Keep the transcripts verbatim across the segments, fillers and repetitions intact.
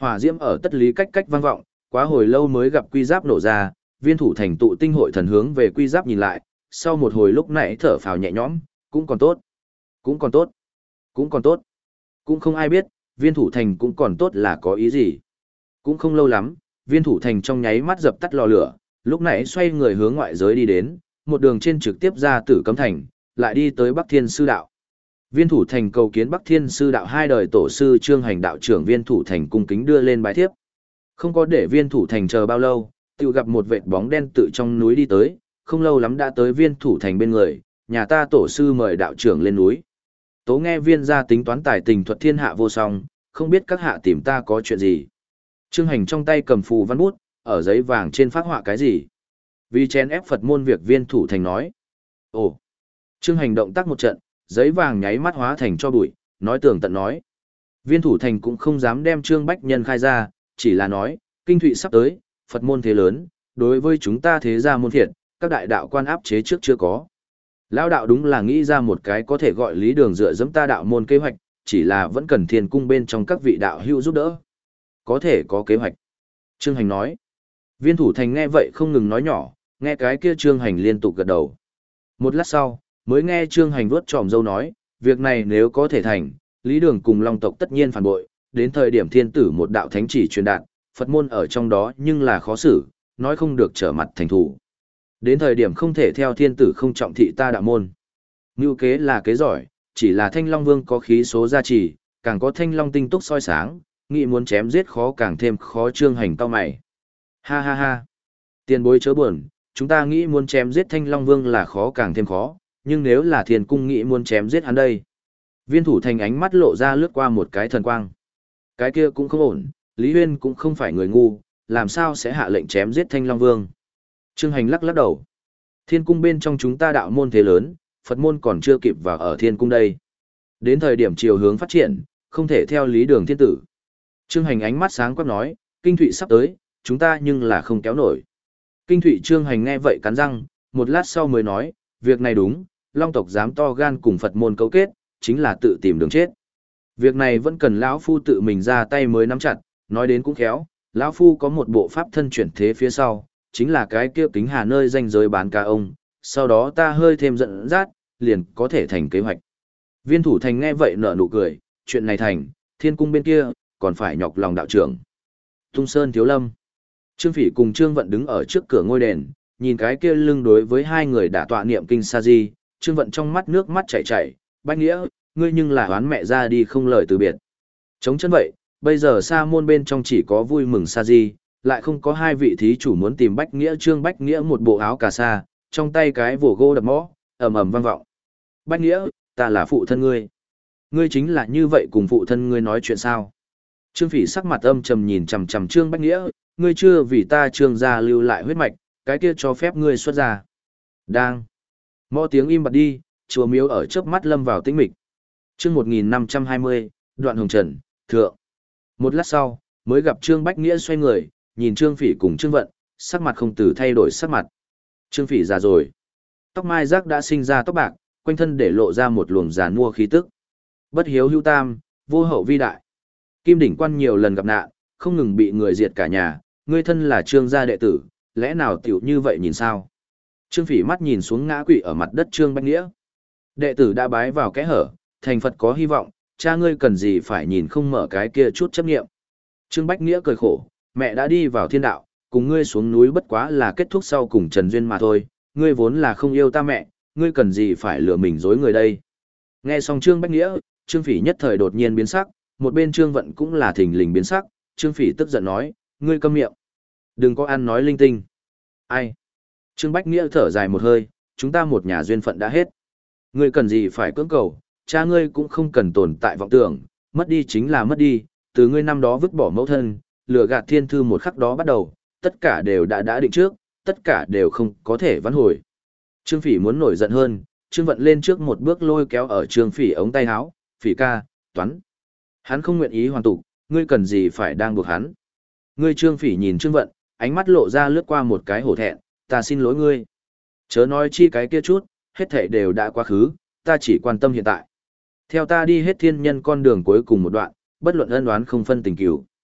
Hỏa diễm ở tất lý cách cách vang vọng, quá hồi lâu mới gặp quy giáp nổ ra, viên thủ thành tụ tinh hội thần hướng về quy giáp nhìn lại, sau một hồi lúc nãy thở phào nhẹ nhõm, cũng còn tốt, cũng còn tốt, cũng còn tốt. Cũng không ai biết, viên thủ thành cũng còn tốt là có ý gì. Cũng không lâu lắm, viên thủ thành trong nháy mắt dập tắt lò lửa, lúc nãy xoay người hướng ngoại giới đi đến, một đường trên trực tiếp ra Tử Cấm Thành, lại đi tới Bắc Thiên Sư Đạo. Viên thủ thành cầu kiến Bắc Thiên Sư Đạo hai đời tổ sư Trương Hành đạo trưởng viên thủ thành cung kính đưa lên bái thiếp. Không có để viên thủ thành chờ bao lâu, tự gặp một vệt bóng đen tự trong núi đi tới, không lâu lắm đã tới viên thủ thành bên người, nhà ta tổ sư mời đạo trưởng lên núi. Tố nghe viên gia tính toán tài tình thuật thiên hạ vô song, không biết các hạ tìm ta có chuyện gì. Trương Hành trong tay cầm phù văn bút, ở giấy vàng trên phát họa cái gì. Vì chén ép Phật môn việc viên thủ thành nói. Ồ! Trương Hành động tác một trận, giấy vàng nháy mắt hóa thành cho bụi, nói tường tận nói. Viên thủ thành cũng không dám đem Trương Bách Nhân khai ra, chỉ là nói, kinh thụy sắp tới, Phật môn thế lớn, đối với chúng ta thế gia môn thiện, các đại đạo quan áp chế trước chưa có. Lão đạo đúng là nghĩ ra một cái có thể gọi lý đường dựa dẫm ta đạo môn kế hoạch, chỉ là vẫn cần thiên cung bên trong các vị đạo hữu giúp đỡ. Có thể có kế hoạch. Trương Hành nói. Viên thủ thành nghe vậy không ngừng nói nhỏ, nghe cái kia Trương Hành liên tục gật đầu. Một lát sau, mới nghe Trương Hành vuốt tròm dâu nói, việc này nếu có thể thành, lý đường cùng long tộc tất nhiên phản bội, đến thời điểm thiên tử một đạo thánh chỉ truyền đạt, Phật môn ở trong đó nhưng là khó xử, nói không được trở mặt thành thủ. Đến thời điểm không thể theo thiên tử không trọng thị ta đạo môn. Ngưu kế là kế giỏi, chỉ là Thanh Long Vương có khí số gia trì, càng có Thanh Long tinh túc soi sáng, nghĩ muốn chém giết khó càng thêm khó. Trương Hành cao mày. Ha ha ha. Tiền bối chớ buồn, chúng ta nghĩ muốn chém giết Thanh Long Vương là khó càng thêm khó, nhưng nếu là Thiên cung nghĩ muốn chém giết hắn đây. Viên thủ thành ánh mắt lộ ra lướt qua một cái thần quang. Cái kia cũng không ổn, Lý Huyên cũng không phải người ngu, làm sao sẽ hạ lệnh chém giết Thanh Long Vương. Trương Hành lắc lắc đầu. Thiên cung bên trong chúng ta đạo môn thế lớn, Phật môn còn chưa kịp vào ở thiên cung đây. Đến thời điểm chiều hướng phát triển, không thể theo lý đường thiên tử. Trương Hành ánh mắt sáng quắc nói, kinh thụy sắp tới, chúng ta nhưng là không kéo nổi. Kinh thụy Trương Hành nghe vậy cắn răng, một lát sau mới nói, việc này đúng, long tộc dám to gan cùng Phật môn cấu kết, chính là tự tìm đường chết. Việc này vẫn cần lão phu tự mình ra tay mới nắm chặt, nói đến cũng khéo, lão phu có một bộ pháp thân chuyển thế phía sau, chính là cái kia kính hà nơi danh giới bán ca ông, sau đó ta hơi thêm giận dắt, liền có thể thành kế hoạch. Viên thủ thành nghe vậy nở nụ cười, chuyện này thành, thiên cung bên kia, còn phải nhọc lòng đạo trưởng. Tung Sơn Thiếu Lâm. Trương Phỉ cùng Trương Vận đứng ở trước cửa ngôi đền, nhìn cái kia lưng đối với hai người đã tọa niệm kinh sa di, Trương Vận trong mắt nước mắt chảy chảy, Bách Nghĩa, ngươi nhưng là oán mẹ ra đi không lời từ biệt. Chống chân vậy, bây giờ sa môn bên trong chỉ có vui mừng sa di, lại không có hai vị thí chủ muốn tìm Bách Nghĩa. Trương Bách Nghĩa một bộ áo cà sa, trong tay cái vồ gỗ đập mõ, ầm ầm vang vọng. Bách Nghĩa, ta là phụ thân ngươi. Ngươi chính là như vậy cùng phụ thân ngươi nói chuyện sao? Trương Phỉ sắc mặt âm trầm nhìn chằm chằm Trương Bách Nghĩa, ngươi chưa vì ta Trương gia lưu lại huyết mạch, cái kia cho phép ngươi xuất ra. Đang. Mõ tiếng im bặt đi, chùa miếu ở chớp mắt lâm vào tĩnh mịch. Chương một nghìn năm trăm hai mươi, Đoạn Hồng Trần, thượng. Một lát sau, mới gặp Trương Bách Nghĩa xoay người, nhìn Trương Phỉ cùng Trương Vận, sắc mặt không từ thay đổi sắc mặt. Trương Phỉ già rồi. Tóc mai rác đã sinh ra tóc bạc, quanh thân để lộ ra một luồng già nua khí tức. Bất hiếu hữu tam, vô hậu vi đại. Kim đỉnh quan nhiều lần gặp nạn, không ngừng bị người diệt cả nhà, ngươi thân là Trương gia đệ tử, lẽ nào tiểu như vậy nhìn sao? Trương Phỉ mắt nhìn xuống ngã quỵ ở mặt đất Trương Bách Nghĩa. Đệ tử đã bái vào kẽ hở, thành Phật có hy vọng, cha ngươi cần gì phải nhìn không mở cái kia chút chấp nghiệm. Trương Bách Nghĩa cười khổ, mẹ đã đi vào thiên đạo, cùng ngươi xuống núi bất quá là kết thúc sau cùng trần duyên mà thôi, ngươi vốn là không yêu ta mẹ, ngươi cần gì phải lừa mình dối người đây. Nghe xong Trương Bách Nghĩa, Trương Phỉ nhất thời đột nhiên biến sắc, một bên Trương Vận cũng là thình lình biến sắc, Trương Phỉ tức giận nói, ngươi câm miệng. Đừng có ăn nói linh tinh. Ai? Trương Bách Nghĩa thở dài một hơi, chúng ta một nhà duyên phận đã hết. Ngươi cần gì phải cưỡng cầu, cha ngươi cũng không cần tồn tại vọng tưởng, mất đi chính là mất đi, từ ngươi năm đó vứt bỏ mẫu thân, lừa gạt thiên thư một khắc đó bắt đầu, tất cả đều đã đã định trước, tất cả đều không có thể vãn hồi. Trương Phỉ muốn nổi giận hơn, Trương Vận lên trước một bước lôi kéo ở Trương Phỉ ống tay áo, Phỉ ca, toán. Hắn không nguyện ý hoàn tục, ngươi cần gì phải đang buộc hắn. Ngươi Trương Phỉ nhìn Trương Vận, ánh mắt lộ ra lướt qua một cái hổ thẹn, ta xin lỗi ngươi. Chớ nói chi cái kia chút, hết thảy đều đã quá khứ, ta chỉ quan tâm hiện tại. Theo ta đi hết thiên nhân con đường cuối cùng một đoạn, bất luận ân oán không phân tình cửu.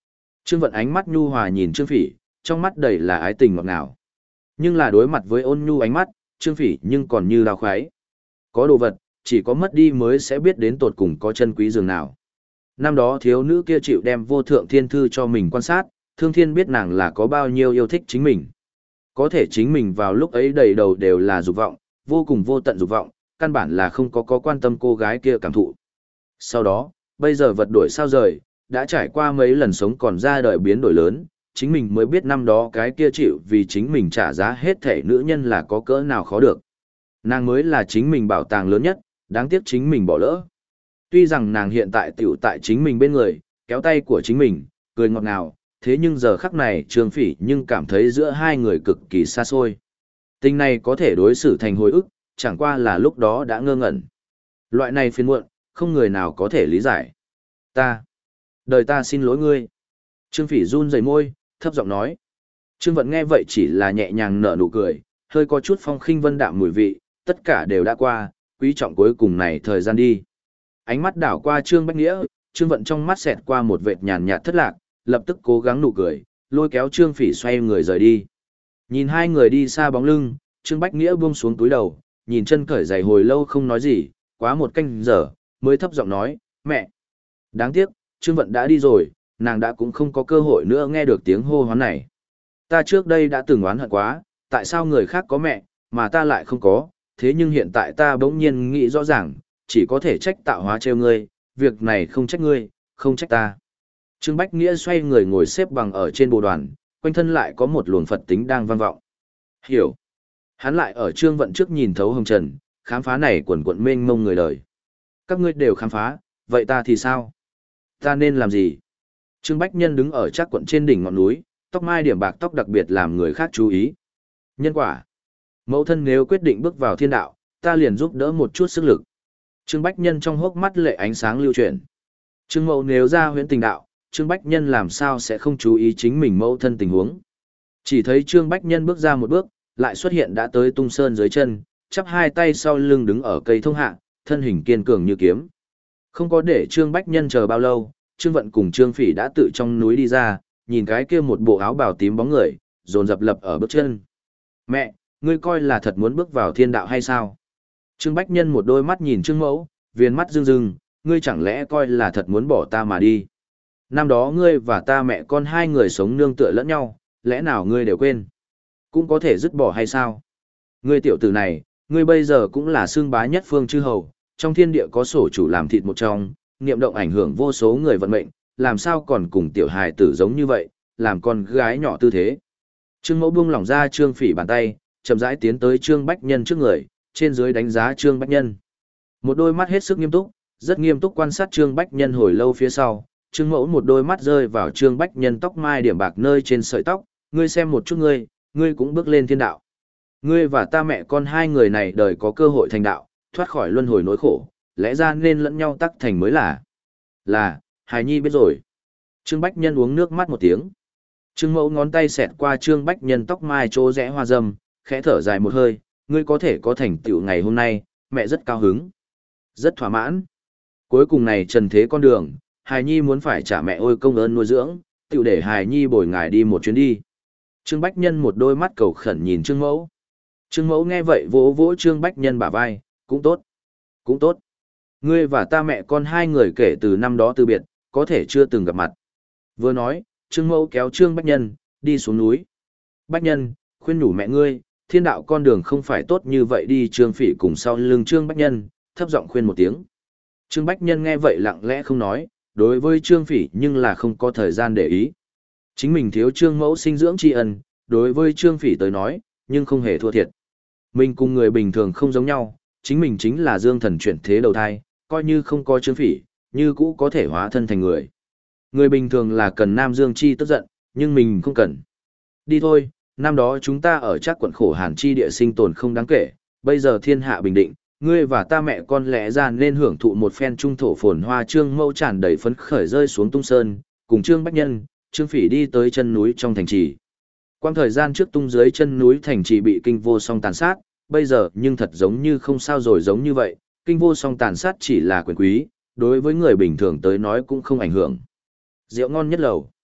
Trương Vận ánh mắt nhu hòa nhìn Trương Phỉ, trong mắt đầy là ái tình ngọt ngào. Nhưng là đối mặt với ôn nhu ánh mắt, Trương Phỉ nhưng còn như đào khoái. Có đồ vật, chỉ có mất đi mới sẽ biết đến tột cùng có chân quý dường nào. Năm đó thiếu nữ kia chịu đem vô thượng thiên thư cho mình quan sát, thương thiên biết nàng là có bao nhiêu yêu thích chính mình. Có thể chính mình vào lúc ấy đầy đầu đều là dục vọng, vô cùng vô tận dục vọng, căn bản là không có có quan tâm cô gái kia cảm thụ. Sau đó, bây giờ vật đổi sao rời, đã trải qua mấy lần sống còn ra đời biến đổi lớn, chính mình mới biết năm đó cái kia chịu vì chính mình trả giá hết thể nữ nhân là có cỡ nào khó được. Nàng mới là chính mình bảo tàng lớn nhất, đáng tiếc chính mình bỏ lỡ. Tuy rằng nàng hiện tại tiểu tại chính mình bên người, kéo tay của chính mình, cười ngọt ngào, thế nhưng giờ khắc này Trương Phỉ nhưng cảm thấy giữa hai người cực kỳ xa xôi. Tình này có thể đối xử thành hồi ức, chẳng qua là lúc đó đã ngơ ngẩn. Loại này phiền muộn, không người nào có thể lý giải. Ta, đời ta xin lỗi ngươi. Trương Phỉ run rẩy môi, thấp giọng nói. Trương Vận nghe vậy chỉ là nhẹ nhàng nở nụ cười, hơi có chút phong khinh vân đạm mùi vị, tất cả đều đã qua, quý trọng cuối cùng này thời gian đi. Ánh mắt đảo qua Trương Bách Nghĩa, Trương Vận trong mắt xẹt qua một vệt nhàn nhạt thất lạc, lập tức cố gắng nụ cười, lôi kéo Trương Phỉ xoay người rời đi. Nhìn hai người đi xa bóng lưng, Trương Bách Nghĩa buông xuống túi đầu, nhìn chân cởi giày hồi lâu không nói gì, quá một canh giờ, mới thấp giọng nói, mẹ. Đáng tiếc, Trương Vận đã đi rồi, nàng đã cũng không có cơ hội nữa nghe được tiếng hô hoán này. Ta trước đây đã từng oán hận quá, tại sao người khác có mẹ, mà ta lại không có, thế nhưng hiện tại ta bỗng nhiên nghĩ rõ ràng, chỉ có thể trách tạo hóa trêu ngươi, việc này không trách ngươi, không trách ta. Trương Bách Nghĩa xoay người ngồi xếp bằng ở trên bồ đoàn, quanh thân lại có một luồng Phật tính đang vang vọng. Hiểu. Hắn lại ở Trương Vận trước nhìn thấu hồng trần, khám phá này quần quận mênh mông người đời. Các ngươi đều khám phá, vậy ta thì sao? Ta nên làm gì? Trương Bách Nhân đứng ở chắc quận trên đỉnh ngọn núi, tóc mai điểm bạc tóc đặc biệt làm người khác chú ý. Nhân quả. Mẫu thân nếu quyết định bước vào thiên đạo, ta liền giúp đỡ một chút sức lực. Trương Bách Nhân trong hốc mắt lệ ánh sáng lưu chuyển. Trương Mẫu nếu ra huyễn tình đạo, Trương Bách Nhân làm sao sẽ không chú ý chính mình mẫu thân tình huống. Chỉ thấy Trương Bách Nhân bước ra một bước, lại xuất hiện đã tới tung sơn dưới chân, chắp hai tay sau lưng đứng ở cây thông hạ, thân hình kiên cường như kiếm. Không có để Trương Bách Nhân chờ bao lâu, Trương Vận cùng Trương Phỉ đã tự trong núi đi ra, nhìn cái kia một bộ áo bào tím bóng người, dồn dập lập ở bước chân. Mẹ, ngươi coi là thật muốn bước vào thiên đạo hay sao? Trương Bách Nhân một đôi mắt nhìn Trương Mẫu, viên mắt rưng rưng, ngươi chẳng lẽ coi là thật muốn bỏ ta mà đi? Năm đó ngươi và ta mẹ con hai người sống nương tựa lẫn nhau, lẽ nào ngươi đều quên? Cũng có thể dứt bỏ hay sao? Ngươi tiểu tử này, ngươi bây giờ cũng là xương bá nhất phương chư hầu, trong thiên địa có sổ chủ làm thịt một trong, niệm động ảnh hưởng vô số người vận mệnh, làm sao còn cùng tiểu hài tử giống như vậy, làm con gái nhỏ tư thế. Trương Mẫu buông lỏng ra Trương Phỉ bàn tay, chậm rãi tiến tới Trương Bách Nhân trước người, trên dưới đánh giá Trương Bách Nhân. Một đôi mắt hết sức nghiêm túc, rất nghiêm túc quan sát Trương Bách Nhân hồi lâu phía sau, Trương Mẫu một đôi mắt rơi vào Trương Bách Nhân tóc mai điểm bạc nơi trên sợi tóc, ngươi xem một chút ngươi, ngươi cũng bước lên thiên đạo. Ngươi và ta mẹ con hai người này đời có cơ hội thành đạo, thoát khỏi luân hồi nỗi khổ, lẽ ra nên lẫn nhau tắc thành mới là. Là, hài nhi biết rồi. Trương Bách Nhân uống nước mắt một tiếng. Trương Mẫu ngón tay xẹt qua Trương Bách Nhân tóc mai chỗ rẽ hoa râm, khẽ thở dài một hơi, ngươi có thể có thành tựu ngày hôm nay, mẹ rất cao hứng. Rất thỏa mãn. Cuối cùng này trần thế con đường, hài nhi muốn phải trả mẹ ôi công ơn nuôi dưỡng, tựu để hài nhi bồi ngài đi một chuyến đi. Trương Bách Nhân một đôi mắt cầu khẩn nhìn Trương Mẫu. Trương Mẫu nghe vậy vỗ vỗ Trương Bách Nhân bả vai, cũng tốt, cũng tốt. Ngươi và ta mẹ con hai người kể từ năm đó từ biệt, có thể chưa từng gặp mặt. Vừa nói, Trương Mẫu kéo Trương Bách Nhân, đi xuống núi. Bách Nhân, khuyên nhủ mẹ ngươi, thiên đạo con đường không phải tốt như vậy đi. Trương Phỉ cùng sau lưng Trương Bách Nhân, thấp giọng khuyên một tiếng. Trương Bách Nhân nghe vậy lặng lẽ không nói, đối với Trương Phỉ nhưng là không có thời gian để ý. Chính mình thiếu Trương Mẫu sinh dưỡng tri ân, đối với Trương Phỉ tới nói, nhưng không hề thua thiệt. Mình cùng người bình thường không giống nhau, chính mình chính là dương thần chuyển thế đầu thai, coi như không có Trương Phỉ, như cũ có thể hóa thân thành người. Người bình thường là cần nam dương chi tức giận, nhưng mình không cần. Đi thôi, năm đó chúng ta ở chắc quận khổ hàn chi địa sinh tồn không đáng kể, bây giờ thiên hạ bình định, ngươi và ta mẹ con lẽ ra nên hưởng thụ một phen trung thổ phồn hoa. Trương Mẫu tràn đầy phấn khởi rơi xuống tung sơn, cùng Trương Bách Nhân, Trương Phỉ đi tới chân núi trong thành trì. Quang thời gian trước tung dưới chân núi thành trì bị kinh vô song tàn sát, bây giờ nhưng thật giống như không sao rồi giống như vậy, kinh vô song tàn sát chỉ là quyền quý, đối với người bình thường tới nói cũng không ảnh hưởng. Rượu ngon nhất lầu.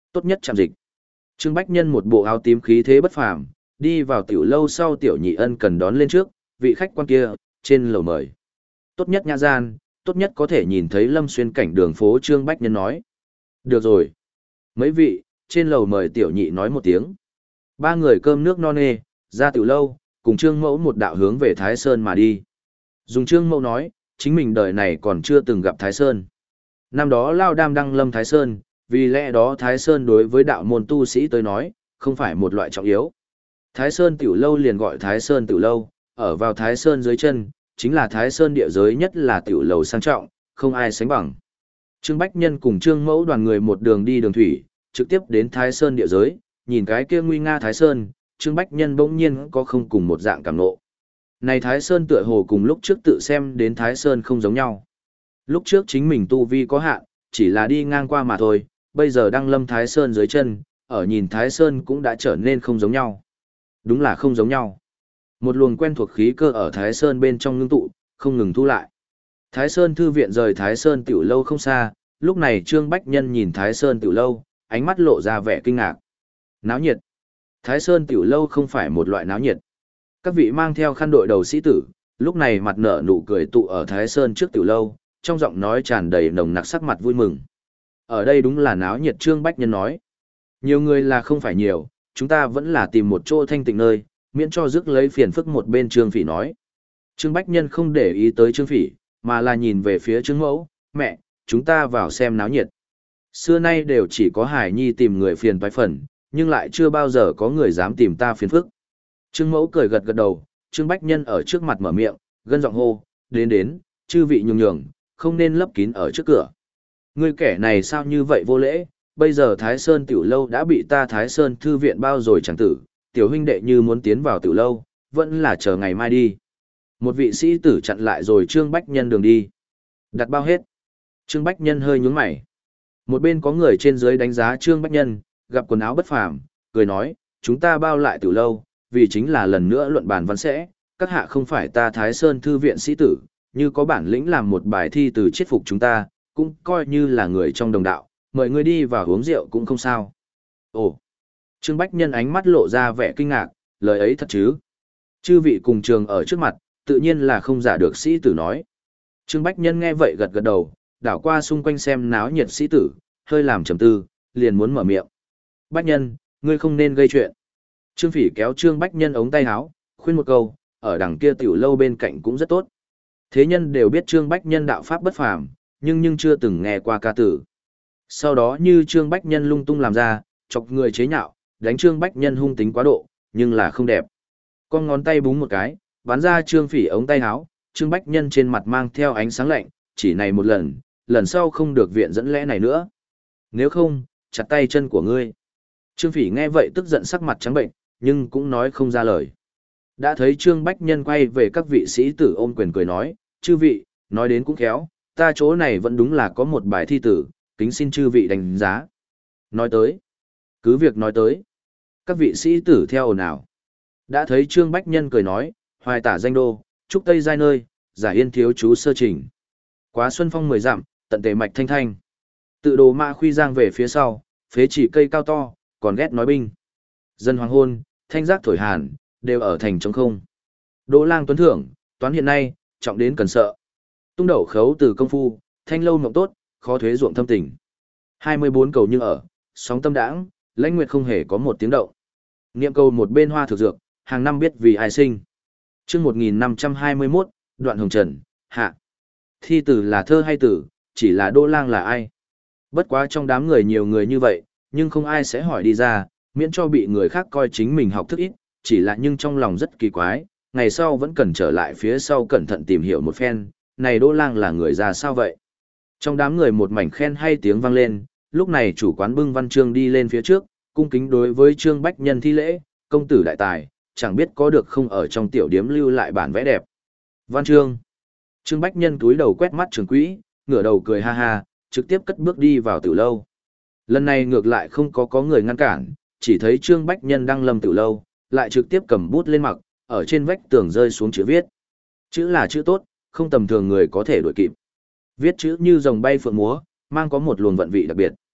Tốt nhất chạm dịch. Trương Bách Nhân một bộ áo tím khí thế bất phàm, đi vào tiểu lâu sau tiểu nhị ân cần đón lên trước, vị khách quan kia, trên lầu mời. Tốt nhất nhã gian, tốt nhất có thể nhìn thấy Lâm Xuyên cảnh đường phố Trương Bách Nhân nói. Được rồi. Mấy vị, trên lầu mời tiểu nhị nói một tiếng. Ba người cơm nước no nê, ra tiểu lâu, cùng Trương Mẫu một đạo hướng về Thái Sơn mà đi. Dùng Trương Mẫu nói, chính mình đời này còn chưa từng gặp Thái Sơn. Năm đó Lao Đam đăng lâm Thái Sơn, vì lẽ đó Thái Sơn đối với đạo môn tu sĩ tới nói, không phải một loại trọng yếu. Thái Sơn tiểu lâu liền gọi Thái Sơn tiểu lâu, ở vào Thái Sơn dưới chân, chính là Thái Sơn địa giới nhất là tiểu lầu sang trọng, không ai sánh bằng. Trương Bách Nhân cùng Trương Mẫu đoàn người một đường đi đường thủy, trực tiếp đến Thái Sơn địa giới, nhìn cái kia nguy nga Thái Sơn, Trương Bách Nhân bỗng nhiên có không cùng một dạng cảm ngộ. Này Thái Sơn tựa hồ cùng lúc trước tự xem đến Thái Sơn không giống nhau. Lúc trước chính mình tu vi có hạn, chỉ là đi ngang qua mà thôi, bây giờ đang lâm Thái Sơn dưới chân, ở nhìn Thái Sơn cũng đã trở nên không giống nhau. Đúng là không giống nhau. Một luồng quen thuộc khí cơ ở Thái Sơn bên trong ngưng tụ, không ngừng thu lại. Thái Sơn thư viện rời Thái Sơn tiểu lâu không xa, lúc này Trương Bách Nhân nhìn Thái Sơn tiểu lâu, ánh mắt lộ ra vẻ kinh ngạc. Náo nhiệt. Thái Sơn tiểu lâu không phải một loại náo nhiệt. Các vị mang theo khăn đội đầu sĩ tử, lúc này mặt nở nụ cười tụ ở Thái Sơn trước tiểu lâu, trong giọng nói tràn đầy nồng nặc sắc mặt vui mừng. Ở đây đúng là náo nhiệt. Trương Bách Nhân nói. Nhiều người là không phải nhiều, chúng ta vẫn là tìm một chỗ thanh tịnh nơi, miễn cho rước lấy phiền phức. Một bên Trương Phỉ nói. Trương Bách Nhân không để ý tới Trương Phỉ, mà là nhìn về phía Trương Mẫu. Mẹ, chúng ta vào xem náo nhiệt. Xưa nay đều chỉ có Hải Nhi tìm người phiền toái phần, nhưng lại chưa bao giờ có người dám tìm ta phiền phức. Trương Mẫu cười gật gật đầu, Trương Bách Nhân ở trước mặt mở miệng, gân giọng hô, đến đến, chư vị nhường nhường, không nên lấp kín ở trước cửa. Ngươi kẻ này sao như vậy vô lễ, bây giờ Thái Sơn tiểu lâu đã bị ta Thái Sơn thư viện bao rồi chẳng tử, tiểu huynh đệ như muốn tiến vào tiểu lâu, vẫn là chờ ngày mai đi. Một vị sĩ tử chặn lại rồi Trương Bách Nhân đường đi. Đặt bao hết. Trương Bách Nhân hơi nhướng mày. Một bên có người trên dưới đánh giá Trương Bách Nhân, gặp quần áo bất phàm, cười nói, chúng ta bao lại tiểu lâu, vì chính là lần nữa luận bàn văn sẽ, các hạ không phải ta Thái Sơn thư viện sĩ tử, như có bản lĩnh làm một bài thi từ chiết phục chúng ta, cũng coi như là người trong đồng đạo, mời ngươi đi vào uống rượu cũng không sao. Ồ! Trương Bách Nhân ánh mắt lộ ra vẻ kinh ngạc, lời ấy thật chứ? Chư vị cùng trường ở trước mặt, tự nhiên là không giả được sĩ tử nói. Trương Bách Nhân nghe vậy gật gật đầu, đảo qua xung quanh xem náo nhiệt sĩ tử, hơi làm trầm tư, liền muốn mở miệng. Bách Nhân, ngươi không nên gây chuyện. Trương Phỉ kéo Trương Bách Nhân ống tay áo, khuyên một câu, ở đằng kia tiểu lâu bên cạnh cũng rất tốt. Thế nhân đều biết Trương Bách Nhân đạo pháp bất phàm, nhưng nhưng chưa từng nghe qua ca tử. Sau đó như Trương Bách Nhân lung tung làm ra, chọc người chế nhạo, đánh Trương Bách Nhân hung tính quá độ, nhưng là không đẹp. Con ngón tay búng một cái, bắn ra Trương Phỉ ống tay áo, Trương Bách Nhân trên mặt mang theo ánh sáng lạnh, chỉ này một lần, lần sau không được viện dẫn lẽ này nữa. Nếu không, chặt tay chân của ngươi. Trương Phỉ nghe vậy tức giận sắc mặt trắng bệnh, nhưng cũng nói không ra lời. Đã thấy Trương Bách Nhân quay về các vị sĩ tử ôm quyền cười nói, chư vị, nói đến cũng khéo, ta chỗ này vẫn đúng là có một bài thi tử, kính xin chư vị đánh giá. Nói tới, cứ việc nói tới, các vị sĩ tử theo ồn ào. Đã thấy Trương Bách Nhân cười nói, hoài tả danh đô, trúc tây giai nơi, giải yên thiếu chú sơ trình. Quá xuân phong mười dặm, tận tề mạch thanh thanh. Tự đồ mã khuy giang về phía sau, phế chỉ cây cao to, còn ghét nói binh. Dân hoàng hôn, thanh giác thổi hàn, đều ở thành trống không. Đỗ lang tuấn thưởng, toán hiện nay, trọng đến cần sợ. Tung đậu khấu từ công phu, thanh lâu mộng tốt, khó thuế ruộng thâm tình. hai mươi bốn cầu như ở, sóng tâm đãng, lãnh nguyệt không hề có một tiếng động. Niệm cầu một bên hoa thực dược, hàng năm biết vì ai sinh. Chương một nghìn năm trăm hai mươi mốt, Đoạn Hồng Trần, hạ. Thi tử là thơ hay tử, chỉ là Đỗ lang là ai? Bất quá trong đám người nhiều người như vậy, nhưng không ai sẽ hỏi đi ra, miễn cho bị người khác coi chính mình học thức ít, chỉ là nhưng trong lòng rất kỳ quái, ngày sau vẫn cần trở lại phía sau cẩn thận tìm hiểu một phen, này Đỗ lang là người già sao vậy? Trong đám người một mảnh khen hay tiếng vang lên, lúc này chủ quán bưng văn chương đi lên phía trước, cung kính đối với Trương Bách Nhân thi lễ, công tử đại tài, chẳng biết có được không ở trong tiểu điếm lưu lại bản vẽ đẹp. Văn chương. Trương Bách Nhân túi đầu quét mắt trường quỹ, ngửa đầu cười ha ha, trực tiếp cất bước đi vào tiểu lâu. Lần này ngược lại không có có người ngăn cản, chỉ thấy Trương Bách Nhân đang lâm tiểu lâu, lại trực tiếp cầm bút lên mặc, ở trên vách tường rơi xuống chữ viết. Chữ là chữ tốt, không tầm thường người có thể đuổi kịp. Viết chữ như rồng bay phượng múa, mang có một luồng vận vị đặc biệt.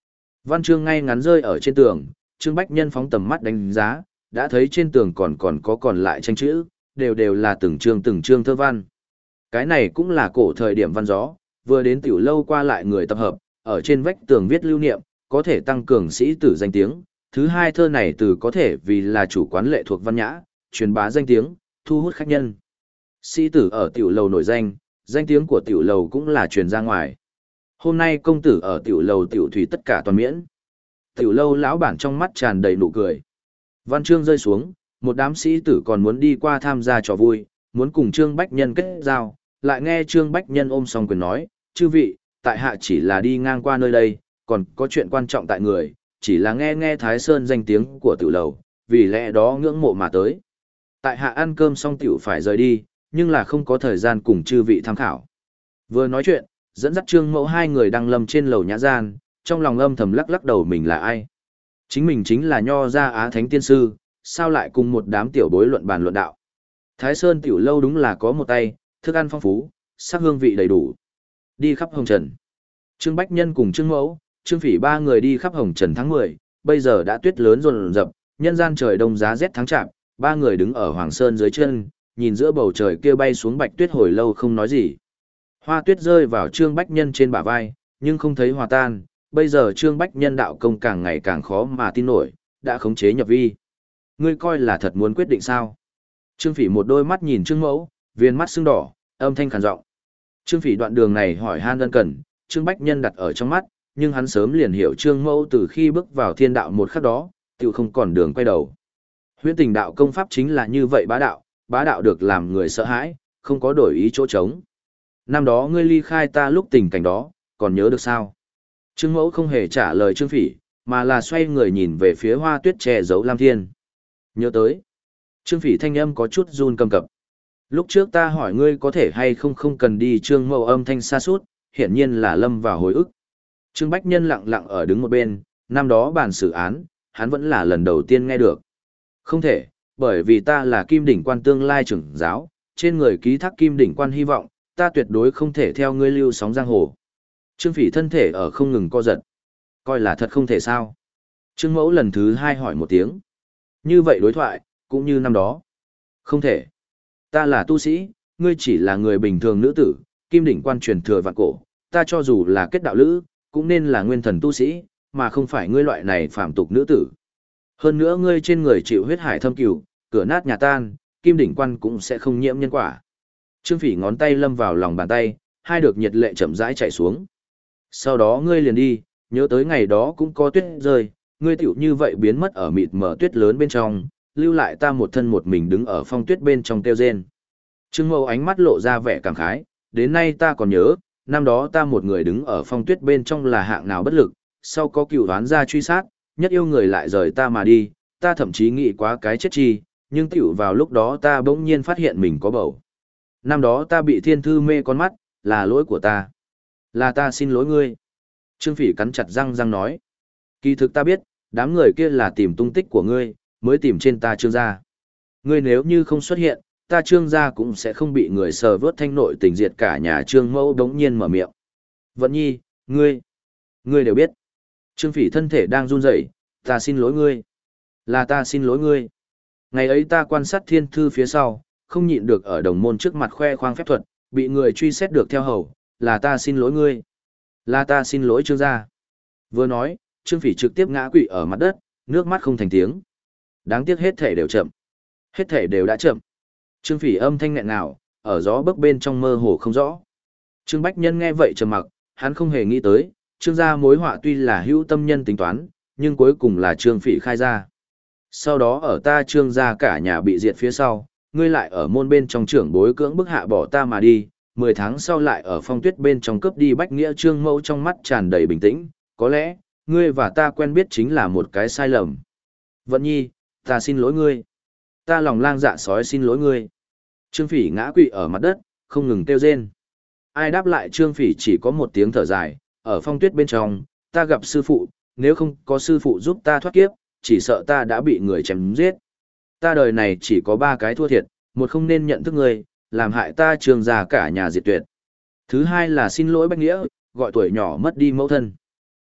Văn chương ngay ngắn rơi ở trên tường, Trương Bách Nhân phóng tầm mắt đánh giá, đã thấy trên tường còn còn có còn lại tranh chữ, đều đều là từng chương từng chương thơ văn. Cái này cũng là cổ thời điểm văn gió, vừa đến tiểu lâu qua lại người tập hợp, ở trên vách tường viết lưu niệm, có thể tăng cường sĩ tử danh tiếng. Thứ hai, thơ này từ có thể vì là chủ quán lệ thuộc văn nhã, truyền bá danh tiếng, thu hút khách nhân. Sĩ tử ở tiểu lầu nổi danh, danh tiếng của tiểu lầu cũng là truyền ra ngoài. Hôm nay công tử ở tiểu lầu tiểu thủy tất cả toàn miễn. Tiểu lâu lão bản trong mắt tràn đầy nụ cười. Văn chương rơi xuống, một đám sĩ tử còn muốn đi qua tham gia trò vui, muốn cùng Trương Bách Nhân kết giao, lại nghe Trương Bách Nhân ôm song quyền nói, chư vị, tại hạ chỉ là đi ngang qua nơi đây, còn có chuyện quan trọng tại người, chỉ là nghe nghe Thái Sơn danh tiếng của tiểu lầu, vì lẽ đó ngưỡng mộ mà tới. Tại hạ ăn cơm xong tiểu phải rời đi, nhưng là không có thời gian cùng chư vị tham khảo. Vừa nói chuyện, dẫn dắt Trương Mẫu hai người đang lâm trên lầu nhã gian, trong lòng âm thầm lắc lắc đầu mình là ai. Chính mình chính là Nho gia Á Thánh Tiên Sư, sao lại cùng một đám tiểu bối luận bàn luận đạo. Thái Sơn tiểu lâu đúng là có một tay, thức ăn phong phú, sắc hương vị đầy đủ. Đi khắp hồng trần. Trương Bách Nhân cùng Trương Mẫu, Trương Phỉ ba người đi khắp hồng trần tháng mười, bây giờ đã tuyết lớn rồn rập, nhân gian trời đông giá rét tháng chạp, ba người đứng ở Hoàng Sơn dưới chân, nhìn giữa bầu trời kia bay xuống bạch tuyết hồi lâu không nói gì. Hoa tuyết rơi vào Trương Bách Nhân trên bả vai, nhưng không thấy hòa tan, bây giờ Trương Bách Nhân đạo công càng ngày càng khó mà tin nổi, đã khống chế nhập vi. Ngươi coi là thật muốn quyết định sao? Trương Phỉ một đôi mắt nhìn Trương Mẫu, viên mắt sưng đỏ, âm thanh khàn giọng. Trương Phỉ đoạn đường này hỏi han ân cần, Trương Bách Nhân đặt ở trong mắt, nhưng hắn sớm liền hiểu Trương Mẫu từ khi bước vào thiên đạo một khắc đó, tự không còn đường quay đầu. Huyễn Tình đạo công pháp chính là như vậy bá đạo, bá đạo được làm người sợ hãi, không có đổi ý chỗ trống. Năm đó ngươi ly khai ta lúc tình cảnh đó, còn nhớ được sao? Trương Mẫu không hề trả lời Trương Phỉ, mà là xoay người nhìn về phía hoa tuyết che giấu Lam Thiên. Nhớ tới. Trương Phỉ thanh âm có chút run cầm cập. Lúc trước ta hỏi ngươi có thể hay không không cần đi, Trương Mẫu âm thanh xa sút, hiển nhiên là lâm vào hồi ức. Trương Bách Nhân lặng lặng ở đứng một bên, năm đó bàn xử án, hắn vẫn là lần đầu tiên nghe được. Không thể, bởi vì ta là Kim Đỉnh Quan tương lai trưởng giáo, trên người ký thác Kim Đỉnh Quan hy vọng, ta tuyệt đối không thể theo ngươi lưu sóng giang hồ. Trương Phỉ thân thể ở không ngừng co giật. Coi là thật không thể sao? Trương Mẫu lần thứ hai hỏi một tiếng. Như vậy đối thoại, cũng như năm đó. Không thể. Ta là tu sĩ, ngươi chỉ là người bình thường nữ tử, Kim Đỉnh Quan truyền thừa vạn cổ, ta cho dù là kết đạo lữ, cũng nên là nguyên thần tu sĩ, mà không phải ngươi loại này phàm tục nữ tử. Hơn nữa ngươi trên người chịu huyết hải thâm cửu, cửa nát nhà tan, Kim Đỉnh Quan cũng sẽ không nhiễm nhân quả. Trương Phỉ ngón tay lâm vào lòng bàn tay, hai được nhiệt lệ chậm rãi chảy xuống. Sau đó ngươi liền đi, nhớ tới ngày đó cũng có tuyết rơi, ngươi tiểu như vậy biến mất ở mịt mờ tuyết lớn bên trong, lưu lại ta một thân một mình đứng ở phong tuyết bên trong kêu rên. Trương Mẫu ánh mắt lộ ra vẻ cảm khái, đến nay ta còn nhớ, năm đó ta một người đứng ở phong tuyết bên trong là hạng nào bất lực, sau có cựu đoán ra truy sát, nhất yêu người lại rời ta mà đi, ta thậm chí nghĩ quá cái chết chi, nhưng tiểu vào lúc đó ta bỗng nhiên phát hiện mình có bầu. Năm đó ta bị thiên thư mê con mắt, là lỗi của ta. Là ta xin lỗi ngươi. Trương Phỉ cắn chặt răng răng nói. Kỳ thực ta biết, đám người kia là tìm tung tích của ngươi, mới tìm trên ta Trương gia. Ngươi nếu như không xuất hiện, ta Trương gia cũng sẽ không bị người sờ vớt thanh nội tình diệt cả nhà. Trương Mẫu đống nhiên mở miệng. Vận Nhi, ngươi, ngươi đều biết. Trương Phỉ thân thể đang run rẩy, ta xin lỗi ngươi. Là ta xin lỗi ngươi. Ngày ấy ta quan sát thiên thư phía sau, không nhịn được ở đồng môn trước mặt khoe khoang phép thuật, bị người truy xét được theo hầu, là ta xin lỗi ngươi. Là ta xin lỗi Trương gia. Vừa nói, Trương Phỉ trực tiếp ngã quỵ ở mặt đất, nước mắt không thành tiếng. Đáng tiếc hết thể đều chậm. Hết thể đều đã chậm. Trương Phỉ âm thanh nghẹn ngào, ở gió bấc bên trong mơ hồ không rõ. Trương Bách Nhân nghe vậy trầm mặc, hắn không hề nghĩ tới, Trương gia mối họa tuy là hữu tâm nhân tính toán, nhưng cuối cùng là Trương Phỉ khai ra. Sau đó ở ta Trương gia cả nhà bị diệt phía sau, ngươi lại ở môn bên trong trưởng bối cưỡng bức hạ bỏ ta mà đi, mười tháng sau lại ở phong tuyết bên trong cướp đi Bách Nghĩa. Trương Mẫu trong mắt tràn đầy bình tĩnh, có lẽ, ngươi và ta quen biết chính là một cái sai lầm. Vận Nhi, ta xin lỗi ngươi. Ta lòng lang dạ sói xin lỗi ngươi. Trương Phỉ ngã quỵ ở mặt đất, không ngừng kêu rên. Ai đáp lại Trương Phỉ chỉ có một tiếng thở dài, ở phong tuyết bên trong, ta gặp sư phụ, nếu không có sư phụ giúp ta thoát kiếp, chỉ sợ ta đã bị người chém giết. Ta đời này chỉ có ba cái thua thiệt, một không nên nhận thức ngươi, làm hại ta Trương gia cả nhà diệt tuyệt. Thứ hai là xin lỗi Bách Nghĩa, gọi tuổi nhỏ mất đi mẫu thân.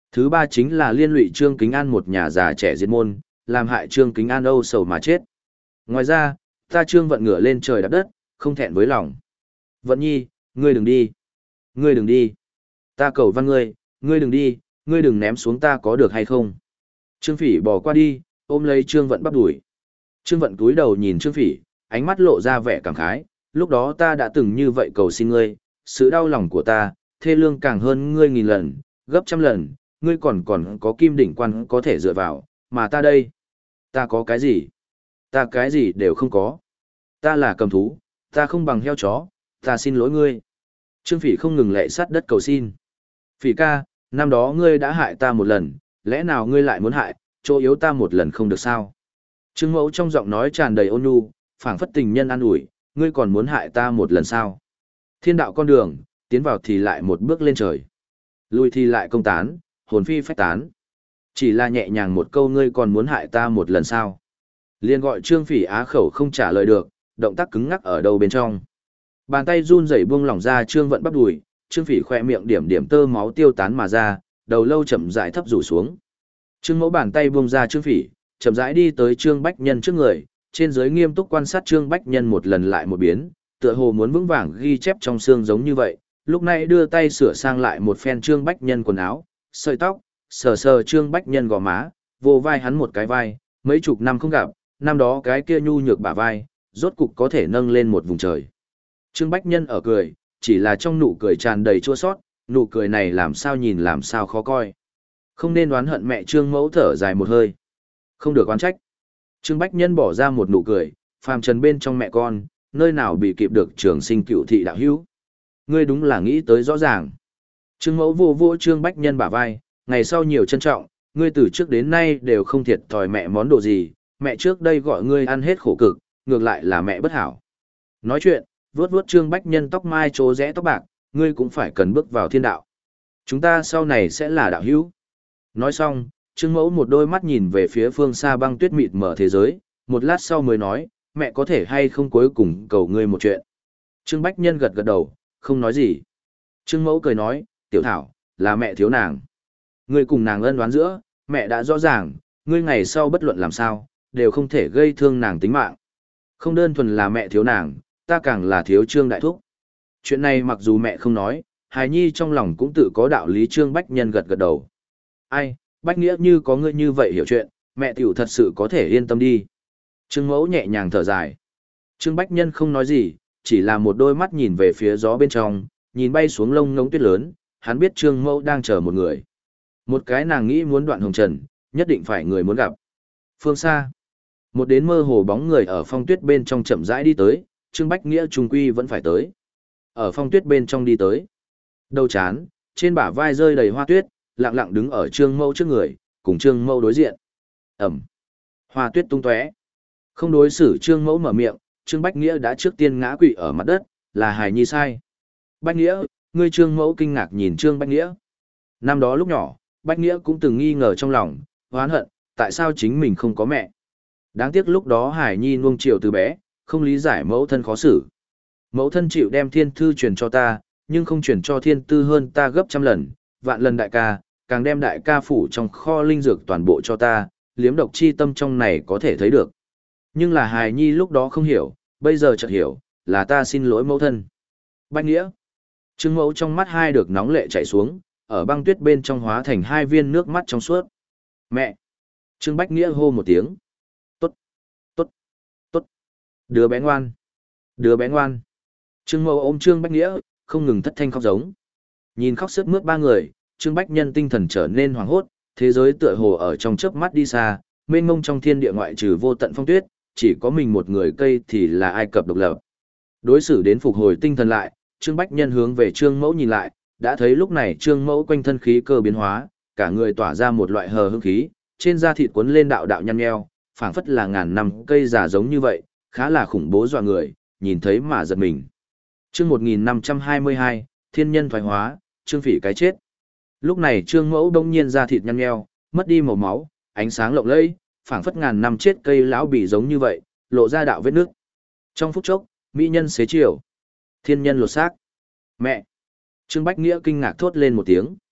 Thứ ba chính là liên lụy Trương Kính An một nhà già trẻ diệt môn, làm hại Trương Kính An âu sầu mà chết. Ngoài ra, ta Trương Vận ngửa lên trời đạp đất, không thẹn với lòng. Vận nhi, ngươi đừng đi. Ngươi đừng đi. Ta cầu văn ngươi, ngươi đừng đi, ngươi đừng ném xuống ta có được hay không. Trương Phỉ bỏ qua đi, ôm lấy Trương Vận bắp đuổi. Trương Vận cúi đầu nhìn Trương Phỉ, ánh mắt lộ ra vẻ cảm khái, lúc đó ta đã từng như vậy cầu xin ngươi, sự đau lòng của ta, thê lương càng hơn ngươi nghìn lần, gấp trăm lần, ngươi còn còn có kim đỉnh quan có thể dựa vào, mà ta đây, ta có cái gì? Ta cái gì đều không có. Ta là cầm thú, ta không bằng heo chó, ta xin lỗi ngươi. Trương Phỉ không ngừng lệ sát đất cầu xin. Phỉ ca, năm đó ngươi đã hại ta một lần, lẽ nào ngươi lại muốn hại, chỗ yếu ta một lần không được sao? Trương Mẫu trong giọng nói tràn đầy ôn nhu, phảng phất tình nhân an ủi, ngươi còn muốn hại ta một lần sao? Thiên đạo con đường, tiến vào thì lại một bước lên trời. Lui thì lại công tán, hồn phi phách tán. Chỉ là nhẹ nhàng một câu ngươi còn muốn hại ta một lần sao? Liên gọi Trương Phỉ á khẩu không trả lời được, động tác cứng ngắc ở đầu bên trong. Bàn tay run rẩy buông lỏng ra Trương Vận bắp đùi, Trương Phỉ khỏe miệng điểm điểm tơ máu tiêu tán mà ra, đầu lâu chậm rãi thấp rủ xuống. Trương Mẫu bàn tay buông ra Trương Phỉ, chậm rãi đi tới Trương Bách Nhân trước người, trên dưới nghiêm túc quan sát Trương Bách Nhân một lần lại một biến, tựa hồ muốn vững vàng ghi chép trong xương giống như vậy. Lúc này đưa tay sửa sang lại một phen Trương Bách Nhân quần áo, sợi tóc, sờ sờ Trương Bách Nhân gò má, vô vai hắn một cái vai, mấy chục năm không gặp, năm đó cái kia nhu nhược bả vai, rốt cục có thể nâng lên một vùng trời. Trương Bách Nhân ở cười, chỉ là trong nụ cười tràn đầy chua sót, nụ cười này làm sao nhìn làm sao khó coi. Không nên oán hận mẹ Trương Mẫu thở dài một hơi. Không được oán trách. Trương Bách Nhân bỏ ra một nụ cười, phàm trần bên trong mẹ con, nơi nào bị kịp được trường sinh cựu thị đạo hữu. Ngươi đúng là nghĩ tới rõ ràng. Trương Mẫu vô vô Trương Bách Nhân bả vai, ngày sau nhiều trân trọng, ngươi từ trước đến nay đều không thiệt thòi mẹ món đồ gì, mẹ trước đây gọi ngươi ăn hết khổ cực, ngược lại là mẹ bất hảo. Nói chuyện, vuốt vuốt Trương Bách Nhân tóc mai trố rẽ tóc bạc, ngươi cũng phải cần bước vào thiên đạo. Chúng ta sau này sẽ là đạo hữu. Nói xong, Trương Mẫu một đôi mắt nhìn về phía phương xa băng tuyết mịt mở thế giới, một lát sau mới nói, mẹ có thể hay không cuối cùng cầu ngươi một chuyện. Trương Bách Nhân gật gật đầu, không nói gì. Trương Mẫu cười nói, tiểu thảo, là mẹ thiếu nàng. Ngươi cùng nàng ân oán giữa, mẹ đã rõ ràng, ngươi ngày sau bất luận làm sao, đều không thể gây thương nàng tính mạng. Không đơn thuần là mẹ thiếu nàng, ta càng là thiếu Trương Đại Thúc. Chuyện này mặc dù mẹ không nói, hài nhi trong lòng cũng tự có đạo lý. Trương Bách Nhân gật gật đầu. Ai, Bách Nghĩa như có ngươi như vậy hiểu chuyện, mẹ tiểu thật sự có thể yên tâm đi. Trương Mẫu nhẹ nhàng thở dài. Trương Bách Nhân không nói gì, chỉ là một đôi mắt nhìn về phía gió bên trong, nhìn bay xuống lông ngống tuyết lớn, hắn biết Trương Mẫu đang chờ một người. Một cái nàng nghĩ muốn đoạn hồng trần, nhất định phải người muốn gặp. Phương xa, một đến mơ hồ bóng người ở phong tuyết bên trong chậm rãi đi tới, Trương Bách Nghĩa trung quy vẫn phải tới. Ở phong tuyết bên trong đi tới. Đầu chán, trên bả vai rơi đầy hoa tuyết, lặng lặng đứng ở Trương Mẫu trước người, cùng Trương Mẫu đối diện. Ẩm. Hoa tuyết tung tóe. Không đối xử Trương Mẫu mở miệng, Trương Bách Nghĩa đã trước tiên ngã quỵ ở mặt đất, là hài nhi sai. Bách Nghĩa, ngươi Trương Mẫu kinh ngạc nhìn Trương Bách Nghĩa. Năm đó lúc nhỏ, Bách Nghĩa cũng từng nghi ngờ trong lòng, oán hận, tại sao chính mình không có mẹ. Đáng tiếc lúc đó hài nhi nuông chiều từ bé, không lý giải mẫu thân khó xử. Mẫu thân chịu đem thiên thư truyền cho ta, nhưng không truyền cho thiên tư hơn ta gấp trăm lần, vạn lần đại ca, càng đem đại ca phủ trong kho linh dược toàn bộ cho ta, liếm độc chi tâm trong này có thể thấy được. Nhưng là hài nhi lúc đó không hiểu, bây giờ chợt hiểu, là ta xin lỗi mẫu thân. Bách Nghĩa. Trương Mẫu trong mắt hai được nóng lệ chảy xuống, ở băng tuyết bên trong hóa thành hai viên nước mắt trong suốt. Mẹ. Trương Bách Nghĩa hô một tiếng. Tốt. Tốt. Tốt. Đứa bé ngoan. Đứa bé ngoan. Trương Mẫu ôm Trương Bách Nghĩa, không ngừng thất thanh khóc giống. Nhìn khóc sướt mướt ba người, Trương Bách Nhân tinh thần trở nên hoảng hốt, thế giới tựa hồ ở trong chớp mắt đi xa, mênh mông trong thiên địa ngoại trừ vô tận phong tuyết, chỉ có mình một người cây thì là Ai Cập độc lập. Đối xử đến phục hồi tinh thần lại, Trương Bách Nhân hướng về Trương Mẫu nhìn lại, đã thấy lúc này Trương Mẫu quanh thân khí cơ biến hóa, cả người tỏa ra một loại hờ hững khí, trên da thịt cuốn lên đạo đạo nhăn nheo, phảng phất là ngàn năm cây già giống như vậy, khá là khủng bố dọa người, nhìn thấy mà giật mình. Chương một nghìn năm trăm hai mươi hai, Thiên nhân thoái hóa, Trương Phỉ cái chết. Lúc này Trương Mẫu đông nhiên da thịt nhăn nheo, mất đi màu máu, ánh sáng lộng lẫy, phảng phất ngàn năm chết cây lão bị giống như vậy, lộ ra đạo vết nước. Trong phút chốc, mỹ nhân xế chiều, thiên nhân lột xác. Mẹ! Trương Bách Nghĩa kinh ngạc thốt lên một tiếng.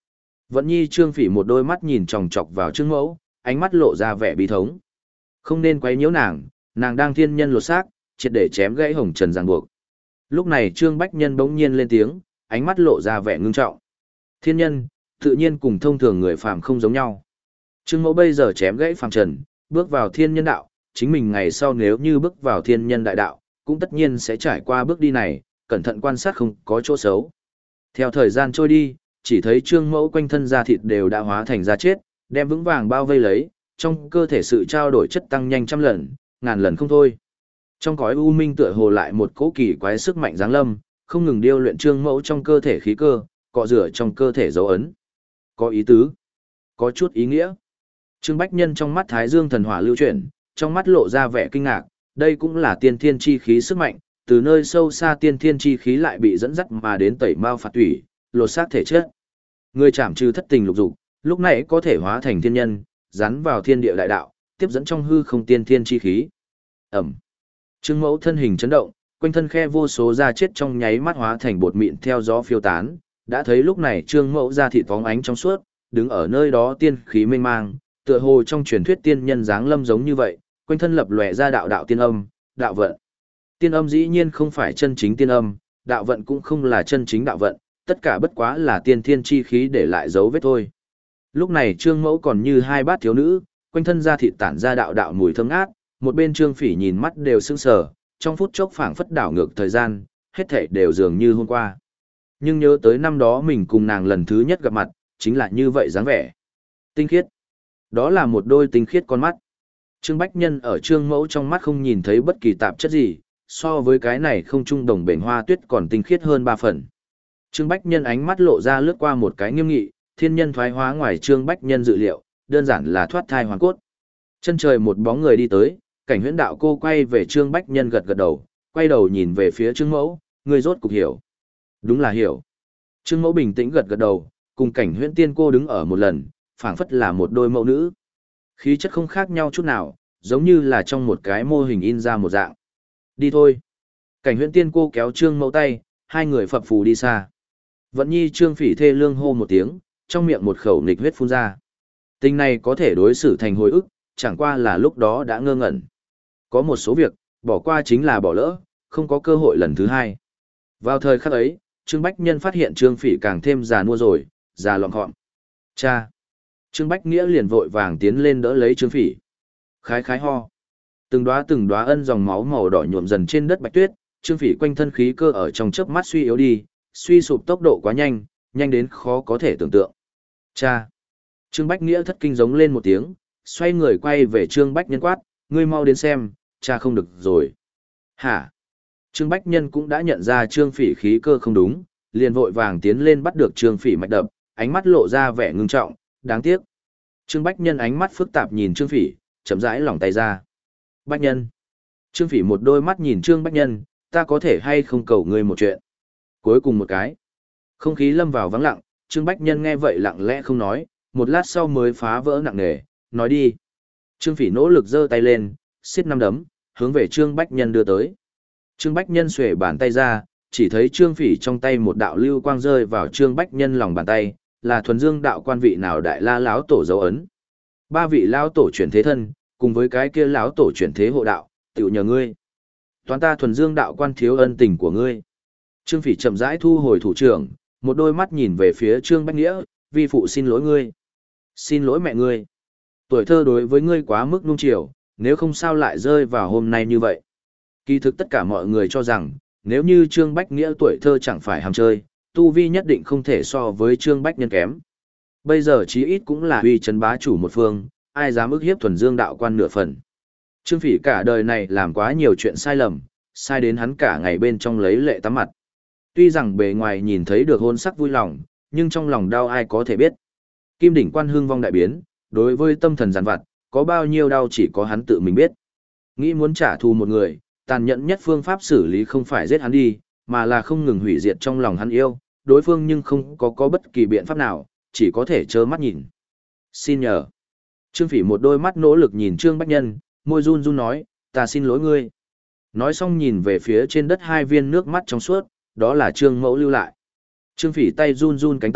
Vận Nhi Trương Phỉ một đôi mắt nhìn chòng chọc vào Trương Mẫu, ánh mắt lộ ra vẻ bi thống. Không nên quấy nhiễu nàng, nàng đang thiên nhân lột xác, triệt để chém gãy hồng trần ràng buộc. Lúc này Trương Bách Nhân bỗng nhiên lên tiếng, ánh mắt lộ ra vẻ ngưng trọng. Thiên nhân, tự nhiên cùng thông thường người phàm không giống nhau. Trương Mẫu bây giờ chém gãy phàm trần, bước vào thiên nhân đạo, chính mình ngày sau nếu như bước vào thiên nhân đại đạo, cũng tất nhiên sẽ trải qua bước đi này, cẩn thận quan sát không có chỗ xấu. Theo thời gian trôi đi, chỉ thấy Trương Mẫu quanh thân da thịt đều đã hóa thành da chết, đem vững vàng bao vây lấy, trong cơ thể sự trao đổi chất tăng nhanh trăm lần, ngàn lần không thôi. Trong cõi u minh tựa hồ lại một cỗ kỳ quái sức mạnh giáng lâm, không ngừng điêu luyện Trương Mẫu trong cơ thể khí cơ, cọ rửa trong cơ thể dấu ấn. Có ý tứ, có chút ý nghĩa. Trương Bách Nhân trong mắt Thái Dương thần hỏa lưu chuyển, trong mắt lộ ra vẻ kinh ngạc, đây cũng là tiên thiên chi khí sức mạnh, từ nơi sâu xa tiên thiên chi khí lại bị dẫn dắt mà đến tẩy mao phạt tủy, lột xác thể chất. Người chạm trừ thất tình lục dục, lúc này có thể hóa thành thiên nhân, rắn vào thiên địa đại đạo, tiếp dẫn trong hư không tiên thiên chi khí. Ẩm. Trương Mẫu thân hình chấn động, quanh thân khe vô số da chết trong nháy mắt hóa thành bột mịn theo gió phiêu tán, đã thấy lúc này Trương Mẫu da thịt phóng ánh trong suốt, đứng ở nơi đó tiên khí mênh mang, tựa hồ trong truyền thuyết tiên nhân dáng lâm giống như vậy, quanh thân lập lòe ra đạo đạo tiên âm, đạo vận. Tiên âm dĩ nhiên không phải chân chính tiên âm, đạo vận cũng không là chân chính đạo vận, tất cả bất quá là tiên thiên chi khí để lại dấu vết thôi. Lúc này Trương Mẫu còn như hai bát thiếu nữ, quanh thân da thịt tản ra đạo đạo mùi thơm ngát, một bên Trương Phỉ nhìn mắt đều sững sờ, trong phút chốc phảng phất đảo ngược thời gian, hết thảy đều dường như hôm qua. Nhưng nhớ tới năm đó mình cùng nàng lần thứ nhất gặp mặt, chính là như vậy dáng vẻ. Tinh khiết. Đó là một đôi tinh khiết con mắt. Trương Bách Nhân ở Trương Mẫu trong mắt không nhìn thấy bất kỳ tạp chất gì, so với cái này không trung đồng bền hoa tuyết còn tinh khiết hơn ba phần. Trương Bách Nhân ánh mắt lộ ra lướt qua một cái nghiêm nghị, thiên nhân thoái hóa ngoài Trương Bách Nhân dự liệu, đơn giản là thoát thai hoàn cốt. Chân trời một bóng người đi tới, Cảnh Huyễn đạo cô quay về Trương Bách Nhân gật gật đầu, quay đầu nhìn về phía Trương Mẫu, người rốt cục hiểu. Đúng là hiểu. Trương Mẫu bình tĩnh gật gật đầu, cùng Cảnh Huyễn tiên cô đứng ở một lần, phảng phất là một đôi mẫu nữ. Khí chất không khác nhau chút nào, giống như là trong một cái mô hình in ra một dạng. Đi thôi. Cảnh Huyễn tiên cô kéo Trương Mẫu tay, hai người phập phù đi xa. Vận Nhi Trương Phỉ thê lương hô một tiếng, trong miệng một khẩu nghịch huyết phun ra. Tình này có thể đối xử thành hồi ức, chẳng qua là lúc đó đã ngơ ngẩn. Có một số việc, bỏ qua chính là bỏ lỡ, không có cơ hội lần thứ hai. Vào thời khắc ấy, Trương Bách Nhân phát hiện Trương Phỉ càng thêm già nua rồi, già lọn gọn. Cha! Trương Bách Nghĩa liền vội vàng tiến lên đỡ lấy Trương Phỉ. Khái khái ho. Từng đóa từng đóa ân dòng máu màu đỏ nhuộm dần trên đất bạch tuyết, Trương Phỉ quanh thân khí cơ ở trong chớp mắt suy yếu đi, suy sụp tốc độ quá nhanh, nhanh đến khó có thể tưởng tượng. Cha! Trương Bách Nghĩa thất kinh giống lên một tiếng, xoay người quay về Trương Bách Nhân quát, ngươi mau đến xem, cha không được rồi. Hả? Trương Bách Nhân cũng đã nhận ra Trương Phỉ khí cơ không đúng, liền vội vàng tiến lên bắt được Trương Phỉ mạch đập, ánh mắt lộ ra vẻ ngưng trọng, đáng tiếc. Trương Bách Nhân ánh mắt phức tạp nhìn Trương Phỉ, chậm rãi lỏng tay ra. Bách Nhân. Trương Phỉ một đôi mắt nhìn Trương Bách Nhân, ta có thể hay không cầu ngươi một chuyện. Cuối cùng một cái. Không khí lâm vào vắng lặng, Trương Bách Nhân nghe vậy lặng lẽ không nói, một lát sau mới phá vỡ nặng nề, nói đi. Trương Phỉ nỗ lực giơ tay lên, xiết năm đấm, hướng về Trương Bách Nhân đưa tới. Trương Bách Nhân xuề bàn tay ra, chỉ thấy Trương Phỉ trong tay một đạo lưu quang rơi vào Trương Bách Nhân lòng bàn tay, là thuần dương đạo quan vị nào đại la lão tổ dấu ấn. Ba vị lão tổ chuyển thế thân, cùng với cái kia lão tổ chuyển thế hộ đạo, tiểu nhờ ngươi. Toán ta thuần dương đạo quan thiếu ân tình của ngươi. Trương Phỉ chậm rãi thu hồi thủ trưởng, một đôi mắt nhìn về phía Trương Bách Nghĩa, vi phụ xin lỗi ngươi. Xin lỗi mẹ ngươi. Tuổi thơ đối với ngươi quá mức nung chiều, nếu không sao lại rơi vào hôm nay như vậy. Kỳ thực tất cả mọi người cho rằng, nếu như Trương Bách Nghĩa tuổi thơ chẳng phải ham chơi, tu vi nhất định không thể so với Trương Bách Nhân kém. Bây giờ chí ít cũng là uy trấn bá chủ một phương, ai dám ức hiếp thuần dương đạo quan nửa phần. Trương Phỉ cả đời này làm quá nhiều chuyện sai lầm, sai đến hắn cả ngày bên trong lấy lệ tắm mặt. Tuy rằng bề ngoài nhìn thấy được hôn sắc vui lòng, nhưng trong lòng đau ai có thể biết. Kim đỉnh quan hương vong đại biến, đối với tâm thần giàn vặt, có bao nhiêu đau chỉ có hắn tự mình biết. Nghĩ muốn trả thù một người, tàn nhẫn nhất phương pháp xử lý không phải giết hắn đi, mà là không ngừng hủy diệt trong lòng hắn yêu, đối phương nhưng không có có bất kỳ biện pháp nào, chỉ có thể trơ mắt nhìn. Xin nhờ. Trương Phỉ một đôi mắt nỗ lực nhìn Trương Bách Nhân, môi run run nói, ta xin lỗi ngươi. Nói xong nhìn về phía trên đất hai viên nước mắt trong suốt, đó là Trương Mẫu lưu lại. Trương Phỉ tay run run cánh tay,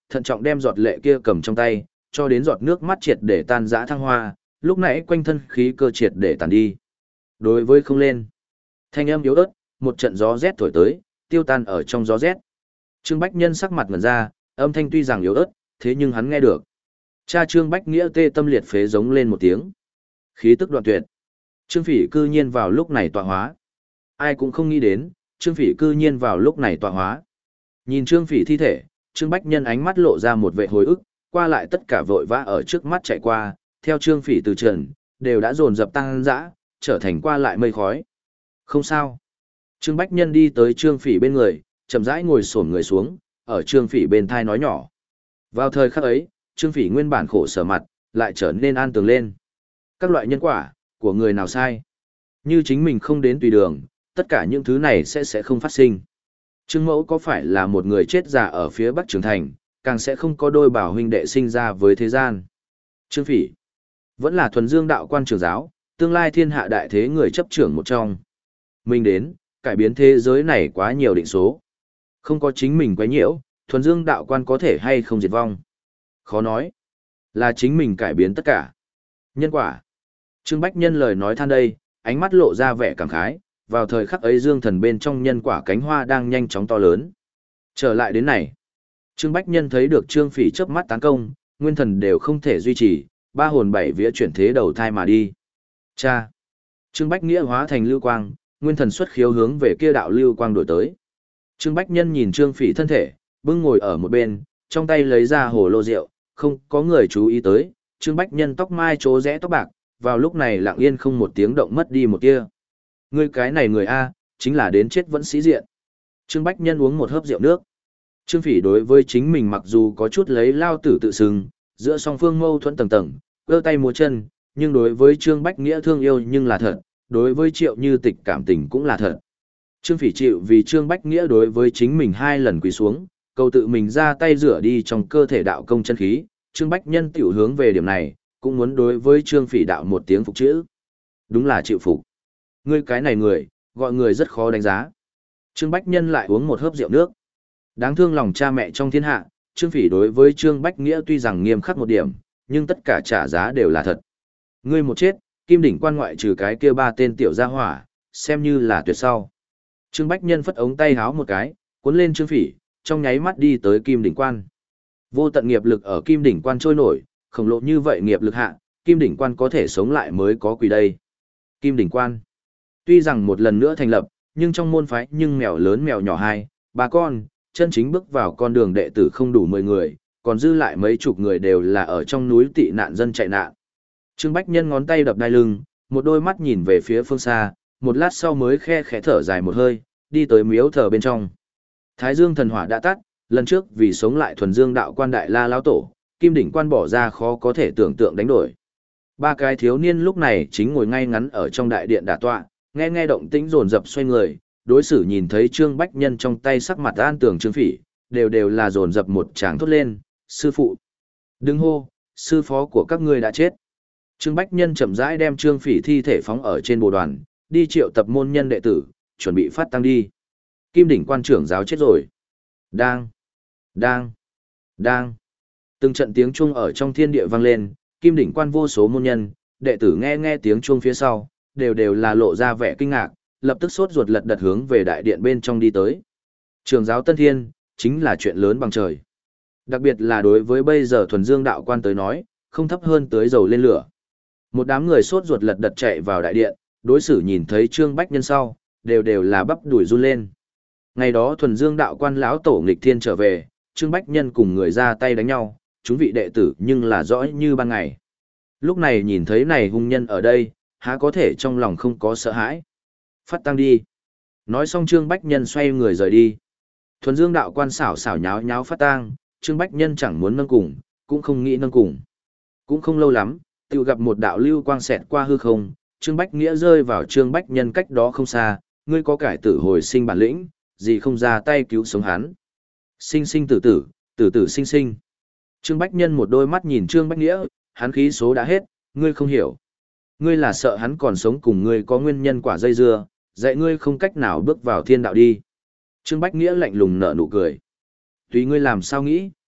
thận trọng đem giọt lệ kia cầm trong tay, cho đến giọt nước mắt triệt để tan rã thăng hoa, lúc nãy quanh thân khí cơ triệt để tàn đi. Đối với không lên, thanh âm yếu ớt, một trận gió rét thổi tới, tiêu tan ở trong gió rét. Trương Bách Nhân sắc mặt ngẩn ra, âm thanh tuy rằng yếu ớt, thế nhưng hắn nghe được. Cha Trương Bách Nghĩa tê tâm liệt phế giống lên một tiếng. Khí tức đoạn tuyệt. Trương Phỉ cư nhiên vào lúc này tọa hóa. Ai cũng không nghĩ đến, Trương Phỉ cư nhiên vào lúc này tọa hóa. Nhìn Trương Phỉ thi thể, Trương Bách Nhân ánh mắt lộ ra một vẻ hồi ức, qua lại tất cả vội vã ở trước mắt chạy qua, theo Trương Phỉ từ trần, đều đã dồn dập tăng dã, trở thành qua lại mây khói. Không sao. Trương Bách Nhân đi tới Trương Phỉ bên người, chậm rãi ngồi xổm người xuống, ở Trương Phỉ bên thai nói nhỏ. Vào thời khắc ấy, Trương Phỉ nguyên bản khổ sở mặt, lại trở nên an tường lên. Các loại nhân quả, của người nào sai. Như chính mình không đến tùy đường, tất cả những thứ này sẽ sẽ không phát sinh. Trương Mẫu có phải là một người chết già ở phía Bắc Trường Thành, càng sẽ không có đôi bảo huynh đệ sinh ra với thế gian. Trương Phỉ, vẫn là thuần dương đạo quan trưởng giáo, tương lai thiên hạ đại thế người chấp trưởng một trong. Mình đến, cải biến thế giới này quá nhiều định số. Không có chính mình quấy nhiễu, thuần dương đạo quan có thể hay không diệt vong. Khó nói, là chính mình cải biến tất cả. Nhân quả. Trương Bách Nhân lời nói than đây, ánh mắt lộ ra vẻ cảm khái, vào thời khắc ấy dương thần bên trong nhân quả cánh hoa đang nhanh chóng to lớn. Trở lại đến này, Trương Bách Nhân thấy được Trương Phỉ chớp mắt tán công, nguyên thần đều không thể duy trì, ba hồn bảy vía chuyển thế đầu thai mà đi. Cha! Trương Bách Nghĩa hóa thành lưu quang, nguyên thần xuất khiếu hướng về kia đạo lưu quang đổi tới. Trương Bách Nhân nhìn Trương Phỉ thân thể, bưng ngồi ở một bên, trong tay lấy ra hồ lô rượu, không có người chú ý tới, Trương Bách Nhân tóc mai trố rẽ tóc bạc, vào lúc này lặng yên không một tiếng động mất đi một tia. Ngươi cái này người A, chính là đến chết vẫn sĩ diện. Trương Bách Nhân uống một hớp rượu nước. Trương Phỉ đối với chính mình mặc dù có chút lấy lao tử tự xưng, giữa song phương mâu thuẫn tầng tầng, cơ tay múa chân, nhưng đối với Trương Bách Nghĩa thương yêu nhưng là thật, đối với Triệu Như Tịch cảm tình cũng là thật. Trương Phỉ chịu vì Trương Bách Nghĩa đối với chính mình hai lần quỳ xuống, cầu tự mình ra tay rửa đi trong cơ thể đạo công chân khí, Trương Bách Nhân tiểu hướng về điểm này, cũng muốn đối với Trương Phỉ đạo một tiếng phục chữ. Đúng là chịu phục. Ngươi cái này người, gọi người rất khó đánh giá. Trương Bách Nhân lại uống một hớp rượu nước. Đáng thương lòng cha mẹ trong thiên hạ, Trương Phỉ đối với Trương Bách Nghĩa tuy rằng nghiêm khắc một điểm, nhưng tất cả trả giá đều là thật. Ngươi một chết, Kim Đỉnh Quan ngoại trừ cái kia ba tên tiểu gia hỏa, xem như là tuyệt sau. Trương Bách Nhân phất ống tay háo một cái, cuốn lên Trương Phỉ, trong nháy mắt đi tới Kim Đỉnh Quan. Vô tận nghiệp lực ở Kim Đỉnh Quan trôi nổi, khổng lồ như vậy nghiệp lực hạ, Kim Đỉnh Quan có thể sống lại mới có quỷ đây. Kim Đỉnh Quan, tuy rằng một lần nữa thành lập, nhưng trong môn phái nhưng mèo lớn mèo nhỏ hai, ba con, chân chính bước vào con đường đệ tử không đủ mười người, còn dư lại mấy chục người đều là ở trong núi tị nạn dân chạy nạn. Trương Bách Nhân ngón tay đập đai lưng, một đôi mắt nhìn về phía phương xa, một lát sau mới khe khẽ thở dài một hơi, đi tới miếu thờ bên trong. Thái Dương thần hỏa đã tắt, lần trước vì sống lại thuần dương đạo quan đại la lão tổ, Kim Đỉnh Quan bỏ ra khó có thể tưởng tượng đánh đổi. Ba cái thiếu niên lúc này chính ngồi ngay ngắn ở trong đại điện đả tọa, nghe nghe động tĩnh rồn rập xoay người, đối xử nhìn thấy Trương Bách Nhân trong tay sắc mặt an tường Trương Phỉ, đều đều là rồn rập một tràng thốt lên, sư phụ. Đừng hô, sư phó của các ngươi đã chết. Trương Bách Nhân chậm rãi đem Trương Phỉ thi thể phóng ở trên bồ đoàn, đi triệu tập môn nhân đệ tử, chuẩn bị phát tăng đi. Kim Đỉnh Quan trưởng giáo chết rồi. Đang, đang, đang. Từng trận tiếng chuông ở trong thiên địa vang lên, Kim Đỉnh Quan vô số môn nhân, đệ tử nghe nghe tiếng chuông phía sau, đều đều là lộ ra vẻ kinh ngạc, lập tức sốt ruột lật đật hướng về đại điện bên trong đi tới. Trường giáo Tân Thiên, chính là chuyện lớn bằng trời. Đặc biệt là đối với bây giờ thuần dương đạo quan tới nói, không thấp hơn tới dầu lên lửa. Một đám người sốt ruột lật đật chạy vào đại điện, đối xử nhìn thấy Trương Bách Nhân sau, đều đều là bắp đuổi run lên. Ngày đó thuần dương đạo quan lão tổ nghịch thiên trở về, Trương Bách Nhân cùng người ra tay đánh nhau, chúng vị đệ tử nhưng là rõ như ban ngày. Lúc này nhìn thấy này hung nhân ở đây, há có thể trong lòng không có sợ hãi. Phát tăng đi. Nói xong Trương Bách Nhân xoay người rời đi. Thuần dương đạo quan xảo xảo nháo nháo phát tang, Trương Bách Nhân chẳng muốn nâng cùng, cũng không nghĩ nâng cùng. Cũng không lâu lắm, tự gặp một đạo lưu quang xẹt qua hư không, Trương Bách Nghĩa rơi vào Trương Bách Nhân cách đó không xa, ngươi có cải tử hồi sinh bản lĩnh, gì không ra tay cứu sống hắn. Sinh sinh tử tử, tử tử sinh sinh. Trương Bách Nhân một đôi mắt nhìn Trương Bách Nghĩa, hắn khí số đã hết, ngươi không hiểu. Ngươi là sợ hắn còn sống cùng ngươi có nguyên nhân quả dây dưa, dạy ngươi không cách nào bước vào thiên đạo đi. Trương Bách Nghĩa lạnh lùng nở nụ cười. Tùy ngươi làm sao nghĩ.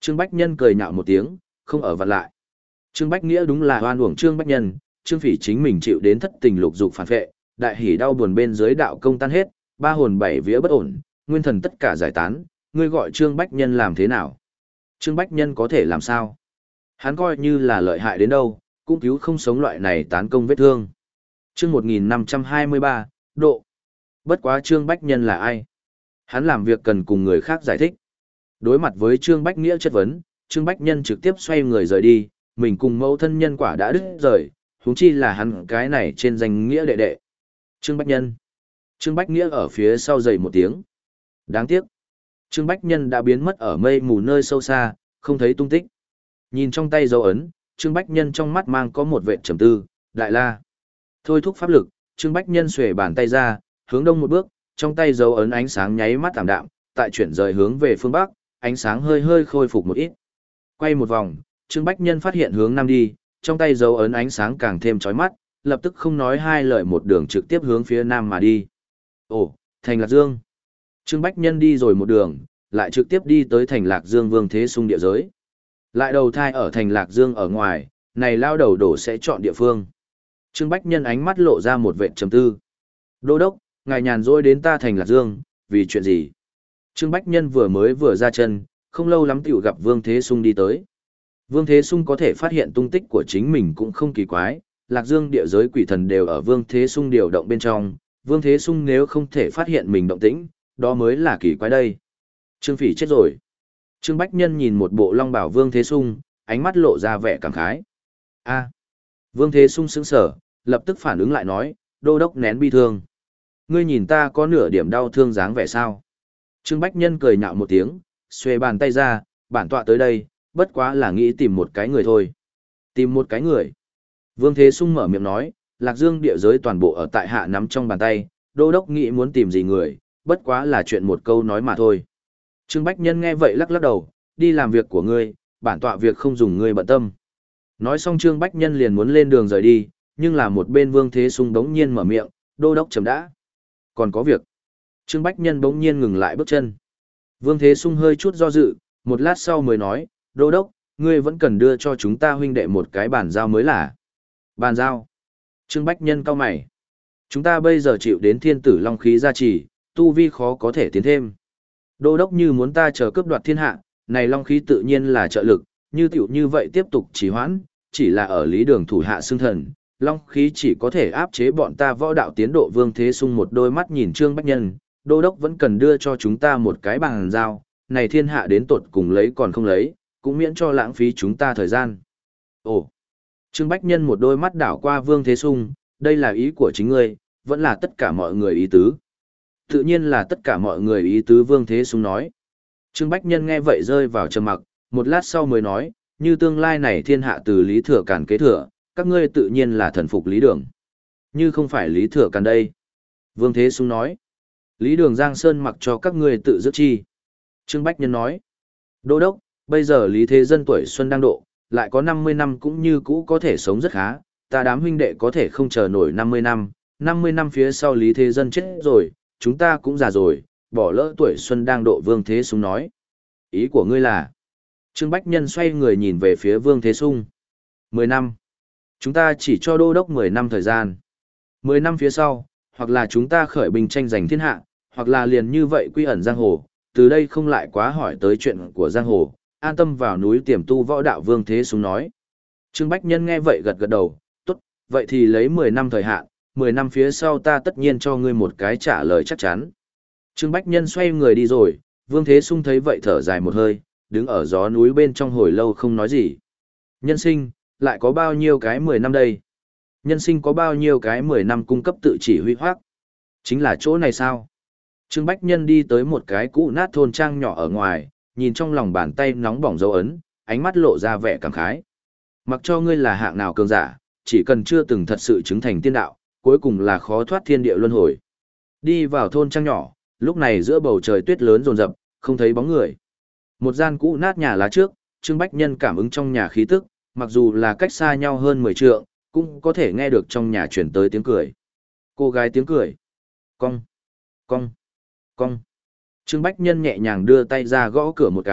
Trương Bách Nhân cười nhạo một tiếng, không ở vặn lại. Trương Bách Nghĩa đúng là oan uổng Trương Bách Nhân, Trương Phỉ chính mình chịu đến thất tình lục dục phản vệ, đại hỉ đau buồn bên dưới đạo công tan hết, ba hồn bảy vía bất ổn, nguyên thần tất cả giải tán, ngươi gọi Trương Bách Nhân làm thế nào? Trương Bách Nhân có thể làm sao? Hắn coi như là lợi hại đến đâu, cũng cứu không sống loại này tán công vết thương. Chương một nghìn năm trăm hai mươi ba, độ. Bất quá Trương Bách Nhân là ai? Hắn làm việc cần cùng người khác giải thích. Đối mặt với Trương Bách Nghĩa chất vấn, Trương Bách Nhân trực tiếp xoay người rời đi, mình cùng mẫu thân nhân quả đã đứt rời, huống chi là hắn cái này trên danh nghĩa đệ đệ. Trương Bách Nhân. Trương Bách Nghĩa ở phía sau dậy một tiếng. Đáng tiếc. Trương Bách Nhân đã biến mất ở mây mù nơi sâu xa, không thấy tung tích. Nhìn trong tay dấu ấn, Trương Bách Nhân trong mắt mang có một vệt trầm tư, đại la. Thôi thúc pháp lực, Trương Bách Nhân xuề bàn tay ra, hướng đông một bước, trong tay dấu ấn ánh sáng nháy mắt tạm đạm, tại chuyển rời hướng về phương bắc, ánh sáng hơi hơi khôi phục một ít. Quay một vòng, Trương Bách Nhân phát hiện hướng nam đi, trong tay dấu ấn ánh sáng càng thêm chói mắt, lập tức không nói hai lời một đường trực tiếp hướng phía nam mà đi. Ồ, thành Lạc Dương. Trương Bách Nhân đi rồi một đường, lại trực tiếp đi tới thành Lạc Dương Vương Thế Sung địa giới. Lại đầu thai ở thành Lạc Dương ở ngoài, này lao đầu đổ sẽ chọn địa phương. Trương Bách Nhân ánh mắt lộ ra một vệt trầm tư. Đô đốc, ngài nhàn rỗi đến ta thành Lạc Dương, vì chuyện gì? Trương Bách Nhân vừa mới vừa ra chân, không lâu lắm tiểu gặp Vương Thế Sung đi tới. Vương Thế Sung có thể phát hiện tung tích của chính mình cũng không kỳ quái, Lạc Dương địa giới quỷ thần đều ở Vương Thế Sung điều động bên trong, Vương Thế Sung nếu không thể phát hiện mình động tĩnh, đó mới là kỳ quái đây. Trương Phỉ chết rồi. Trương Bách Nhân nhìn một bộ long bào Vương Thế Sung, ánh mắt lộ ra vẻ cảm khái. A. Vương Thế Sung sững sờ, lập tức phản ứng lại nói, đô đốc nén bi thương. Ngươi nhìn ta có nửa điểm đau thương dáng vẻ sao? Trương Bách Nhân cười nhạo một tiếng, xuề bàn tay ra, bản tọa tới đây, bất quá là nghĩ tìm một cái người thôi. Tìm một cái người. Vương Thế Sung mở miệng nói, Lạc Dương địa giới toàn bộ ở tại hạ nắm trong bàn tay, đô đốc nghĩ muốn tìm gì người, bất quá là chuyện một câu nói mà thôi. Trương Bách Nhân nghe vậy lắc lắc đầu, đi làm việc của ngươi, bản tọa việc không dùng ngươi bận tâm. Nói xong Trương Bách Nhân liền muốn lên đường rời đi, nhưng là một bên Vương Thế Sung đống nhiên mở miệng, đô đốc chấm đã. Còn có việc. Trương Bách Nhân bỗng nhiên ngừng lại bước chân. Vương Thế Sung hơi chút do dự, một lát sau mới nói, đô đốc, ngươi vẫn cần đưa cho chúng ta huynh đệ một cái bàn giao mới là. Bàn giao. Trương Bách Nhân cau mày. Chúng ta bây giờ chịu đến thiên tử long khí gia trì, tu vi khó có thể tiến thêm. Đô đốc như muốn ta chờ cướp đoạt thiên hạ, này long khí tự nhiên là trợ lực, như tiểu như vậy tiếp tục trì hoãn, chỉ là ở lý đường thủ hạ xương thần, long khí chỉ có thể áp chế bọn ta võ đạo tiến độ. Vương Thế Sung một đôi mắt nhìn Trương Bách Nhân, đô đốc vẫn cần đưa cho chúng ta một cái bàn giao, này thiên hạ đến tột cùng lấy còn không lấy, cũng miễn cho lãng phí chúng ta thời gian. Ồ! Trương Bách Nhân một đôi mắt đảo qua Vương Thế Sung, đây là ý của chính ngươi, vẫn là tất cả mọi người ý tứ. Tự nhiên là tất cả mọi người ý tứ. Vương Thế Sung nói. Trương Bách Nhân nghe vậy rơi vào trầm mặc, một lát sau mới nói, như tương lai này thiên hạ từ Lý Thừa Càn kế thừa, các ngươi tự nhiên là thần phục Lý Đường. Như không phải Lý Thừa Càn đây. Vương Thế Sung nói. Lý Đường Giang Sơn mặc cho các ngươi tự dứt chi. Trương Bách Nhân nói. Đô đốc, bây giờ Lý Thế Dân tuổi xuân đang độ, lại có năm mươi năm cũng như cũ có thể sống rất khá, ta đám huynh đệ có thể không chờ nổi năm mươi năm, năm mươi năm phía sau Lý Thế Dân chết rồi, chúng ta cũng già rồi, bỏ lỡ tuổi xuân đang độ. Vương Thế Sung nói. Ý của ngươi là? Trương Bách Nhân xoay người nhìn về phía Vương Thế Sung. Mười năm. Chúng ta chỉ cho đô đốc mười năm thời gian. Mười năm phía sau, hoặc là chúng ta khởi binh tranh giành thiên hạ, hoặc là liền như vậy quy ẩn giang hồ, từ đây không lại quá hỏi tới chuyện của giang hồ, an tâm vào núi tiềm tu võ đạo. Vương Thế Sung nói. Trương Bách Nhân nghe vậy gật gật đầu, tốt, vậy thì lấy mười năm thời hạn, mười năm phía sau ta tất nhiên cho ngươi một cái trả lời chắc chắn. Trương Bách Nhân xoay người đi rồi, Vương Thế Sung thấy vậy thở dài một hơi, đứng ở gió núi bên trong hồi lâu không nói gì. Nhân sinh, lại có bao nhiêu cái mười năm đây? Nhân sinh có bao nhiêu cái mười năm cung cấp tự chỉ huy hoác? Chính là chỗ này sao? Trương Bách Nhân đi tới một cái cũ nát thôn trang nhỏ ở ngoài, nhìn trong lòng bàn tay nóng bỏng dấu ấn, ánh mắt lộ ra vẻ cảm khái. Mặc cho ngươi là hạng nào cường giả, chỉ cần chưa từng thật sự chứng thành tiên đạo, cuối cùng là khó thoát thiên địa luân hồi. Đi vào thôn trang nhỏ, lúc này giữa bầu trời tuyết lớn rồn rập, không thấy bóng người. Một gian cũ nát nhà lá trước, Trương Bách Nhân cảm ứng trong nhà khí tức, mặc dù là cách xa nhau hơn mười trượng, cũng có thể nghe được trong nhà truyền tới tiếng cười. Cô gái tiếng cười. Cong, cong, cong. Trương Bách Nhân nhẹ nhàng đưa tay ra gõ cửa một cái,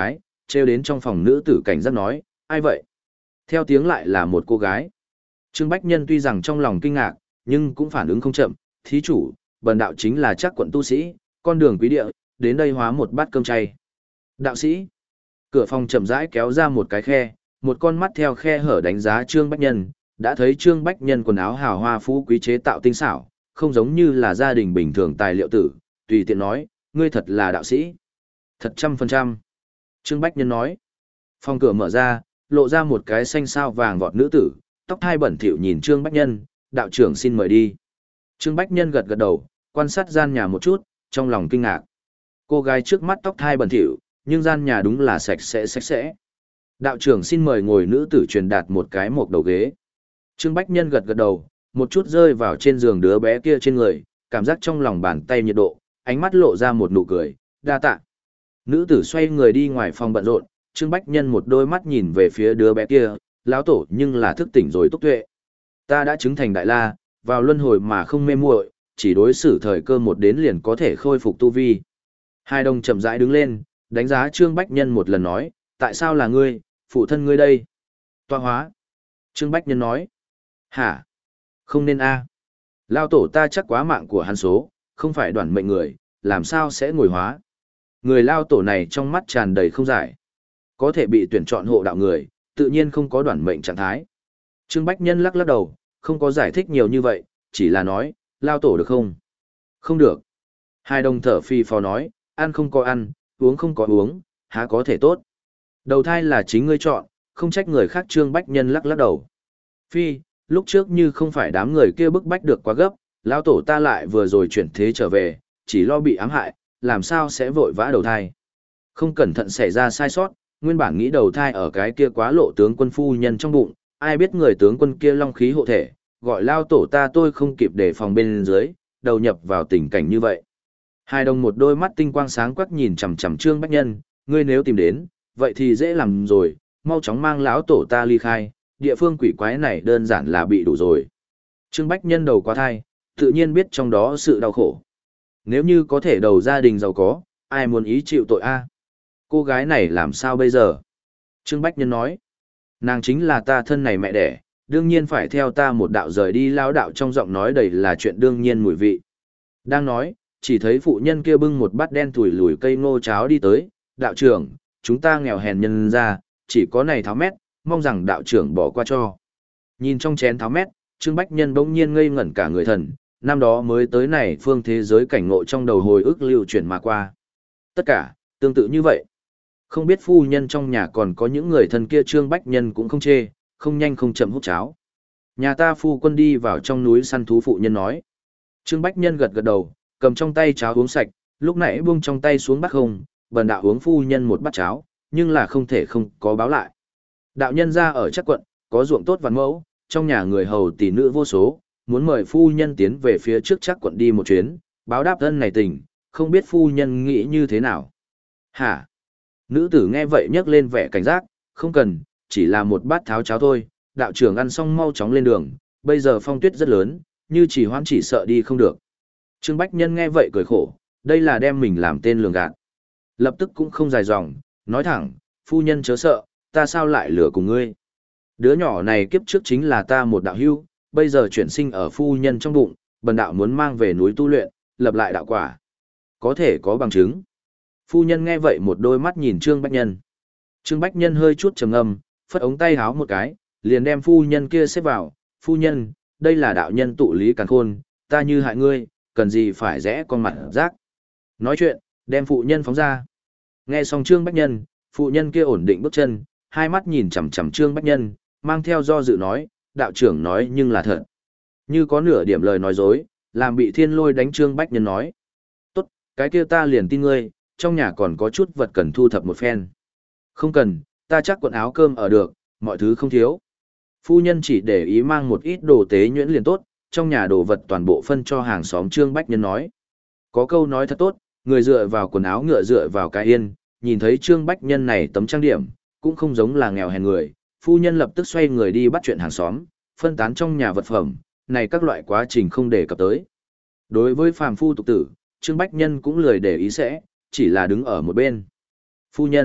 trêu đến trong phòng nữ tử cảnh giác nói, ai vậy? Theo tiếng lại là một cô gái. Trương Bách Nhân tuy rằng trong lòng kinh ngạc, nhưng cũng phản ứng không chậm, thí chủ, bần đạo chính là Trác quận tu sĩ, con đường quý địa, đến đây hóa một bát cơm chay. Đạo sĩ. Cửa phòng chậm rãi kéo ra một cái khe, một con mắt theo khe hở đánh giá Trương Bách Nhân, đã thấy Trương Bách Nhân quần áo hào hoa phú quý chế tạo tinh xảo, không giống như là gia đình bình thường tài liệu tử, tùy tiện nói, ngươi thật là đạo sĩ. Thật trăm phần trăm. Trương Bách Nhân nói. Phòng cửa mở ra, lộ ra một cái xanh sao vàng vọt nữ tử, tóc thai bẩn thỉu nhìn Trương Bách Nhân, đạo trưởng xin mời đi. Trương Bách Nhân gật gật đầu, quan sát gian nhà một chút, trong lòng kinh ngạc. Cô gái trước mắt tóc thai bẩn thỉu, nhưng gian nhà đúng là sạch sẽ sạch sẽ. Đạo trưởng xin mời ngồi, nữ tử truyền đạt một cái một đầu ghế. Trương Bách Nhân gật gật đầu, một chút rơi vào trên giường đứa bé kia trên người, cảm giác trong lòng bàn tay nhiệt độ, ánh mắt lộ ra một nụ cười, đa tạ. Nữ tử xoay người đi ngoài phòng bận rộn, Trương Bách Nhân một đôi mắt nhìn về phía đứa bé kia, lão tổ nhưng là thức tỉnh rồi túc tuệ. Ta đã chứng thành đại la, vào luân hồi mà không mê muội, chỉ đối xử thời cơ một đến liền có thể khôi phục tu vi. Hai đồng chậm rãi đứng lên, đánh giá Trương Bách Nhân một lần nói, tại sao là ngươi, phụ thân ngươi đây? Toa hóa. Trương Bách Nhân nói, hả? Không nên a. Lao tổ ta chắc quá mạng của hắn số, không phải đoản mệnh người, làm sao sẽ ngồi hóa? Người lao tổ này trong mắt tràn đầy không giải. Có thể bị tuyển chọn hộ đạo người, tự nhiên không có đoản mệnh trạng thái. Trương Bách Nhân lắc lắc đầu, không có giải thích nhiều như vậy, chỉ là nói, lao tổ được không? Không được. Hai đồng thở phi phò nói, ăn không có ăn, uống không có uống, há có thể tốt. Đầu thai là chính ngươi chọn, không trách người khác. Trương Bách Nhân lắc lắc đầu. Phi, lúc trước như không phải đám người kia bức bách được quá gấp, lao tổ ta lại vừa rồi chuyển thế trở về, chỉ lo bị ám hại, làm sao sẽ vội vã đầu thai. Không cẩn thận xảy ra sai sót, nguyên bản nghĩ đầu thai ở cái kia quá lộ tướng quân phu nhân trong bụng, ai biết người tướng quân kia long khí hộ thể, gọi lao tổ ta tôi không kịp đề phòng bên dưới, đầu nhập vào tình cảnh như vậy. Hai đồng một đôi mắt tinh quang sáng quắc nhìn chằm chằm Trương Bách Nhân, ngươi nếu tìm đến, vậy thì dễ làm rồi, mau chóng mang lão tổ ta ly khai, địa phương quỷ quái này đơn giản là bị đủ rồi. Trương Bách Nhân đầu quá thai, tự nhiên biết trong đó sự đau khổ. Nếu như có thể đầu gia đình giàu có, ai muốn ý chịu tội a? Cô gái này làm sao bây giờ? Trương Bách Nhân nói, nàng chính là ta thân này mẹ đẻ, đương nhiên phải theo ta một đạo rời đi. Lao đạo trong giọng nói đầy là chuyện đương nhiên mùi vị. Đang nói, chỉ thấy phụ nhân kia bưng một bát đen thủi lùi cây ngô cháo đi tới, đạo trưởng, chúng ta nghèo hèn nhân ra, chỉ có này tháo mét, mong rằng đạo trưởng bỏ qua cho. Nhìn trong chén tháo mét, Trương Bách Nhân bỗng nhiên ngây ngẩn cả người thần, năm đó mới tới này phương thế giới cảnh ngộ trong đầu hồi ức lưu chuyển mà qua. Tất cả, tương tự như vậy. Không biết phu nhân trong nhà còn có những người thân kia. Trương Bách Nhân cũng không chê, không nhanh không chậm hút cháo. Nhà ta phu quân đi vào trong núi săn thú, phụ nhân nói. Trương Bách Nhân gật gật đầu, cầm trong tay cháo uống sạch, lúc nãy buông trong tay xuống bắt không, bần đạo uống phu nhân một bát cháo, nhưng là không thể không có báo lại. Đạo nhân ra ở Trác quận, có ruộng tốt vạn mẫu, trong nhà người hầu tỷ nữ vô số, muốn mời phu nhân tiến về phía trước Trác quận đi một chuyến, báo đáp ân này tình, không biết phu nhân nghĩ như thế nào. Hả? Nữ tử nghe vậy nhấc lên vẻ cảnh giác, không cần, chỉ là một bát tháo cháo thôi, đạo trưởng ăn xong mau chóng lên đường, bây giờ phong tuyết rất lớn, như chỉ hoãn chỉ sợ đi không được. Trương Bách Nhân nghe vậy cười khổ, đây là đem mình làm tên lường gạt. Lập tức cũng không dài dòng, nói thẳng, phu nhân chớ sợ, ta sao lại lừa cùng ngươi. Đứa nhỏ này kiếp trước chính là ta một đạo hưu, bây giờ chuyển sinh ở phu nhân trong bụng, bần đạo muốn mang về núi tu luyện, lập lại đạo quả. Có thể có bằng chứng. Phu nhân nghe vậy một đôi mắt nhìn Trương Bách Nhân. Trương Bách Nhân hơi chút trầm ngâm, phất ống tay háo một cái, liền đem phu nhân kia xếp vào. Phu nhân, đây là đạo nhân tụ lý càn khôn, ta như hại ngươi, cần gì phải rẽ con mặt rác. Nói chuyện, đem phụ nhân phóng ra. Nghe xong Trương Bách Nhân, phụ nhân kia ổn định bước chân, hai mắt nhìn chằm chằm Trương Bách Nhân, mang theo do dự nói, đạo trưởng nói nhưng là thật. Như có nửa điểm lời nói dối, làm bị thiên lôi đánh. Trương Bách Nhân nói, tốt, cái kia ta liền tin ngươi, trong nhà còn có chút vật cần thu thập một phen. Không cần, ta chắc quần áo cơm ở được, mọi thứ không thiếu. Phu nhân chỉ để ý mang một ít đồ tế nhuyễn liền tốt, trong nhà đồ vật toàn bộ phân cho hàng xóm. Trương Bách Nhân nói, có câu nói thật tốt, người dựa vào quần áo ngựa dựa vào cái yên. Nhìn thấy Trương Bách Nhân này tấm trang điểm, cũng không giống là nghèo hèn người, phu nhân lập tức xoay người đi bắt chuyện hàng xóm, phân tán trong nhà vật phẩm, này các loại quá trình không để cập tới. Đối với phàm phu tục tử, Trương Bách Nhân cũng lười để ý sẽ, chỉ là đứng ở một bên. Phu nhân,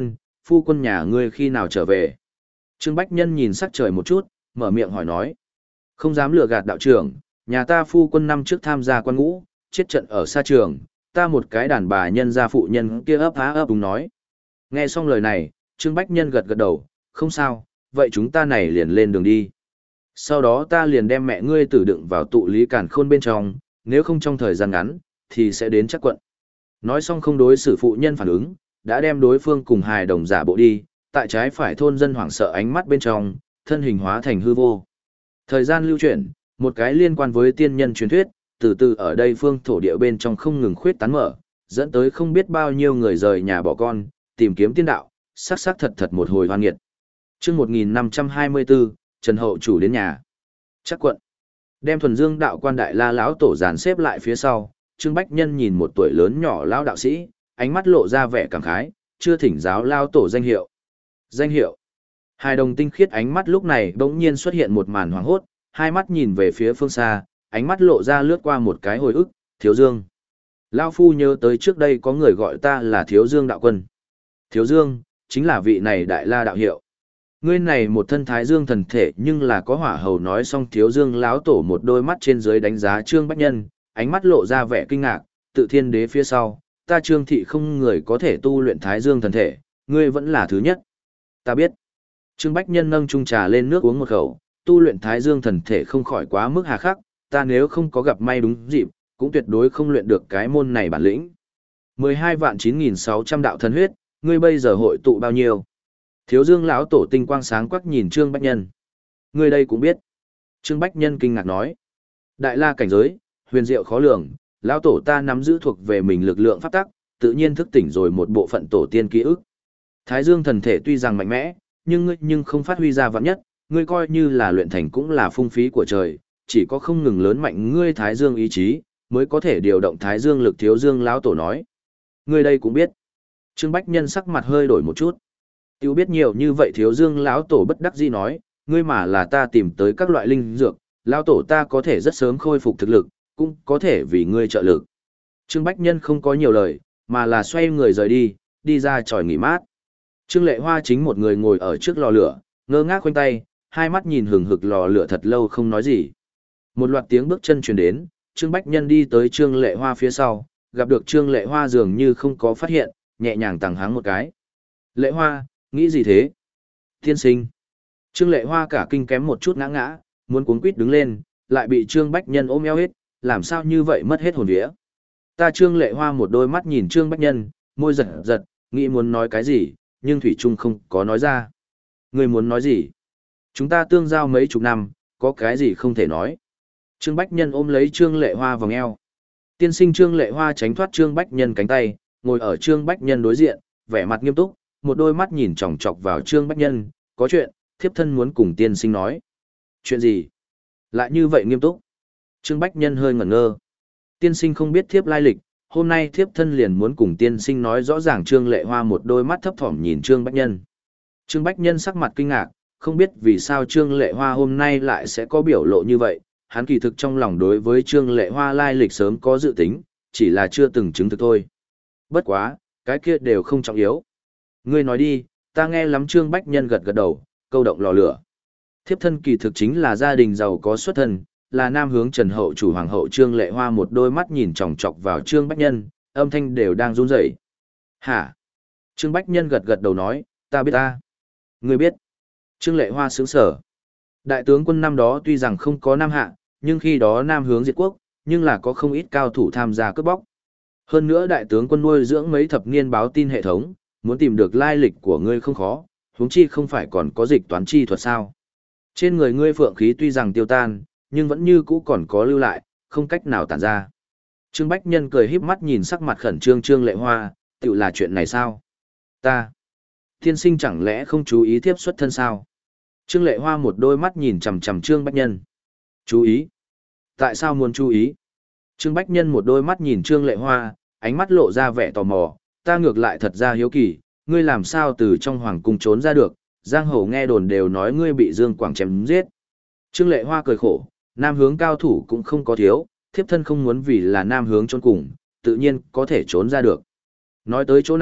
phu quân nhà ngươi khi nào trở về? Trương Bách Nhân nhìn sắc trời một chút, mở miệng hỏi nói. Không dám lừa gạt đạo trưởng, nhà ta phu quân năm trước tham gia quan ngũ, chết trận ở xa trường, ta một cái đàn bà nhân gia phụ nhân kia ấp há ấp đúng nói. Nghe xong lời này, Trương Bách Nhân gật gật đầu, không sao, vậy chúng ta này liền lên đường đi. Sau đó ta liền đem mẹ ngươi tử đựng vào tụ lý càn khôn bên trong, nếu không trong thời gian ngắn, thì sẽ đến chắc quận. Nói xong không đối xử phụ nhân phản ứng, đã đem đối phương cùng hài đồng giả bộ đi, tại trái phải thôn dân hoảng sợ ánh mắt bên trong, thân hình hóa thành hư vô. Thời gian lưu chuyển, một cái liên quan với tiên nhân truyền thuyết, từ từ ở đây phương thổ địa bên trong không ngừng khuyết tán mở, dẫn tới không biết bao nhiêu người rời nhà bỏ con, tìm kiếm tiên đạo, sắc sắc thật thật một hồi hoan nghiệt. Chương một nghìn năm trăm hai mươi bốn, Trần Hậu chủ đến nhà. Chắc quận. Đem thuần dương đạo quan đại la lão tổ dàn xếp lại phía sau, Trương Bách Nhân nhìn một tuổi lớn nhỏ lão đạo sĩ, ánh mắt lộ ra vẻ cảm khái, chưa thỉnh giáo lao tổ danh hiệu. Danh hiệu. Hai đồng tinh khiết ánh mắt lúc này bỗng nhiên xuất hiện một màn hoàng hốt, hai mắt nhìn về phía phương xa, ánh mắt lộ ra lướt qua một cái hồi ức, Thiếu Dương. Lão phu nhớ tới trước đây có người gọi ta là Thiếu Dương đạo quân. Thiếu Dương, chính là vị này đại la đạo hiệu. Ngươi này một thân thái dương thần thể nhưng là có hỏa hầu. Nói xong Thiếu Dương lão tổ một đôi mắt trên dưới đánh giá Trương Bách Nhân, ánh mắt lộ ra vẻ kinh ngạc, tự thiên đế phía sau, ta Trương thị không người có thể tu luyện thái dương thần thể, ngươi vẫn là thứ nhất. Ta biết. Trương Bách Nhân nâng chung trà lên nước uống một khẩu, tu luyện thái dương thần thể không khỏi quá mức hà khắc, ta nếu không có gặp may đúng dịp, cũng tuyệt đối không luyện được cái môn này bản lĩnh. mười hai vạn chín nghìn sáu trăm đạo thần huyết, ngươi bây giờ hội tụ bao nhiêu? Thiếu Dương lão tổ tinh quang sáng quắc nhìn Trương Bách Nhân. Ngươi đây cũng biết. Trương Bách Nhân kinh ngạc nói. Đại la cảnh giới, huyền diệu khó lường, lão tổ ta nắm giữ thuộc về mình lực lượng pháp tắc, tự nhiên thức tỉnh rồi một bộ phận tổ tiên ký ức. Thái Dương thần thể tuy rằng mạnh mẽ, nhưng ngươi nhưng không phát huy ra vạn nhất, ngươi coi như là luyện thành cũng là phung phí của trời, chỉ có không ngừng lớn mạnh ngươi Thái Dương ý chí, mới có thể điều động Thái Dương lực. Thiếu Dương lão tổ nói. Ngươi đây cũng biết. Trương Bách Nhân sắc mặt hơi đổi một chút. Tiêu biết nhiều như vậy. Thiếu Dương lão tổ bất đắc dĩ nói, ngươi mà là ta tìm tới các loại linh dược, lão tổ ta có thể rất sớm khôi phục thực lực, cũng có thể vì ngươi trợ lực. Trương Bách Nhân không có nhiều lời, mà là xoay người rời đi, đi ra tròi nghỉ mát. Trương Lệ Hoa chính một người ngồi ở trước lò lửa, ngơ ngác khoanh tay, hai mắt nhìn hừng hực lò lửa thật lâu không nói gì. Một loạt tiếng bước chân truyền đến, Trương Bách Nhân đi tới Trương Lệ Hoa phía sau, gặp được Trương Lệ Hoa dường như không có phát hiện, nhẹ nhàng tằng hắng một cái. Lệ Hoa, nghĩ gì thế? Tiên sinh. Trương Lệ Hoa cả kinh kém một chút ngã ngã, muốn cuống quýt đứng lên, lại bị Trương Bách Nhân ôm eo hết, làm sao như vậy mất hết hồn vía. Ta Trương Lệ Hoa một đôi mắt nhìn Trương Bách Nhân, môi giật giật, nghĩ muốn nói cái gì, nhưng Thủy Trung không có nói ra. Người muốn nói gì? Chúng ta tương giao mấy chục năm, có cái gì không thể nói. Trương Bách Nhân ôm lấy Trương Lệ Hoa vòng eo. Tiên sinh Trương Lệ Hoa tránh thoát Trương Bách Nhân cánh tay, ngồi ở Trương Bách Nhân đối diện, vẻ mặt nghiêm túc, một đôi mắt nhìn chòng chọc vào Trương Bách Nhân, có chuyện, thiếp thân muốn cùng tiên sinh nói. Chuyện gì? Lại như vậy nghiêm túc. Trương Bách Nhân hơi ngẩn ngơ. Tiên sinh không biết thiếp lai lịch, hôm nay thiếp thân liền muốn cùng tiên sinh nói rõ ràng. Trương Lệ Hoa một đôi mắt thấp thỏm nhìn Trương Bách Nhân. Trương Bách Nhân sắc mặt kinh ngạc, không biết vì sao Trương Lệ Hoa hôm nay lại sẽ có biểu lộ như vậy. Hắn kỳ thực trong lòng đối với Trương Lệ Hoa lai lịch sớm có dự tính, chỉ là chưa từng chứng thực thôi. Bất quá, cái kia đều không trọng yếu. Ngươi nói đi, ta nghe lắm. Trương Bách Nhân gật gật đầu, câu động lò lửa. Thiếp thân kỳ thực chính là gia đình giàu có xuất thân, là nam hướng Trần Hậu chủ hoàng hậu. Trương Lệ Hoa một đôi mắt nhìn chòng chọc vào Trương Bách Nhân, âm thanh đều đang run rẩy. Hả? Trương Bách Nhân gật gật đầu nói, ta biết ta. Ngươi biết? Trương Lệ Hoa sững sờ. Đại tướng quân năm đó tuy rằng không có nam hạ, nhưng khi đó nam hướng diệt quốc, nhưng là có không ít cao thủ tham gia cướp bóc. Hơn nữa đại tướng quân nuôi dưỡng mấy thập niên báo tin hệ thống, muốn tìm được lai lịch của ngươi không khó, huống chi không phải còn có dịch toán chi thuật sao? Trên người ngươi phượng khí tuy rằng tiêu tan, nhưng vẫn như cũ còn có lưu lại, không cách nào tản ra. Trương Bách Nhân cười híp mắt nhìn sắc mặt khẩn trương Trương Lệ Hoa, tựu là chuyện này sao? Ta, tiên sinh chẳng lẽ không chú ý tiếp xuất thân sao? Trương Lệ Hoa một đôi mắt nhìn chằm chằm Trương Bách Nhân. Chú ý? Tại sao muốn chú ý? Trương Bách Nhân một đôi mắt nhìn Trương Lệ Hoa, ánh mắt lộ ra vẻ tò mò, ta ngược lại thật ra hiếu kỳ, ngươi làm sao từ trong hoàng cung trốn ra được, giang hồ nghe đồn đều nói ngươi bị Dương Quảng chém giết. Trương Lệ Hoa cười khổ, nam hướng cao thủ cũng không có thiếu, thiếp thân không muốn vì là nam hướng trốn cùng, tự nhiên có thể trốn ra được. Nói tới chỗ này,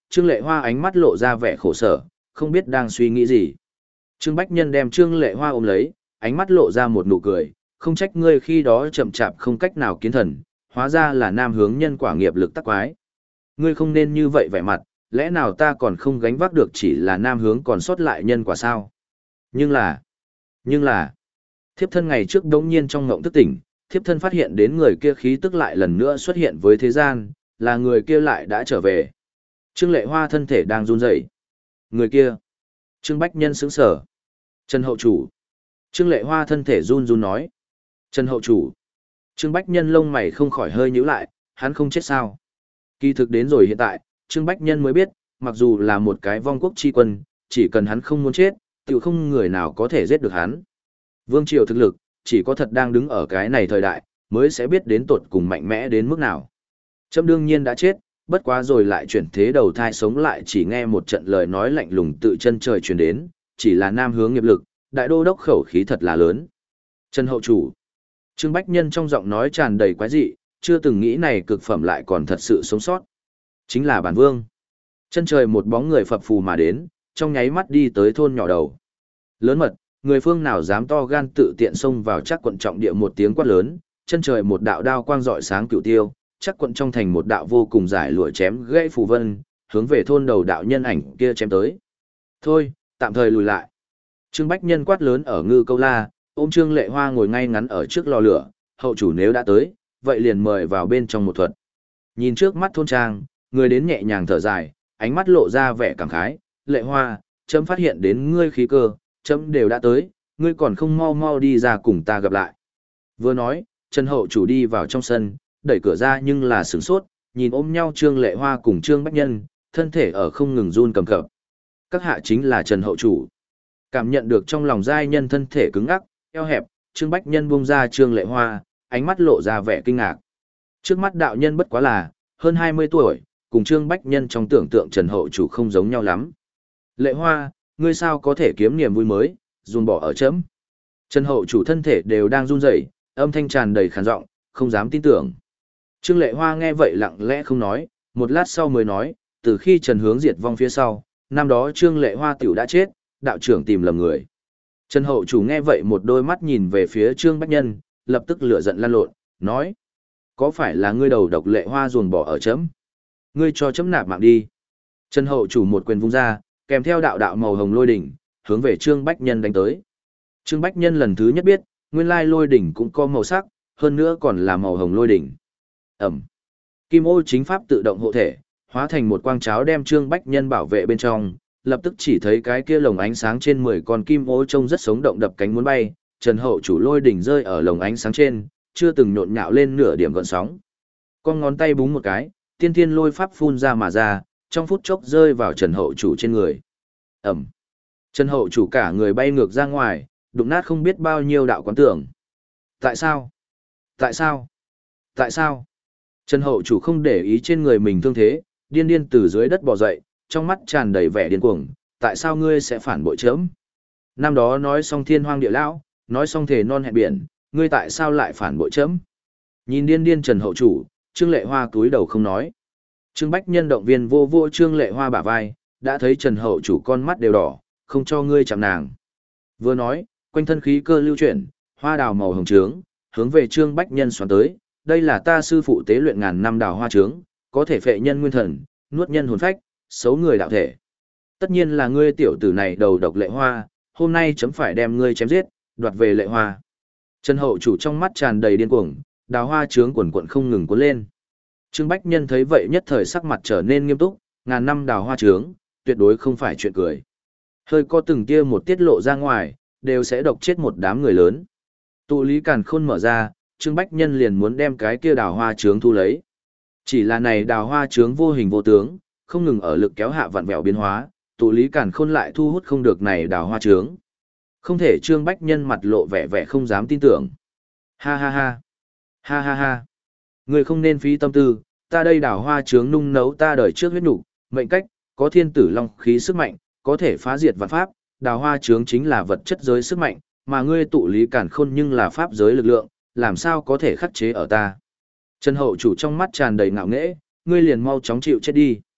Trương Lệ Hoa ánh mắt lộ ra vẻ khổ sở, không biết đang suy nghĩ gì. Trương Bách Nhân đem Trương Lệ Hoa ôm lấy, ánh mắt lộ ra một nụ cười, không trách ngươi khi đó chậm chạp không cách nào kiến thần, hóa ra là nam hướng nhân quả nghiệp lực tắc quái. Ngươi không nên như vậy vẻ mặt, lẽ nào ta còn không gánh vác được chỉ là nam hướng còn sót lại nhân quả sao? Nhưng là, nhưng là, thiếp thân ngày trước đống nhiên trong ngộng thức tỉnh, thiếp thân phát hiện đến người kia khí tức lại lần nữa xuất hiện với thế gian, là người kia lại đã trở về. Trương Lệ Hoa thân thể đang run rẩy. Người kia. Trương Bách Nhân sững sờ. Trần hậu chủ. Trương Lệ Hoa thân thể run run nói. Trần hậu chủ. Trương Bách Nhân lông mày không khỏi hơi nhíu lại, hắn không chết sao? Kỳ thực đến rồi hiện tại, Trương Bách Nhân mới biết, mặc dù là một cái vong quốc chi quân, chỉ cần hắn không muốn chết, tự không người nào có thể giết được hắn. Vương triều thực lực, chỉ có thật đang đứng ở cái này thời đại, mới sẽ biết đến tột cùng mạnh mẽ đến mức nào. Trâm đương nhiên đã chết, bất quá rồi lại chuyển thế đầu thai sống lại, chỉ nghe một trận lời nói lạnh lùng tự chân trời truyền đến, chỉ là nam hướng nghiệp lực, đại đô đốc khẩu khí thật là lớn. Trần hậu chủ. Trương Bách Nhân trong giọng nói tràn đầy quái dị, chưa từng nghĩ này cực phẩm lại còn thật sự sống sót. Chính là bản vương. Chân trời một bóng người phập phù mà đến, trong nháy mắt đi tới thôn nhỏ đầu. Lớn mật, người phương nào dám to gan tự tiện xông vào chắc quận trọng địa, một tiếng quát lớn, chân trời một đạo đao quang rọi sáng cửu tiêu, chắc quận trong thành một đạo vô cùng dài lụa chém gãy phù vân, hướng về thôn đầu đạo nhân ảnh kia chém tới. Thôi, tạm thời lùi lại. Trương Bách Nhân quát lớn ở Ngư Câu La, ôm Trương Lệ Hoa ngồi ngay ngắn ở trước lò lửa, hậu chủ nếu đã tới, vậy liền mời vào bên trong một thuật. Nhìn trước mắt thôn trang, người đến nhẹ nhàng thở dài, ánh mắt lộ ra vẻ cảm khái, Lệ Hoa, chấm phát hiện đến ngươi khí cơ, chấm đều đã tới, ngươi còn không mau mau đi ra cùng ta gặp lại. Vừa nói, Trần hậu chủ đi vào trong sân, đẩy cửa ra nhưng là sửng sốt, nhìn ôm nhau Trương Lệ Hoa cùng Trương Bách Nhân, thân thể ở không ngừng run cầm cập. Các hạ chính là Trần hậu chủ. Cảm nhận được trong lòng giai nhân thân thể cứng ngắc, eo hẹp, Trương Bách Nhân buông ra Trương Lệ Hoa, ánh mắt lộ ra vẻ kinh ngạc. Trước mắt đạo nhân bất quá là hơn hai mươi tuổi, cùng Trương Bách Nhân trong tưởng tượng Trần hậu chủ không giống nhau lắm. Lệ Hoa, ngươi sao có thể kiếm niềm vui mới, dùn bỏ ở chấm. Trần hậu chủ thân thể đều đang run rẩy, âm thanh tràn đầy khàn giọng, không dám tin tưởng. Trương Lệ Hoa nghe vậy lặng lẽ không nói, một lát sau mới nói, từ khi Trần Hướng diệt vong phía sau, năm đó Trương Lệ Hoa tiểu đã chết, đạo trưởng tìm lầm người. Trần hậu chủ nghe vậy một đôi mắt nhìn về phía Trương Bách Nhân, lập tức lửa giận lan lộn, nói, có phải là ngươi đầu độc Lệ Hoa dồn bỏ ở chấm? Ngươi cho chấm nạp mạng đi. Trần hậu chủ một quyền vung ra, kèm theo đạo đạo màu hồng lôi đỉnh, hướng về Trương Bách Nhân đánh tới. Trương Bách Nhân lần thứ nhất biết, nguyên lai lôi đỉnh cũng có màu sắc, hơn nữa còn là màu hồng lôi đỉnh. Ẩm. Kim ô chính pháp tự động hộ thể, hóa thành một quang cháo đem Trương Bách Nhân bảo vệ bên trong, lập tức chỉ thấy cái kia lồng ánh sáng trên mười con kim ô trông rất sống động đập cánh muốn bay, Trần hậu chủ lôi đỉnh rơi ở lồng ánh sáng trên, chưa từng nhộn nhạo lên nửa điểm gợn sóng. Con ngón tay búng một cái, tiên thiên lôi pháp phun ra mà ra, trong phút chốc rơi vào Trần hậu chủ trên người. Ẩm. Trần hậu chủ cả người bay ngược ra ngoài, đụng nát không biết bao nhiêu đạo quán tưởng. Tại sao? Tại sao? Tại sao? Trần hậu chủ không để ý trên người mình thương thế, điên điên từ dưới đất bò dậy, trong mắt tràn đầy vẻ điên cuồng. Tại sao ngươi sẽ phản bội chấm? Năm đó nói xong thiên hoang địa lão, nói xong thề non hẹn biển, ngươi tại sao lại phản bội chấm? Nhìn điên điên Trần hậu chủ, Trương Lệ Hoa cúi đầu không nói. Trương Bách Nhân động viên vô vô Trương Lệ Hoa bả vai, đã thấy Trần hậu chủ con mắt đều đỏ, không cho ngươi chạm nàng. Vừa nói, quanh thân khí cơ lưu chuyển, hoa đào màu hồng trướng, hướng về Trương Bách Nhân xoắn tới, đây là ta sư phụ tế luyện ngàn năm đào hoa trướng, có thể phệ nhân nguyên thần, nuốt nhân hồn phách, xấu người đạo thể. Tất nhiên là ngươi tiểu tử này đầu độc Lệ Hoa, hôm nay chấm phải đem ngươi chém giết, đoạt về Lệ Hoa. Trần hậu chủ trong mắt tràn đầy điên cuồng, đào hoa trướng quần quần không ngừng cuốn lên. Trương Bách Nhân thấy vậy nhất thời sắc mặt trở nên nghiêm túc, ngàn năm đào hoa trướng, tuyệt đối không phải chuyện cười. Hơi có từng tia một tiết lộ ra ngoài, đều sẽ độc chết một đám người lớn. Tụ lý càn khôn mở ra, Trương Bách Nhân liền muốn đem cái kia đào hoa trướng thu lấy. Chỉ là này đào hoa trướng vô hình vô tướng, không ngừng ở lực kéo hạ vặn vẹo biến hóa, tụ lý càn khôn lại thu hút không được này đào hoa trướng. Không thể Trương Bách Nhân mặt lộ vẻ vẻ không dám tin tưởng. Ha ha ha. Ha ha ha. Người không nên phí tâm tư, ta đây đào hoa trướng nung nấu ta đời trước huyết nục, mệnh cách, có thiên tử long khí sức mạnh, có thể phá diệt vạn pháp, đào hoa trướng chính là vật chất giới sức mạnh, mà ngươi tụ lý càn khôn nhưng là pháp giới lực lượng, làm sao có thể khắc chế ở ta. Trần hậu chủ trong mắt tràn đầy ngạo nghễ, ngươi liền mau chóng chịu chết đi.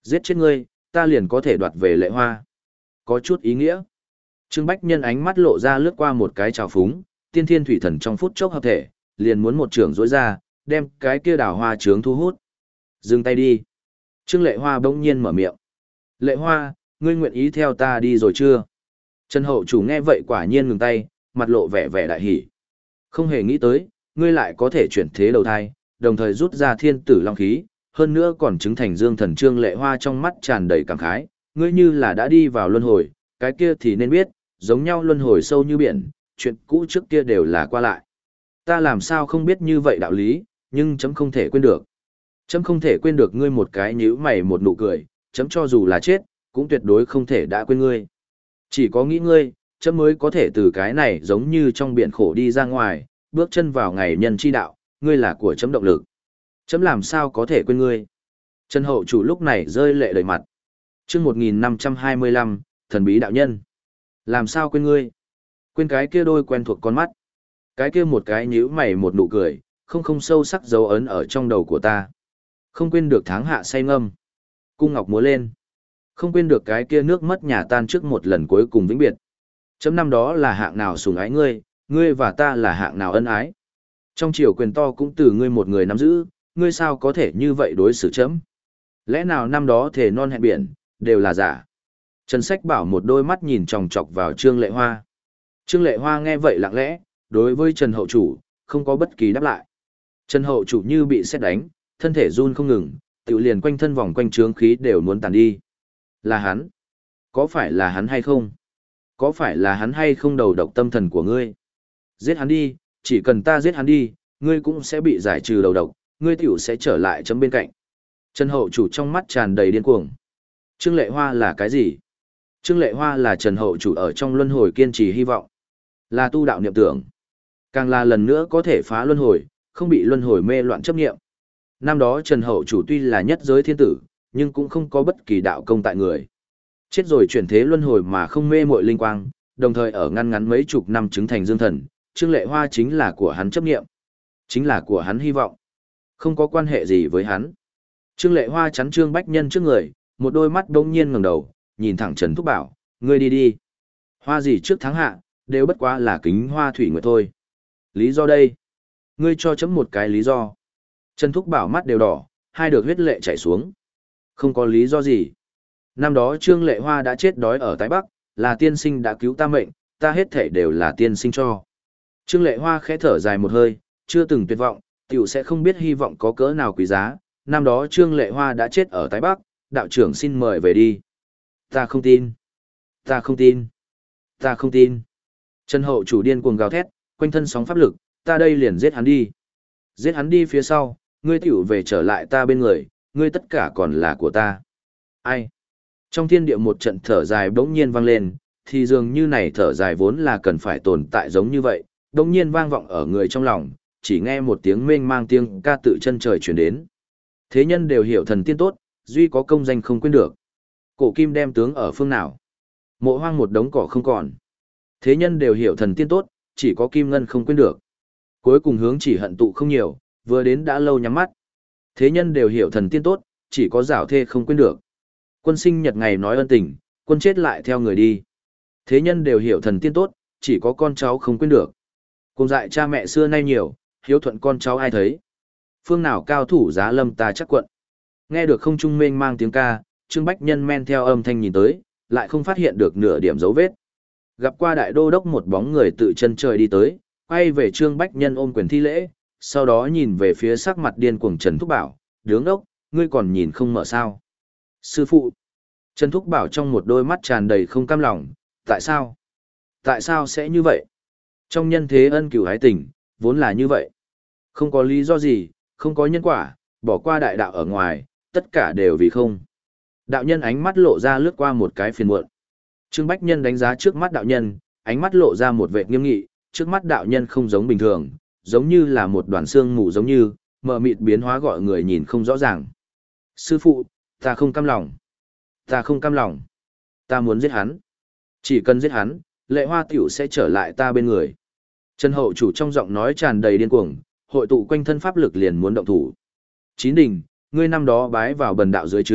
Giết chết ngươi, ta liền có thể đoạt về Lệ Hoa. Có chút ý nghĩa. Trương Bách Nhân ánh mắt lộ ra lướt qua một cái trào phúng, tiên thiên thủy thần trong phút chốc hợp thể, liền muốn một trường rỗi ra, đem cái kia đào hoa trướng thu hút. Dừng tay đi. Trương Lệ Hoa bỗng nhiên mở miệng. Lệ Hoa, ngươi nguyện ý theo ta đi rồi chưa? Trần Hậu Chủ nghe vậy quả nhiên ngừng tay, mặt lộ vẻ vẻ đại hỉ. Không hề nghĩ tới, ngươi lại có thể chuyển thế đầu thai, đồng thời rút ra thiên tử long khí, hơn nữa còn chứng thành dương thần. Trương Lệ Hoa trong mắt tràn đầy cảm khái, ngươi như là đã đi vào luân hồi, cái kia thì nên biết, giống nhau luân hồi sâu như biển, chuyện cũ trước kia đều là qua lại. Ta làm sao không biết như vậy đạo lý, nhưng chấm không thể quên được. Chấm không thể quên được ngươi một cái nhíu mày một nụ cười, chấm cho dù là chết, cũng tuyệt đối không thể đã quên ngươi. Chỉ có nghĩ ngươi, chấm mới có thể từ cái này giống như trong biển khổ đi ra ngoài, bước chân vào ngày nhân chi đạo, ngươi là của chấm động lực. Chấm làm sao có thể quên ngươi. Trần Hậu Chủ lúc này rơi lệ đầy mặt. Chương một nghìn năm trăm hai mươi lăm, thần bí đạo nhân. Làm sao quên ngươi? Quên cái kia đôi quen thuộc con mắt. Cái kia một cái nhíu mày một nụ cười, không không sâu sắc dấu ấn ở trong đầu của ta. Không quên được tháng hạ say ngâm. Cung ngọc múa lên. Không quên được cái kia nước mất nhà tan trước một lần cuối cùng vĩnh biệt. Chấm năm đó là hạng nào sủng ái ngươi, ngươi và ta là hạng nào ân ái. Trong triều quyền to cũng từ ngươi một người nắm giữ, ngươi sao có thể như vậy đối xử chấm? Lẽ nào năm đó thề non hẹn biển, đều là giả? Trần Sách Bảo một đôi mắt nhìn chòng chọc vào Trương Lệ Hoa. Trương Lệ Hoa nghe vậy lặng lẽ, đối với Trần Hậu Chủ, không có bất kỳ đáp lại. Trần Hậu Chủ như bị sét đánh, thân thể run không ngừng, tự liền quanh thân vòng quanh trướng khí đều muốn tàn đi. Là hắn? Có phải là hắn hay không? Có phải là hắn hay không đầu độc tâm thần của ngươi? Giết hắn đi, chỉ cần ta giết hắn đi, ngươi cũng sẽ bị giải trừ đầu độc, ngươi tiểu sẽ trở lại chấm bên cạnh. Trần Hậu Chủ trong mắt tràn đầy điên cuồng. Trương Lệ Hoa là cái gì? Trương Lệ Hoa là Trần Hậu Chủ ở trong luân hồi kiên trì hy vọng. Là tu đạo niệm tưởng. Càng là lần nữa có thể phá luân hồi, không bị luân hồi mê loạn chấp niệm. Năm đó Trần Hậu Chủ tuy là nhất giới thiên tử, nhưng cũng không có bất kỳ đạo công tại người. Chết rồi chuyển thế luân hồi mà không mê muội linh quang, đồng thời ở ngăn ngắn mấy chục năm chứng thành dương thần, Trương Lệ Hoa chính là của hắn chấp niệm, chính là của hắn hy vọng. Không có quan hệ gì với hắn. Trương Lệ Hoa chắn Trương Bách Nhân trước người, một đôi mắt đông nhiên ngẩng đầu, nhìn thẳng Trần Thúc Bảo, ngươi đi đi. Hoa gì trước tháng hạ, đều bất quá là kính hoa thủy nguyệt thôi. Lý do đây? Ngươi cho chấm một cái lý do. Trần Thúc Bảo mắt đều đỏ, hai được huyết lệ chảy xuống. Không có lý do gì. Năm đó Trương Lệ Hoa đã chết đói ở Tái Bắc, là tiên sinh đã cứu ta mệnh, ta hết thể đều là tiên sinh cho. Trương Lệ Hoa khẽ thở dài một hơi, chưa từng tuyệt vọng, tiểu sẽ không biết hy vọng có cỡ nào quý giá. Năm đó Trương Lệ Hoa đã chết ở Tái Bắc, đạo trưởng xin mời về đi. Ta không tin. Ta không tin. Ta không tin. Trần Hậu Chủ điên cuồng gào thét, quanh thân sóng pháp lực, ta đây liền giết hắn đi. Giết hắn đi phía sau, ngươi tiểu về trở lại ta bên người, ngươi tất cả còn là của ta. Ai? Trong thiên địa một trận thở dài bỗng nhiên vang lên, thì dường như này thở dài vốn là cần phải tồn tại giống như vậy, bỗng nhiên vang vọng ở người trong lòng, chỉ nghe một tiếng mênh mang tiếng ca tự chân trời truyền đến. Thế nhân đều hiểu thần tiên tốt, duy có công danh không quên được. Cổ kim đem tướng ở phương nào? Mộ hoang một đống cỏ không còn. Thế nhân đều hiểu thần tiên tốt, chỉ có kim ngân không quên được. Cuối cùng hướng chỉ hận tụ không nhiều, vừa đến đã lâu nhắm mắt. Thế nhân đều hiểu thần tiên tốt, chỉ có giảo thê không quên được. Quân sinh nhật ngày nói ân tình, quân chết lại theo người đi. Thế nhân đều hiểu thần tiên tốt, chỉ có con cháu không quên được. Cùng dại cha mẹ xưa nay nhiều, hiếu thuận con cháu ai thấy. Phương nào cao thủ giá lâm ta chắc quận. Nghe được không trung mênh mang tiếng ca, Trương Bách Nhân men theo âm thanh nhìn tới, lại không phát hiện được nửa điểm dấu vết. Gặp qua đại đô đốc một bóng người tự chân trời đi tới, quay về Trương Bách Nhân ôm quyền thi lễ, sau đó nhìn về phía sắc mặt điên cuồng Trần Thúc Bảo, "Đứng đốc, ngươi còn nhìn không mở sao?" "Sư phụ." Trần Thúc Bảo trong một đôi mắt tràn đầy không cam lòng, "Tại sao? Tại sao sẽ như vậy? Trong nhân thế ân cửu ái tình, vốn là như vậy. Không có lý do gì, không có nhân quả, bỏ qua đại đạo ở ngoài, tất cả đều vì không." Đạo nhân ánh mắt lộ ra lướt qua một cái phiền muộn. Trương Bách Nhân đánh giá trước mắt đạo nhân, ánh mắt lộ ra một vẻ nghiêm nghị, trước mắt đạo nhân không giống bình thường, giống như là một đoàn xương mù giống như, mờ mịt biến hóa gọi người nhìn không rõ ràng. "Sư phụ, ta không cam lòng. Ta không cam lòng. Ta muốn giết hắn. Chỉ cần giết hắn, Lệ Hoa tiểu sẽ trở lại ta bên người." Trần Hậu Chủ trong giọng nói tràn đầy điên cuồng, hội tụ quanh thân pháp lực liền muốn động thủ. "Chín Đình, ngươi năm đó bái vào bần đạo dưới trướng,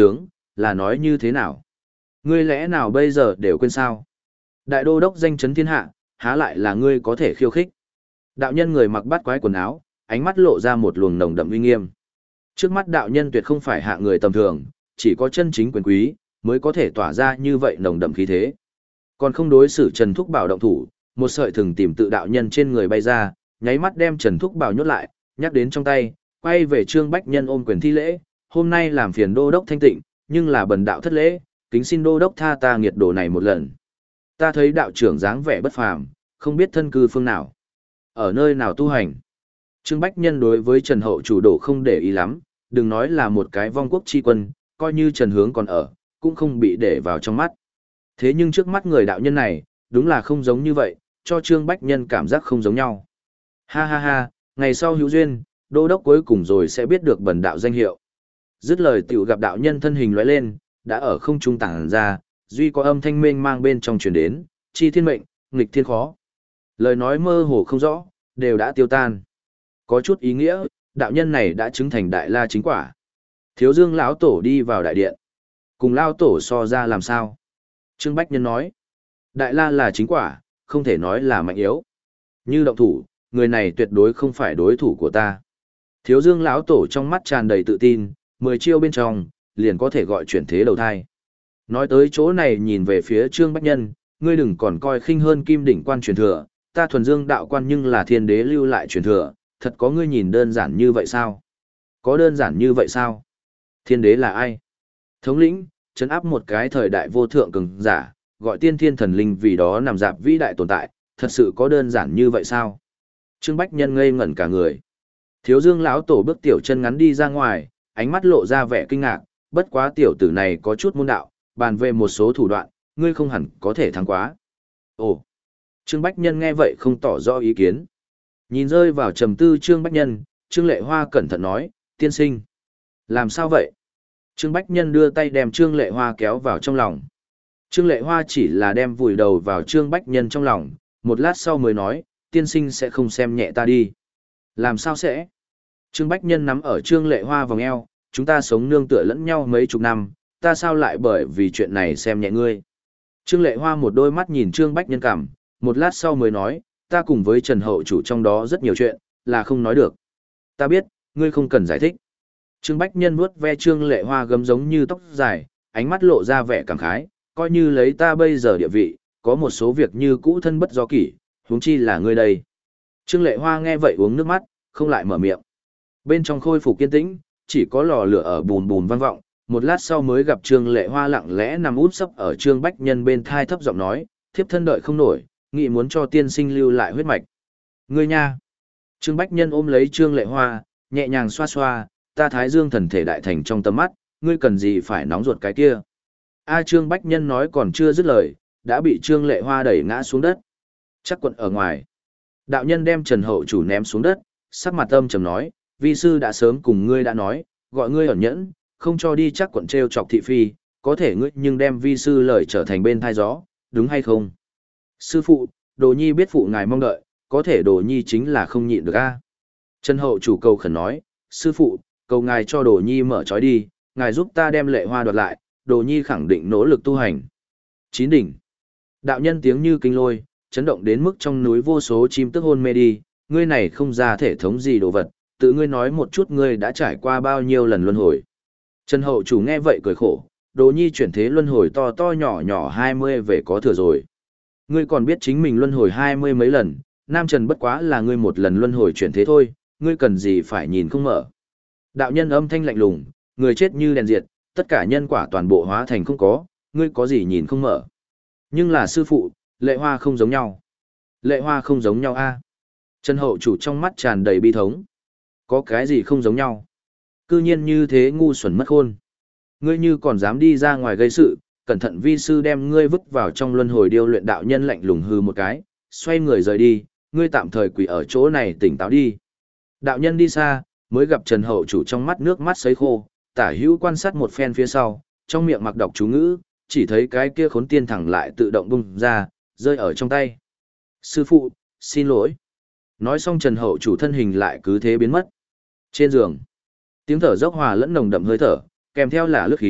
là nói như thế nào? Ngươi lẽ nào bây giờ đều quên sao? Đại đô đốc danh chấn thiên hạ, há lại là ngươi có thể khiêu khích. Đạo nhân người mặc bát quái quần áo, ánh mắt lộ ra một luồng nồng đậm uy nghiêm. Trước mắt đạo nhân tuyệt không phải hạ người tầm thường, chỉ có chân chính quyền quý, mới có thể tỏa ra như vậy nồng đậm khí thế. Còn không đối xử Trần Thúc Bảo động thủ, một sợi thừng tìm tự đạo nhân trên người bay ra, nháy mắt đem Trần Thúc Bảo nhốt lại, nhắc đến trong tay, quay về Trương Bách Nhân ôm quyền thi lễ, hôm nay làm phiền đô đốc thanh tịnh, nhưng là bần đạo thất lễ, kính xin đô đốc tha ta nghiệt đồ này một lần. Ta thấy đạo trưởng dáng vẻ bất phàm, không biết thân cư phương nào, ở nơi nào tu hành. Trương Bách Nhân đối với Trần Hậu chủ đổ không để ý lắm, đừng nói là một cái vong quốc chi quân, coi như Trần Hướng còn ở, cũng không bị để vào trong mắt. Thế nhưng trước mắt người đạo nhân này, đúng là không giống như vậy, cho Trương Bách Nhân cảm giác không giống nhau. Ha ha ha, ngày sau hữu duyên, đô đốc cuối cùng rồi sẽ biết được bần đạo danh hiệu. Dứt lời tiểu gặp đạo nhân thân hình lóe lên, đã ở không trung tản ra, duy có âm thanh mênh mang bên trong truyền đến, chi thiên mệnh, nghịch thiên khó. Lời nói mơ hồ không rõ, đều đã tiêu tan. Có chút ý nghĩa, đạo nhân này đã chứng thành đại la chính quả. Thiếu Dương lão tổ đi vào đại điện. Cùng lão tổ so ra làm sao? Trương Bách Nhân nói, đại la là chính quả, không thể nói là mạnh yếu. Như động thủ, người này tuyệt đối không phải đối thủ của ta. Thiếu Dương lão tổ trong mắt tràn đầy tự tin, mười chiêu bên trong, liền có thể gọi chuyển thế đầu thai. Nói tới chỗ này nhìn về phía Trương Bách Nhân, ngươi đừng còn coi khinh hơn Kim Đỉnh quan truyền thừa, ta thuần dương đạo quan nhưng là thiên đế lưu lại truyền thừa, thật có ngươi nhìn đơn giản như vậy sao? Có đơn giản như vậy sao? Thiên đế là ai? Thống lĩnh, trấn áp một cái thời đại vô thượng cường giả, gọi tiên thiên thần linh vì đó nằm dạp vĩ đại tồn tại, thật sự có đơn giản như vậy sao? Trương Bách Nhân ngây ngẩn cả người. Thiếu Dương lão tổ bước tiểu chân ngắn đi ra ngoài, ánh mắt lộ ra vẻ kinh ngạc, bất quá tiểu tử này có chút môn đạo, bàn về một số thủ đoạn, ngươi không hẳn có thể thắng quá. Ồ. Trương Bách Nhân nghe vậy không tỏ rõ ý kiến. Nhìn rơi vào trầm tư Trương Bách Nhân, Trương Lệ Hoa cẩn thận nói, tiên sinh. Làm sao vậy? Trương Bách Nhân đưa tay đem Trương Lệ Hoa kéo vào trong lòng. Trương Lệ Hoa chỉ là đem vùi đầu vào Trương Bách Nhân trong lòng, một lát sau mới nói, tiên sinh sẽ không xem nhẹ ta đi. Làm sao sẽ? Trương Bách Nhân nắm ở Trương Lệ Hoa vòng eo, chúng ta sống nương tựa lẫn nhau mấy chục năm, ta sao lại bởi vì chuyện này xem nhẹ ngươi. Trương Lệ Hoa một đôi mắt nhìn Trương Bách Nhân cảm, một lát sau mới nói, ta cùng với Trần Hậu chủ trong đó rất nhiều chuyện, là không nói được. Ta biết, ngươi không cần giải thích. Trương Bách Nhân vuốt ve Trương Lệ Hoa gấm giống như tóc dài, ánh mắt lộ ra vẻ cảm khái, coi như lấy ta bây giờ địa vị, có một số việc như cũ thân bất do kỷ, huống chi là ngươi đây. Trương Lệ Hoa nghe vậy uống nước mắt, không lại mở miệng. Bên trong khôi phục kiên tĩnh, chỉ có lò lửa ở bùn bùn vang vọng, một lát sau mới gặp Trương Lệ Hoa lặng lẽ nằm úp sấp ở Trương Bách Nhân bên thai thấp giọng nói, thiếp thân đợi không nổi, nghị muốn cho tiên sinh lưu lại huyết mạch. Ngươi nha. Trương Bách Nhân ôm lấy Trương Lệ Hoa, nhẹ nhàng xoa xoa, ta Thái Dương thần thể đại thành trong tầm mắt, ngươi cần gì phải nóng ruột cái kia. A Trương Bách Nhân nói còn chưa dứt lời, đã bị Trương Lệ Hoa đẩy ngã xuống đất. Chắc quận ở ngoài. Đạo nhân đem Trần Hậu chủ ném xuống đất, sắc mặt âm trầm nói, vi sư đã sớm cùng ngươi đã nói, gọi ngươi ẩn nhẫn, không cho đi chắc quận treo chọc thị phi, có thể ngươi nhưng đem vi sư lời trở thành bên thai gió, đúng hay không? Sư phụ, Đồ Nhi biết phụ ngài mong đợi, có thể Đồ Nhi chính là không nhịn được a. Trần Hậu chủ cầu khẩn nói, sư phụ, cầu ngài cho Đồ Nhi mở trói đi, ngài giúp ta đem Lệ Hoa đoạt lại, Đồ Nhi khẳng định nỗ lực tu hành. Chín đỉnh. Đạo nhân tiếng như kinh lôi, chấn động đến mức trong núi vô số chim tức hôn mê đi, ngươi này không ra thể thống gì đồ vật, tự ngươi nói một chút ngươi đã trải qua bao nhiêu lần luân hồi. Trần Hậu chủ nghe vậy cười khổ, Đồ Nhi chuyển thế luân hồi to to nhỏ nhỏ hai mươi về có thừa rồi. Ngươi còn biết chính mình luân hồi hai mươi mấy lần, Nam Trần bất quá là ngươi một lần luân hồi chuyển thế thôi, ngươi cần gì phải nhìn không mở. Đạo nhân âm thanh lạnh lùng, người chết như đèn diệt, tất cả nhân quả toàn bộ hóa thành không có, ngươi có gì nhìn không mở. Nhưng là sư phụ, Lệ Hoa không giống nhau. Lệ Hoa không giống nhau a. Trần Hậu chủ trong mắt tràn đầy bi thống. Có cái gì không giống nhau? Cư nhiên như thế ngu xuẩn mất khôn. Ngươi như còn dám đi ra ngoài gây sự, cẩn thận vi sư đem ngươi vứt vào trong luân hồi điêu luyện. Đạo nhân lạnh lùng hư một cái, xoay người rời đi, ngươi tạm thời quỳ ở chỗ này tỉnh táo đi. Đạo nhân đi xa, mới gặp Trần Hậu chủ trong mắt nước mắt sấy khô, tả hữu quan sát một phen phía sau, trong miệng mặc đọc chú ngữ, chỉ thấy cái kia khốn tiên thẳng lại tự động bung ra, rơi ở trong tay. Sư phụ, xin lỗi. Nói xong Trần Hậu chủ thân hình lại cứ thế biến mất. Trên giường, tiếng thở dốc hòa lẫn nồng đậm hơi thở, kèm theo là lướt khí,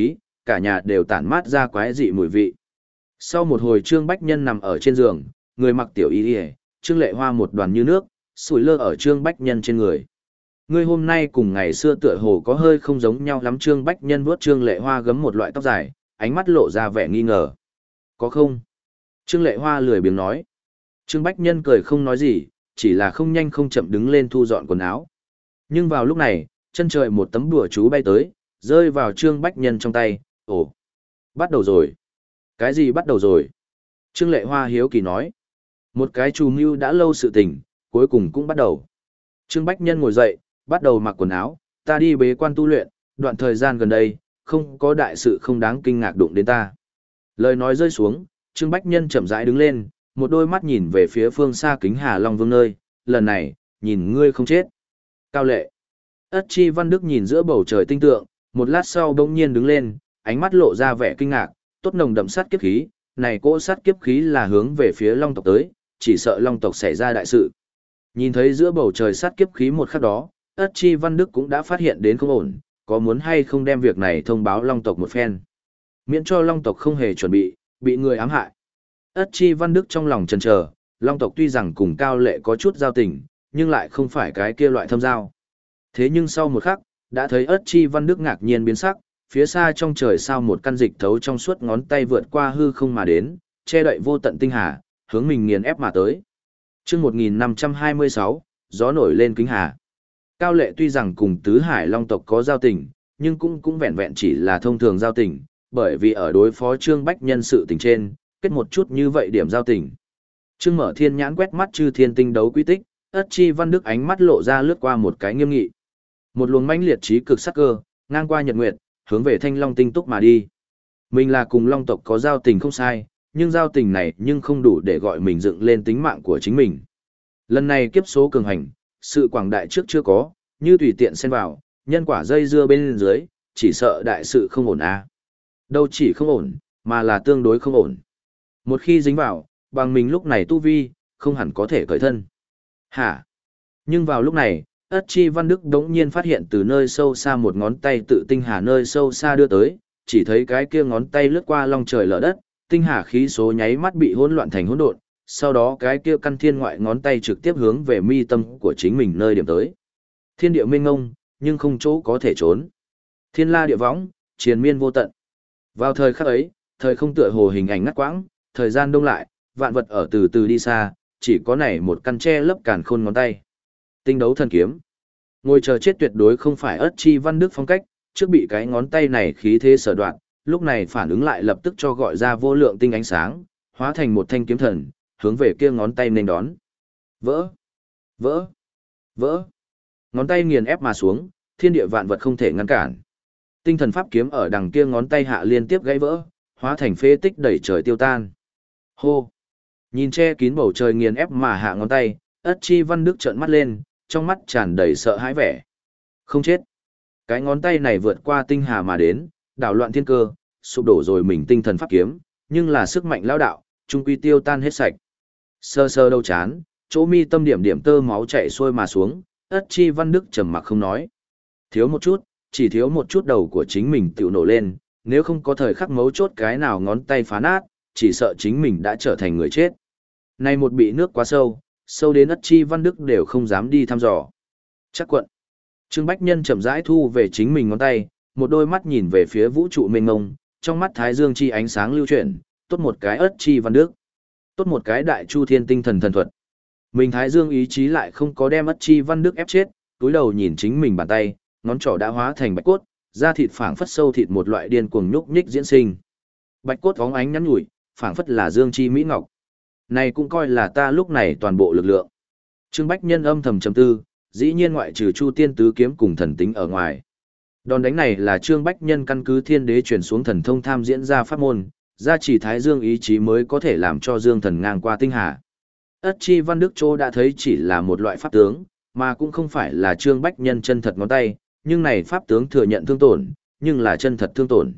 cả nhà đều tản mát ra quái dị mùi vị. Sau một hồi Trương Bách Nhân nằm ở trên giường, người mặc tiểu y y, Trương Lệ Hoa một đoàn như nước, sủi lơ ở Trương Bách Nhân trên người. Ngươi hôm nay cùng ngày xưa tựa hồ có hơi không giống nhau lắm. Trương Bách Nhân vuốt Trương Lệ Hoa gấm một loại tóc dài, ánh mắt lộ ra vẻ nghi ngờ. Có không? Trương Lệ Hoa lười biếng nói. Trương Bách Nhân cười không nói gì, chỉ là không nhanh không chậm đứng lên thu dọn quần áo. Nhưng vào lúc này, chân trời một tấm đùa chú bay tới, rơi vào Trương Bách Nhân trong tay. Ồ, bắt đầu rồi. Cái gì bắt đầu rồi? Trương Lệ Hoa hiếu kỳ nói. Một cái chủ mưu đã lâu sự tình, cuối cùng cũng bắt đầu. Trương Bách Nhân ngồi dậy, bắt đầu mặc quần áo, ta đi bế quan tu luyện, đoạn thời gian gần đây, không có đại sự không đáng kinh ngạc đụng đến ta. Lời nói rơi xuống, Trương Bách Nhân chậm rãi đứng lên, một đôi mắt nhìn về phía phương xa Kính Hà Long Vương nơi, lần này, nhìn ngươi không chết. Cao Lệ. Ất Chi Văn Đức nhìn giữa bầu trời tinh tượng, một lát sau bỗng nhiên đứng lên, ánh mắt lộ ra vẻ kinh ngạc, tốt nồng đậm sát kiếp khí, này cỗ sát kiếp khí là hướng về phía Long tộc tới, chỉ sợ Long tộc xảy ra đại sự. Nhìn thấy giữa bầu trời sát kiếp khí một khắc đó, Ất Chi Văn Đức cũng đã phát hiện đến không ổn, có muốn hay không đem việc này thông báo Long tộc một phen. Miễn cho Long tộc không hề chuẩn bị, bị người ám hại. Ất Chi Văn Đức trong lòng chần chờ, Long tộc tuy rằng cùng Cao Lệ có chút giao tình, nhưng lại không phải cái kia loại thâm giao. Thế nhưng sau một khắc, đã thấy Ất Chi Văn Đức ngạc nhiên biến sắc, phía xa trong trời sao một căn dịch thấu trong suốt ngón tay vượt qua hư không mà đến, che đậy vô tận tinh hà, hướng mình nghiền ép mà tới. Chương một nghìn năm trăm hai mươi sáu, gió nổi lên Kính Hà. Cao Lệ tuy rằng cùng Tứ Hải Long tộc có giao tình, nhưng cũng cũng vẹn vẹn chỉ là thông thường giao tình, bởi vì ở đối phó Trương Bách Nhân sự tình trên, kết một chút như vậy điểm giao tình. Trương Mở Thiên nhãn quét mắt chư thiên tinh đấu quy tích, Ất Chi Văn Đức ánh mắt lộ ra lướt qua một cái nghiêm nghị. Một luồng mãnh liệt trí cực sắc cơ, ngang qua nhật nguyệt, hướng về Thanh Long tinh túc mà đi. Mình là cùng Long tộc có giao tình không sai, nhưng giao tình này nhưng không đủ để gọi mình dựng lên tính mạng của chính mình. Lần này kiếp số cường hành, sự quảng đại trước chưa có, như tùy tiện xen vào, nhân quả dây dưa bên dưới, chỉ sợ đại sự không ổn à. Đâu chỉ không ổn, mà là tương đối không ổn. Một khi dính vào, bằng mình lúc này tu vi, không hẳn có thể cởi thân. Hả? Nhưng vào lúc này, Ất Chi Văn Đức đống nhiên phát hiện từ nơi sâu xa một ngón tay tự tinh hà nơi sâu xa đưa tới, chỉ thấy cái kia ngón tay lướt qua long trời lở đất, tinh hà khí số nháy mắt bị hỗn loạn thành hỗn độn, sau đó cái kia căn thiên ngoại ngón tay trực tiếp hướng về mi tâm của chính mình nơi điểm tới. Thiên địa mênh mông, nhưng không chỗ có thể trốn. Thiên la địa võng, triền miên vô tận. Vào thời khắc ấy, thời không tựa hồ hình ảnh ngắt quãng, thời gian đông lại, vạn vật ở từ từ đi xa, chỉ có này một căn tre lấp càn khôn ngón tay. Tinh đấu thần kiếm. Ngồi chờ chết tuyệt đối không phải Ất Chi Văn Đức phong cách, trước bị cái ngón tay này khí thế sở đoạn, lúc này phản ứng lại lập tức cho gọi ra vô lượng tinh ánh sáng, hóa thành một thanh kiếm thần, hướng về kia ngón tay nên đón. Vỡ! Vỡ! Vỡ! Ngón tay nghiền ép mà xuống, thiên địa vạn vật không thể ngăn cản. Tinh thần pháp kiếm ở đằng kia ngón tay hạ liên tiếp gãy vỡ, hóa thành phế tích đẩy trời tiêu tan. Hô! Nhìn che kín bầu trời nghiền ép mà hạ ngón tay, Ất Chi Văn Đức trợn mắt lên, trong mắt tràn đầy sợ hãi vẻ. Không chết. Cái ngón tay này vượt qua tinh hà mà đến, đảo loạn thiên cơ, sụp đổ rồi mình tinh thần pháp kiếm, nhưng là sức mạnh lão đạo, trung quy tiêu tan hết sạch. Sơ sơ đầu chán, chỗ mi tâm điểm điểm tơ máu chảy xuôi mà xuống, Ất Chi Văn Đức trầm mặc không nói. Thiếu một chút, chỉ thiếu một chút đầu của chính mình tự nổ lên, nếu không có thời khắc mấu chốt cái nào ngón tay phá nát, chỉ sợ chính mình đã trở thành người chết. Này một bị nước quá sâu, sâu đến Ất Chi Văn Đức đều không dám đi thăm dò. Chắc quận. Trương Bách Nhân chậm rãi thu về chính mình ngón tay, một đôi mắt nhìn về phía vũ trụ mênh mông, trong mắt thái dương chi ánh sáng lưu chuyển, tốt một cái Ất Chi Văn Đức, tốt một cái đại chu thiên tinh thần thần thuật. Mình thái dương ý chí lại không có đem Ất Chi Văn Đức ép chết, túi đầu nhìn chính mình bàn tay, ngón trỏ đã hóa thành bạch cốt, da thịt phảng phất sâu thịt một loại điên cuồng nhúc nhích diễn sinh. Bạch cốt bóng ánh nhắn nhủi, phảng phất là dương chi mỹ ngọc. Này cũng coi là ta lúc này toàn bộ lực lượng. Trương Bách Nhân âm thầm trầm tư, dĩ nhiên ngoại trừ Chu Tiên tứ kiếm cùng thần tính ở ngoài. Đòn đánh này là Trương Bách Nhân căn cứ thiên đế truyền xuống thần thông tham diễn ra pháp môn, gia chỉ thái dương ý chí mới có thể làm cho dương thần ngang qua tinh hà. Ất Chi Văn Đức Châu đã thấy chỉ là một loại pháp tướng, mà cũng không phải là Trương Bách Nhân chân thật ngón tay, nhưng này pháp tướng thừa nhận thương tổn, nhưng là chân thật thương tổn.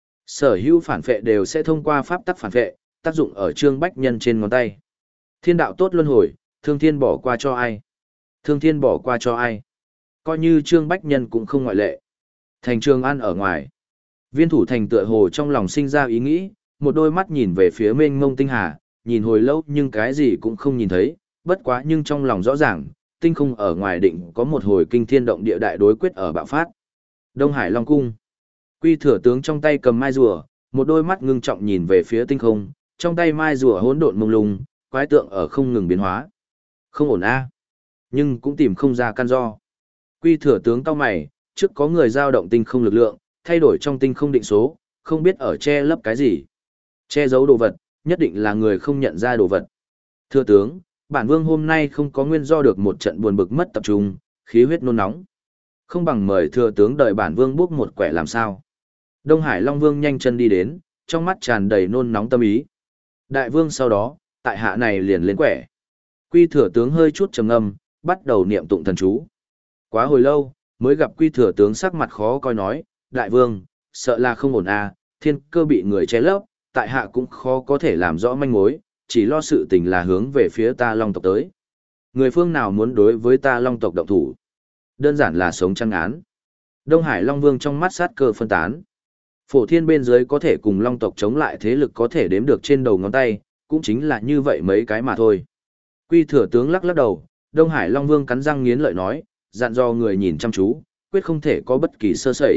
Sở hữu phản phệ đều sẽ thông qua pháp tắc phản phệ, tác dụng ở Trương Bách Nhân trên ngón tay. Thiên đạo tốt luân hồi, thương thiên bỏ qua cho ai? Thương thiên bỏ qua cho ai? Coi như Trương Bách Nhân cũng không ngoại lệ. Thành Trường An ở ngoài. Viên thủ thành tựa hồ trong lòng sinh ra ý nghĩ, một đôi mắt nhìn về phía mênh mông tinh hà, nhìn hồi lâu nhưng cái gì cũng không nhìn thấy, bất quá nhưng trong lòng rõ ràng, tinh không ở ngoài định có một hồi kinh thiên động địa đại đối quyết ở bạo phát. Đông Hải Long Cung. Quy thừa tướng trong tay cầm mai rùa, một đôi mắt ngưng trọng nhìn về phía tinh không, trong tay mai rùa hỗn độn mông lung, quái tượng ở không ngừng biến hóa. Không ổn a, nhưng cũng tìm không ra căn do. Quy thừa tướng cau mày, trước có người giao động tinh không lực lượng, thay đổi trong tinh không định số, không biết ở che lấp cái gì. Che giấu đồ vật, nhất định là người không nhận ra đồ vật. Thưa tướng, bản vương hôm nay không có nguyên do được một trận buồn bực mất tập trung, khí huyết nôn nóng. Không bằng mời thừa tướng đợi bản vương bước một quẻ làm sao. Đông Hải Long Vương nhanh chân đi đến, trong mắt tràn đầy nôn nóng tâm ý. Đại vương sau đó, tại hạ này liền lên quẻ. Quy thừa tướng hơi chút trầm ngâm, bắt đầu niệm tụng thần chú. Quá hồi lâu, mới gặp quy thừa tướng sắc mặt khó coi nói, đại vương, sợ là không ổn à, thiên cơ bị người che lấp, tại hạ cũng khó có thể làm rõ manh mối, chỉ lo sự tình là hướng về phía ta Long tộc tới. Người phương nào muốn đối với ta Long tộc động thủ? Đơn giản là sống trăng án. Đông Hải Long Vương trong mắt sát cơ phân tán. Phổ thiên bên dưới có thể cùng Long tộc chống lại thế lực có thể đếm được trên đầu ngón tay, cũng chính là như vậy mấy cái mà thôi. Quy thừa tướng lắc lắc đầu, Đông Hải Long Vương cắn răng nghiến lợi nói, dặn dò người nhìn chăm chú, quyết không thể có bất kỳ sơ sẩy.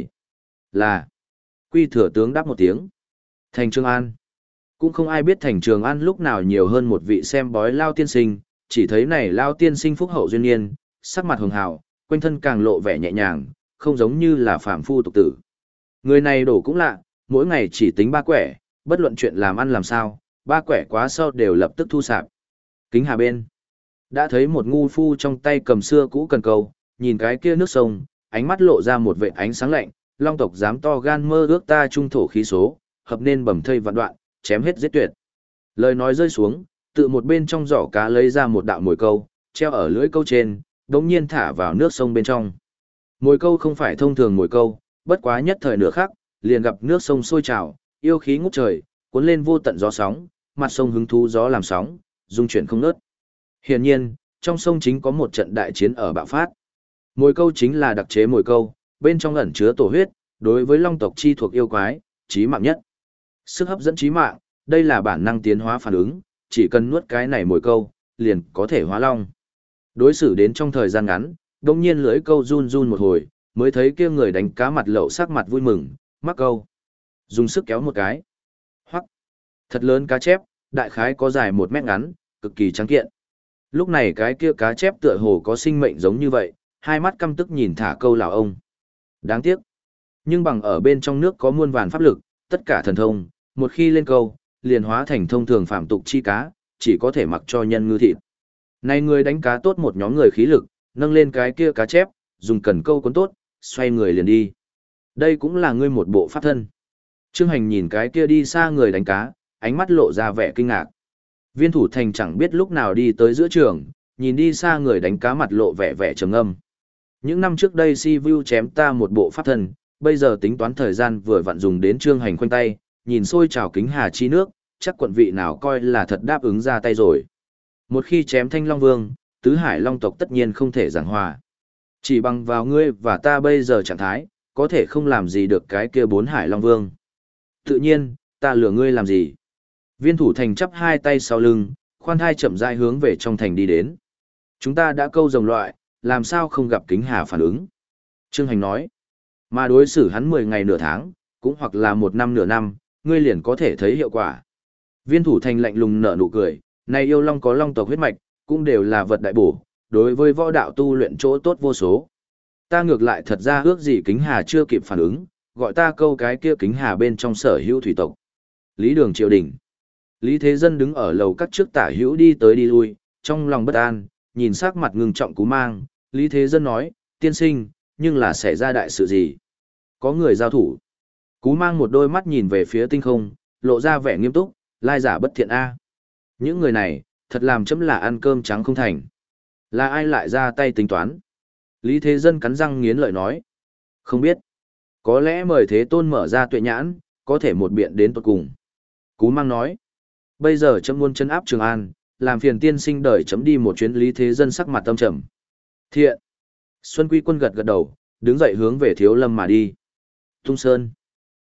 Là. Quy thừa tướng đáp một tiếng. Thành Trường An. Cũng không ai biết Thành Trường An lúc nào nhiều hơn một vị xem bói Lao tiên sinh, chỉ thấy này Lao tiên sinh phúc hậu duyên niên, sắc mặt hường hào, quanh thân càng lộ vẻ nhẹ nhàng, không giống như là phàm phu tục tử. Người này đổ cũng lạ, mỗi ngày chỉ tính ba quẻ, bất luận chuyện làm ăn làm sao, ba quẻ quá sau đều lập tức thu sạp. Kính Hà bên. Đã thấy một ngu phu trong tay cầm xưa cũ cần câu, nhìn cái kia nước sông, ánh mắt lộ ra một vệt ánh sáng lạnh, Long tộc dám to gan mơ ước ta trung thổ khí số, hợp nên bầm thây vạn đoạn, chém hết giết tuyệt. Lời nói rơi xuống, tự một bên trong giỏ cá lấy ra một đạo mồi câu, treo ở lưỡi câu trên, đống nhiên thả vào nước sông bên trong. Mồi câu không phải thông thường mồi câu, bất quá nhất thời nửa khắc, liền gặp nước sông sôi trào, yêu khí ngút trời, cuốn lên vô tận gió sóng, mặt sông hứng thú gió làm sóng, dung chuyển không ngớt. Hiển nhiên, trong sông chính có một trận đại chiến ở bạo phát. Mồi câu chính là đặc chế mồi câu, bên trong ẩn chứa tổ huyết, đối với long tộc chi thuộc yêu quái, chí mạng nhất. Sức hấp dẫn chí mạng, đây là bản năng tiến hóa phản ứng, chỉ cần nuốt cái này mồi câu, liền có thể hóa long. Đối xử đến trong thời gian ngắn, đông nhiên lưỡi câu run run một hồi, mới thấy kia người đánh cá mặt lậu sắc mặt vui mừng, mắc câu. Dùng sức kéo một cái. Hoắc. Thật lớn cá chép, đại khái có dài một mét ngắn, cực kỳ trắng kiện. Lúc này cái kia cá chép tựa hồ có sinh mệnh giống như vậy, hai mắt căm tức nhìn thả câu lào ông. Đáng tiếc. Nhưng bằng ở bên trong nước có muôn vàn pháp lực, tất cả thần thông, một khi lên câu, liền hóa thành thông thường phạm tục chi cá, chỉ có thể mặc cho nhân ngư thịt. Này người đánh cá tốt một nhóm người khí lực, nâng lên cái kia cá chép, dùng cần câu cuốn tốt, xoay người liền đi. Đây cũng là ngươi một bộ pháp thân. Trương Hành nhìn cái kia đi xa người đánh cá, ánh mắt lộ ra vẻ kinh ngạc. Viên thủ thành chẳng biết lúc nào đi tới giữa trường, nhìn đi xa người đánh cá mặt lộ vẻ vẻ trầm ngâm. Những năm trước đây si vu chém ta một bộ pháp thân, bây giờ tính toán thời gian vừa vặn dùng đến Trương Hành khoanh tay, nhìn xôi trào kính hà chi nước, chắc quận vị nào coi là thật đáp ứng ra tay rồi. Một khi chém Thanh Long Vương, tứ hải long tộc tất nhiên không thể giảng hòa. Chỉ bằng vào ngươi và ta bây giờ trạng thái, có thể không làm gì được cái kia bốn hải long vương. Tự nhiên, ta lừa ngươi làm gì? Viên thủ thành chắp hai tay sau lưng, khoan thai chậm rãi hướng về trong thành đi đến. Chúng ta đã câu rồng loại, làm sao không gặp kính hà phản ứng? Trương Hành nói, mà đối xử hắn mười ngày nửa tháng, cũng hoặc là một năm nửa năm, ngươi liền có thể thấy hiệu quả. Viên thủ thành lạnh lùng nở nụ cười, này yêu long có long tộc huyết mạch, cũng đều là vật đại bổ, đối với võ đạo tu luyện chỗ tốt vô số. Ta ngược lại thật ra ước gì kính hà chưa kịp phản ứng, gọi ta câu cái kia kính hà bên trong sở hữu thủy tộc. Lý Đường triều đình. Lý Thế Dân đứng ở lầu các trước tả hữu đi tới đi lui, trong lòng bất an, nhìn sắc mặt ngưng trọng Cú Mang, Lý Thế Dân nói, tiên sinh, nhưng là xảy ra đại sự gì? Có người giao thủ. Cú Mang một đôi mắt nhìn về phía tinh không, lộ ra vẻ nghiêm túc, lai giả bất thiện a. Những người này, thật làm chấm là ăn cơm trắng không thành. Là ai lại ra tay tính toán? Lý Thế Dân cắn răng nghiến lợi nói. Không biết. Có lẽ mời Thế Tôn mở ra tuệ nhãn, có thể một biện đến tuột cùng. Cú Mang nói. Bây giờ chấm muốn chân áp Trường An, làm phiền tiên sinh đợi chấm đi một chuyến. Lý Thế Dân sắc mặt tâm trầm. Thiện. Xuân Quy Quân gật gật đầu, đứng dậy hướng về Thiếu Lâm mà đi. Tung Sơn.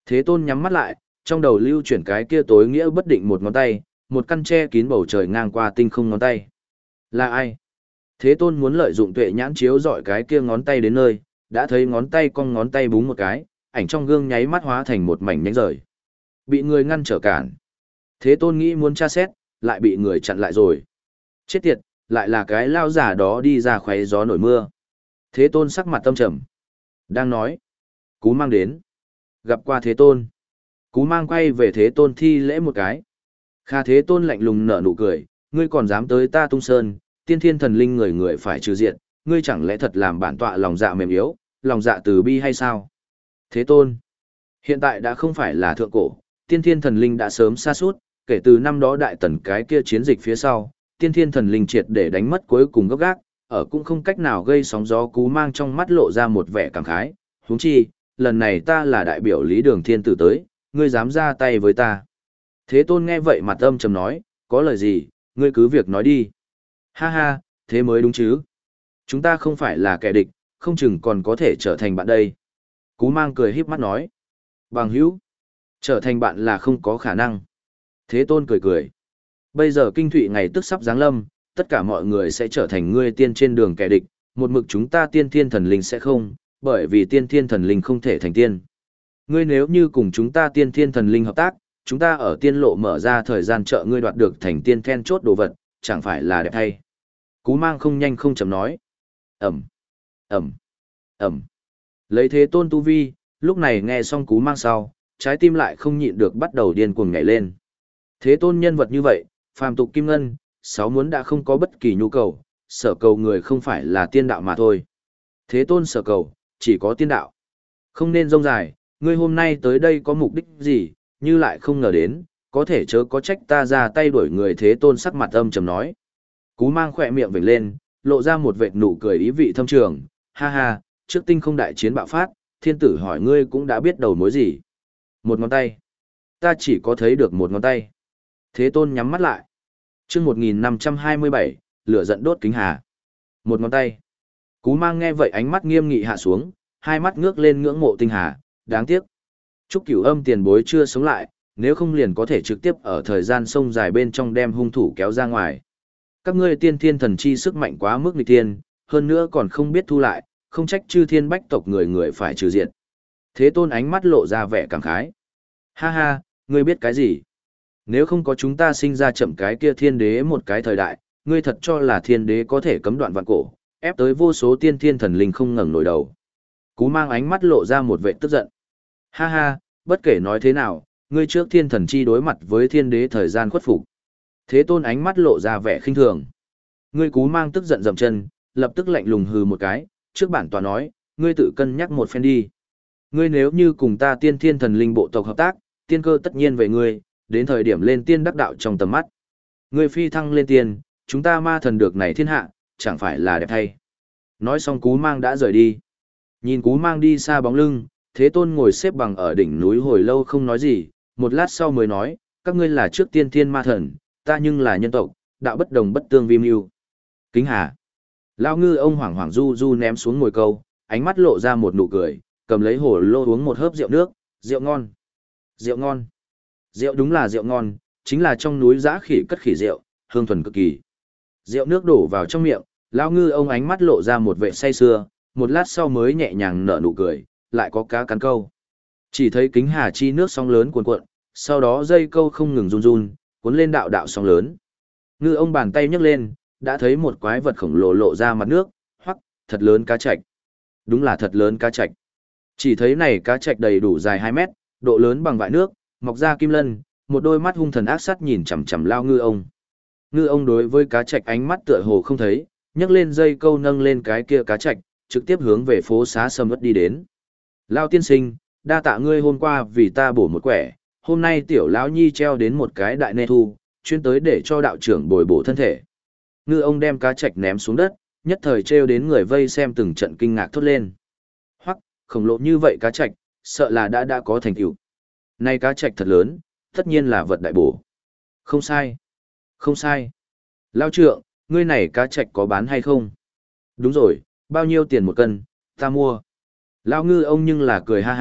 Thế Tôn nhắm mắt lại, trong đầu lưu chuyển cái kia tối nghĩa bất định một ngón tay, một căn che kín bầu trời ngang qua tinh không ngón tay. Là ai? Thế Tôn muốn lợi dụng tuệ nhãn chiếu dọi cái kia ngón tay đến nơi, đã thấy ngón tay cong ngón tay búng một cái, ảnh trong gương nháy mắt hóa thành một mảnh nhánh rời. Bị người ngăn trở cản. Thế Tôn nghĩ muốn tra xét, lại bị người chặn lại rồi. Chết tiệt, lại là cái lao giả đó đi ra khoé gió nổi mưa. Thế Tôn sắc mặt tâm trầm. Đang nói. Cú mang đến. Gặp qua Thế Tôn. Cú mang quay về Thế Tôn thi lễ một cái. Kha Thế Tôn lạnh lùng nở nụ cười. Ngươi còn dám tới ta Tung Sơn, tiên thiên thần linh người người phải trừ diệt. Ngươi chẳng lẽ thật làm bản tọa lòng dạ mềm yếu, lòng dạ từ bi hay sao? Thế Tôn. Hiện tại đã không phải là thượng cổ, tiên thiên thần linh đã sớm xa suốt, kể từ năm đó đại tần cái kia chiến dịch phía sau, tiên thiên thần linh triệt để đánh mất cuối cùng gốc gác, ở cũng không cách nào gây sóng gió. Cú mang trong mắt lộ ra một vẻ cảm khái, huống chi, lần này ta là đại biểu Lý Đường Thiên Tử tới, ngươi dám ra tay với ta. Thế Tôn nghe vậy mặt âm trầm nói, có lời gì, ngươi cứ việc nói đi. Ha ha, thế mới đúng chứ. Chúng ta không phải là kẻ địch, không chừng còn có thể trở thành bạn đây. Cú mang cười híp mắt nói, bằng hữu, trở thành bạn là không có khả năng. Thế Tôn cười cười. Bây giờ kinh thụy ngày tức sắp giáng lâm, tất cả mọi người sẽ trở thành ngươi tiên trên đường kẻ địch, một mực chúng ta tiên thiên thần linh sẽ không, bởi vì tiên thiên thần linh không thể thành tiên. Ngươi nếu như cùng chúng ta tiên thiên thần linh hợp tác, chúng ta ở tiên lộ mở ra thời gian trợ ngươi đoạt được thành tiên then chốt đồ vật, chẳng phải là đẹp thay. Cú mang không nhanh không chậm nói. Ẩm, Ẩm, Ẩm. Lấy Thế Tôn tu vi, lúc này nghe xong cú mang sau, trái tim lại không nhịn được bắt đầu điên cuồng nhảy lên. Thế Tôn nhân vật như vậy, phàm tục kim ngân, sáu muốn đã không có bất kỳ nhu cầu, sở cầu người không phải là tiên đạo mà thôi. Thế Tôn sở cầu, chỉ có tiên đạo. Không nên rông dài, ngươi hôm nay tới đây có mục đích gì, như lại không ngờ đến, có thể chớ có trách ta ra tay đuổi người. Thế Tôn sắc mặt âm trầm nói. Cú mang khỏe miệng vểnh lên, lộ ra một vệt nụ cười ý vị thâm trường, ha ha, trước tinh không đại chiến bạo phát, thiên tử hỏi ngươi cũng đã biết đầu mối gì. Một ngón tay. Ta chỉ có thấy được một ngón tay. Thế Tôn nhắm mắt lại. Chương một nghìn năm trăm hai mươi bảy, lửa giận đốt kính hà. Một ngón tay. Cú mang nghe vậy ánh mắt nghiêm nghị hạ xuống, hai mắt ngước lên ngưỡng mộ tinh hà, đáng tiếc. Trúc Cửu Âm tiền bối chưa sống lại, nếu không liền có thể trực tiếp ở thời gian sông dài bên trong đem hung thủ kéo ra ngoài. Các ngươi tiên thiên thần chi sức mạnh quá mức nghịch tiên, hơn nữa còn không biết thu lại, không trách chư thiên bách tộc người người phải trừ diệt. Thế Tôn ánh mắt lộ ra vẻ cảm khái. Ha ha, ngươi biết cái gì? Nếu không có chúng ta sinh ra chậm cái kia thiên đế một cái thời đại, ngươi thật cho là thiên đế có thể cấm đoạn vạn cổ, ép tới vô số tiên thiên thần linh không ngẩng nổi đầu. Cú mang ánh mắt lộ ra một vẻ tức giận. Ha ha, bất kể nói thế nào, ngươi trước thiên thần chi đối mặt với thiên đế thời gian khuất phục. Thế Tôn ánh mắt lộ ra vẻ khinh thường. Ngươi Cú mang tức giận dậm chân, lập tức lạnh lùng hừ một cái, trước bản tòa nói, ngươi tự cân nhắc một phen đi. Ngươi nếu như cùng ta tiên thiên thần linh bộ tộc hợp tác, tiên cơ tất nhiên về ngươi, đến thời điểm lên tiên đắc đạo trong tầm mắt. Ngươi phi thăng lên tiên, chúng ta ma thần được này thiên hạ, chẳng phải là đẹp thay. Nói xong Cú mang đã rời đi. Nhìn Cú mang đi xa bóng lưng, Thế Tôn ngồi xếp bằng ở đỉnh núi hồi lâu không nói gì, một lát sau mới nói, các ngươi là trước tiên thiên ma thần, ta nhưng là nhân tộc, đạo bất đồng bất tương vi mưu. Kính hà. Lao ngư ông hoảng hoảng du du ném xuống ngồi câu, ánh mắt lộ ra một nụ cười, cầm lấy hồ lô uống một hớp rượu nước, rượu ngon. Rượu ngon. Rượu đúng là rượu ngon, chính là trong núi giã khỉ cất khỉ rượu, hương thuần cực kỳ. Rượu nước đổ vào trong miệng, lão ngư ông ánh mắt lộ ra một vẻ say sưa, một lát sau mới nhẹ nhàng nở nụ cười, lại có cá cắn câu. Chỉ thấy kính hà chi nước sóng lớn cuồn cuộn, sau đó dây câu không ngừng run run, cuốn lên đạo đạo sóng lớn. Ngư ông bàn tay nhấc lên, đã thấy một quái vật khổng lồ lộ ra mặt nước, hoắc, thật lớn cá trạch. Đúng là thật lớn cá trạch. Chỉ thấy này cá trạch đầy đủ dài hai mét, độ lớn bằng vại nước, mọc ra kim lân, một đôi mắt hung thần ác sát nhìn chằm chằm lao ngư ông. Ngư ông đối với cá trạch ánh mắt tựa hồ không thấy, nhấc lên dây câu nâng lên cái kia cá trạch, trực tiếp hướng về phố xá sầm uất đi đến. Lao tiên sinh, đa tạ ngươi hôm qua vì ta bổ một quẻ, hôm nay tiểu lão nhi treo đến một cái đại nê thu, chuyên tới để cho đạo trưởng bồi bổ thân thể. Ngư ông đem cá trạch ném xuống đất, nhất thời treo đến người vây xem từng trận kinh ngạc thốt lên. Hoắc, khổng lồ như vậy cá trạch, sợ là đã đã có thành tựu. Này cá trạch thật lớn, tất nhiên là vật đại bổ. Không sai. Không sai. Lao trượng, ngươi này cá trạch có bán hay không? Đúng rồi, bao nhiêu tiền một cân, ta mua. Lao ngư ông nhưng là cười ha ha,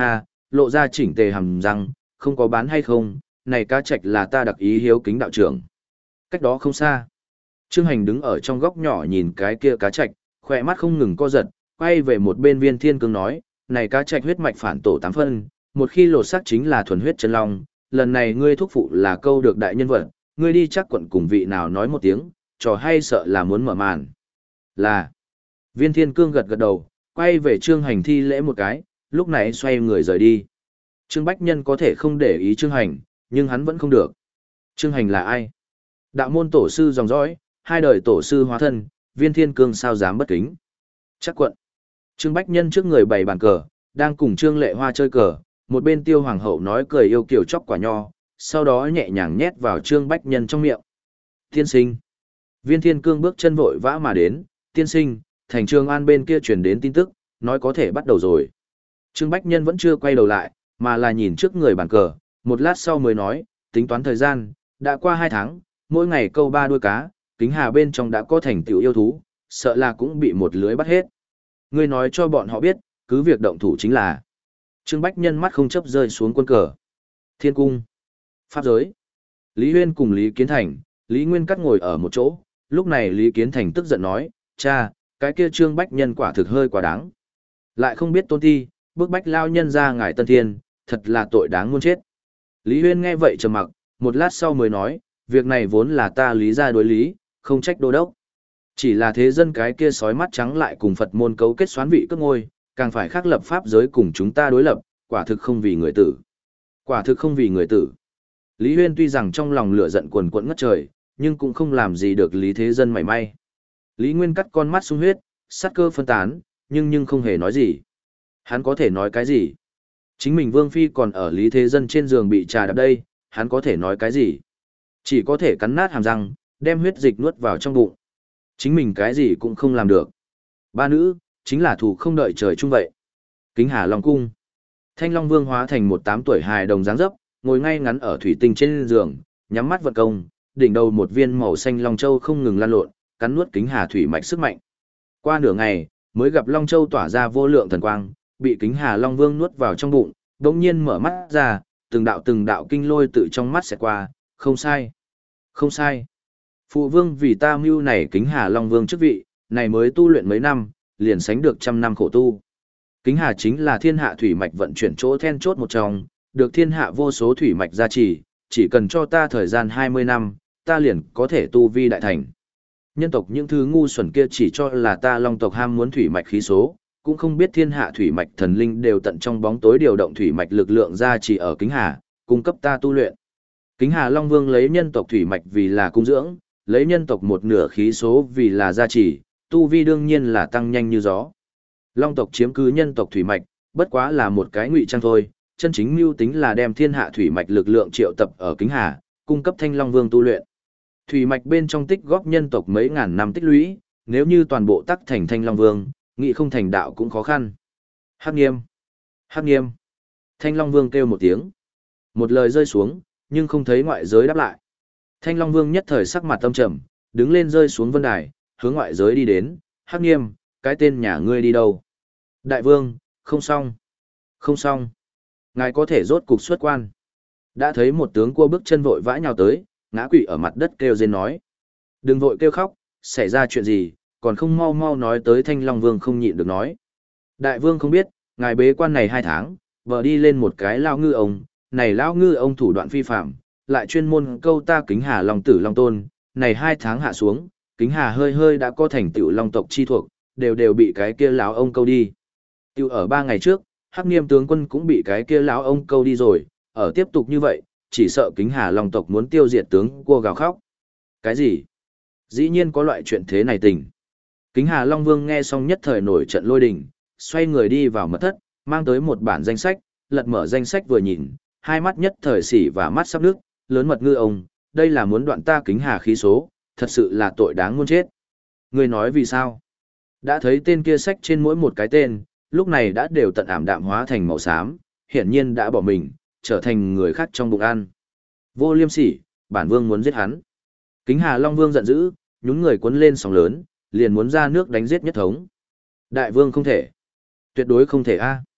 lộ ra chỉnh tề hàm răng, không có bán hay không, này cá trạch là ta đặc ý hiếu kính đạo trưởng. Cách đó không xa. Trương Hành đứng ở trong góc nhỏ nhìn cái kia cá trạch, khỏe mắt không ngừng co giật, quay về một bên Viên Thiên Cương nói, này cá trạch huyết mạch phản tổ tám phân, một khi lột xác chính là thuần huyết chân long, lần này ngươi thúc phụ là câu được đại nhân vật, ngươi đi chắc quận cùng vị nào nói một tiếng, trò hay sợ là muốn mở màn. Là. Viên Thiên Cương gật gật đầu, quay về Trương Hành thi lễ một cái, lúc này xoay người rời đi. Trương Bách Nhân có thể không để ý Trương Hành, nhưng hắn vẫn không được. Trương Hành là ai? Đạo môn tổ sư dòng dõi, hai đời tổ sư hóa thân, Viên Thiên Cương sao dám bất kính. Chắc quận. Trương Bách Nhân trước người bày bàn cờ, đang cùng Trương Lệ Hoa chơi cờ, một bên Tiêu Hoàng hậu nói cười yêu kiều chóc quả nho, sau đó nhẹ nhàng nhét vào Trương Bách Nhân trong miệng. Tiên sinh. Viên Thiên Cương bước chân vội vã mà đến, tiên sinh, thành Trường An bên kia truyền đến tin tức, nói có thể bắt đầu rồi. Trương Bách Nhân vẫn chưa quay đầu lại, mà là nhìn trước người bàn cờ, một lát sau mới nói, tính toán thời gian, đã qua hai tháng, mỗi ngày câu ba đuôi cá, kính hà bên trong đã có thành tựu yêu thú, sợ là cũng bị một lưới bắt hết. Ngươi nói cho bọn họ biết, cứ việc động thủ chính là. Trương Bách Nhân mắt không chấp rơi xuống quân cờ. Thiên cung. Pháp giới. Lý Huyên cùng Lý Kiến Thành, Lý Nguyên Cắt ngồi ở một chỗ, lúc này Lý Kiến Thành tức giận nói, cha, cái kia Trương Bách Nhân quả thực hơi quá đáng. Lại không biết tôn thi, bức bách lao nhân ra ngài Tân Thiên, thật là tội đáng muôn chết. Lý Huyên nghe vậy trầm mặc, một lát sau mới nói, việc này vốn là ta lý ra đối lý, không trách đô đốc. Chỉ là thế dân cái kia sói mắt trắng lại cùng Phật môn cấu kết xoán vị cướp ngôi, càng phải khắc lập pháp giới cùng chúng ta đối lập, quả thực không vì người tử. Quả thực không vì người tử. Lý Huyên tuy rằng trong lòng lửa giận quần quẫn ngất trời, nhưng cũng không làm gì được Lý Thế Dân mảy may. Lý Nguyên cắt con mắt sung huyết, sát cơ phân tán, nhưng nhưng không hề nói gì. Hắn có thể nói cái gì? Chính mình Vương Phi còn ở Lý Thế Dân trên giường bị trà đạp đây, hắn có thể nói cái gì? Chỉ có thể cắn nát hàm răng, đem huyết dịch nuốt vào trong bụng. Chính mình cái gì cũng không làm được. Ba nữ, chính là thủ không đợi trời chung vậy. Kính Hà Long Cung. Thanh Long Vương hóa thành một tám tuổi hài đồng dáng dấp, ngồi ngay ngắn ở thủy tinh trên giường, nhắm mắt vận công, đỉnh đầu một viên màu xanh Long Châu không ngừng lan lộn, cắn nuốt Kính Hà thủy mạch sức mạnh. Qua nửa ngày, mới gặp Long Châu tỏa ra vô lượng thần quang, bị Kính Hà Long Vương nuốt vào trong bụng, đống nhiên mở mắt ra, từng đạo từng đạo kinh lôi tự trong mắt sẽ qua, không sai. Không sai. Phụ vương vì ta mưu này Kính Hà Long Vương chức vị, này mới tu luyện mấy năm, liền sánh được trăm năm khổ tu. Kính Hà chính là thiên hạ thủy mạch vận chuyển chỗ then chốt một trong, được thiên hạ vô số thủy mạch gia trì, chỉ cần cho ta thời gian hai mươi năm, ta liền có thể tu vi đại thành. Nhân tộc những thứ ngu xuẩn kia chỉ cho là ta Long tộc ham muốn thủy mạch khí số, cũng không biết thiên hạ thủy mạch thần linh đều tận trong bóng tối điều động thủy mạch lực lượng gia trì ở Kính Hà, cung cấp ta tu luyện. Kính Hà Long Vương lấy nhân tộc thủy mạch vì là cung dưỡng, lấy nhân tộc một nửa khí số vì là gia trì, tu vi đương nhiên là tăng nhanh như gió. Long tộc chiếm cứ nhân tộc thủy mạch, bất quá là một cái ngụy trang thôi, chân chính mưu tính là đem thiên hạ thủy mạch lực lượng triệu tập ở Kính Hà, cung cấp Thanh Long Vương tu luyện. Thủy mạch bên trong tích góp nhân tộc mấy ngàn năm tích lũy, nếu như toàn bộ tắc thành Thanh Long Vương, nghị không thành đạo cũng khó khăn. Hắc Nghiêm, Hắc Nghiêm. Thanh Long Vương kêu một tiếng. Một lời rơi xuống, nhưng không thấy ngoại giới đáp lại. Thanh Long Vương nhất thời sắc mặt tâm trầm, đứng lên rơi xuống vân đài, hướng ngoại giới đi đến. Hắc Nghiêm, cái tên nhà ngươi đi đâu? Đại vương, không xong. Không xong. Ngài có thể rốt cục xuất quan. Đã thấy một tướng cua bước chân vội vã nhào tới, ngã quỵ ở mặt đất kêu rên nói. Đừng vội kêu khóc, xảy ra chuyện gì, còn không mau mau nói tới Thanh Long Vương không nhịn được nói. Đại vương không biết, ngài bế quan này hai tháng, vợ đi lên một cái lao ngư ông, này lao ngư ông thủ đoạn phi phạm, lại chuyên môn câu ta Kính Hà Long Tử Long Tôn, này hai tháng hạ xuống, Kính Hà hơi hơi đã có thành tựu Long tộc chi thuộc, đều đều bị cái kia lão ông câu đi. Tiêu ở ba ngày trước, Hắc Nghiêm tướng quân cũng bị cái kia lão ông câu đi rồi, ở tiếp tục như vậy, chỉ sợ Kính Hà Long tộc muốn tiêu diệt tướng cua gào khóc. Cái gì? Dĩ nhiên có loại chuyện thế này tình. Kính Hà Long Vương nghe xong nhất thời nổi trận lôi đình, xoay người đi vào mật thất, mang tới một bản danh sách, lật mở danh sách vừa nhìn, hai mắt nhất thời xỉ và mắt sắp nước, lớn mật ngư ông, đây là muốn đoạn ta Kính Hà khí số, thật sự là tội đáng muôn chết. Người nói vì sao? Đã thấy tên kia sách trên mỗi một cái tên, lúc này đã đều tận ảm đạm hóa thành màu xám, hiển nhiên đã bỏ mình, trở thành người khác trong bụng ăn. Vô liêm sỉ, bản vương muốn giết hắn. Kính Hà Long Vương giận dữ, nhún người cuốn lên sóng lớn, liền muốn ra nước đánh giết nhất thống. Đại vương không thể. Tuyệt đối không thể a.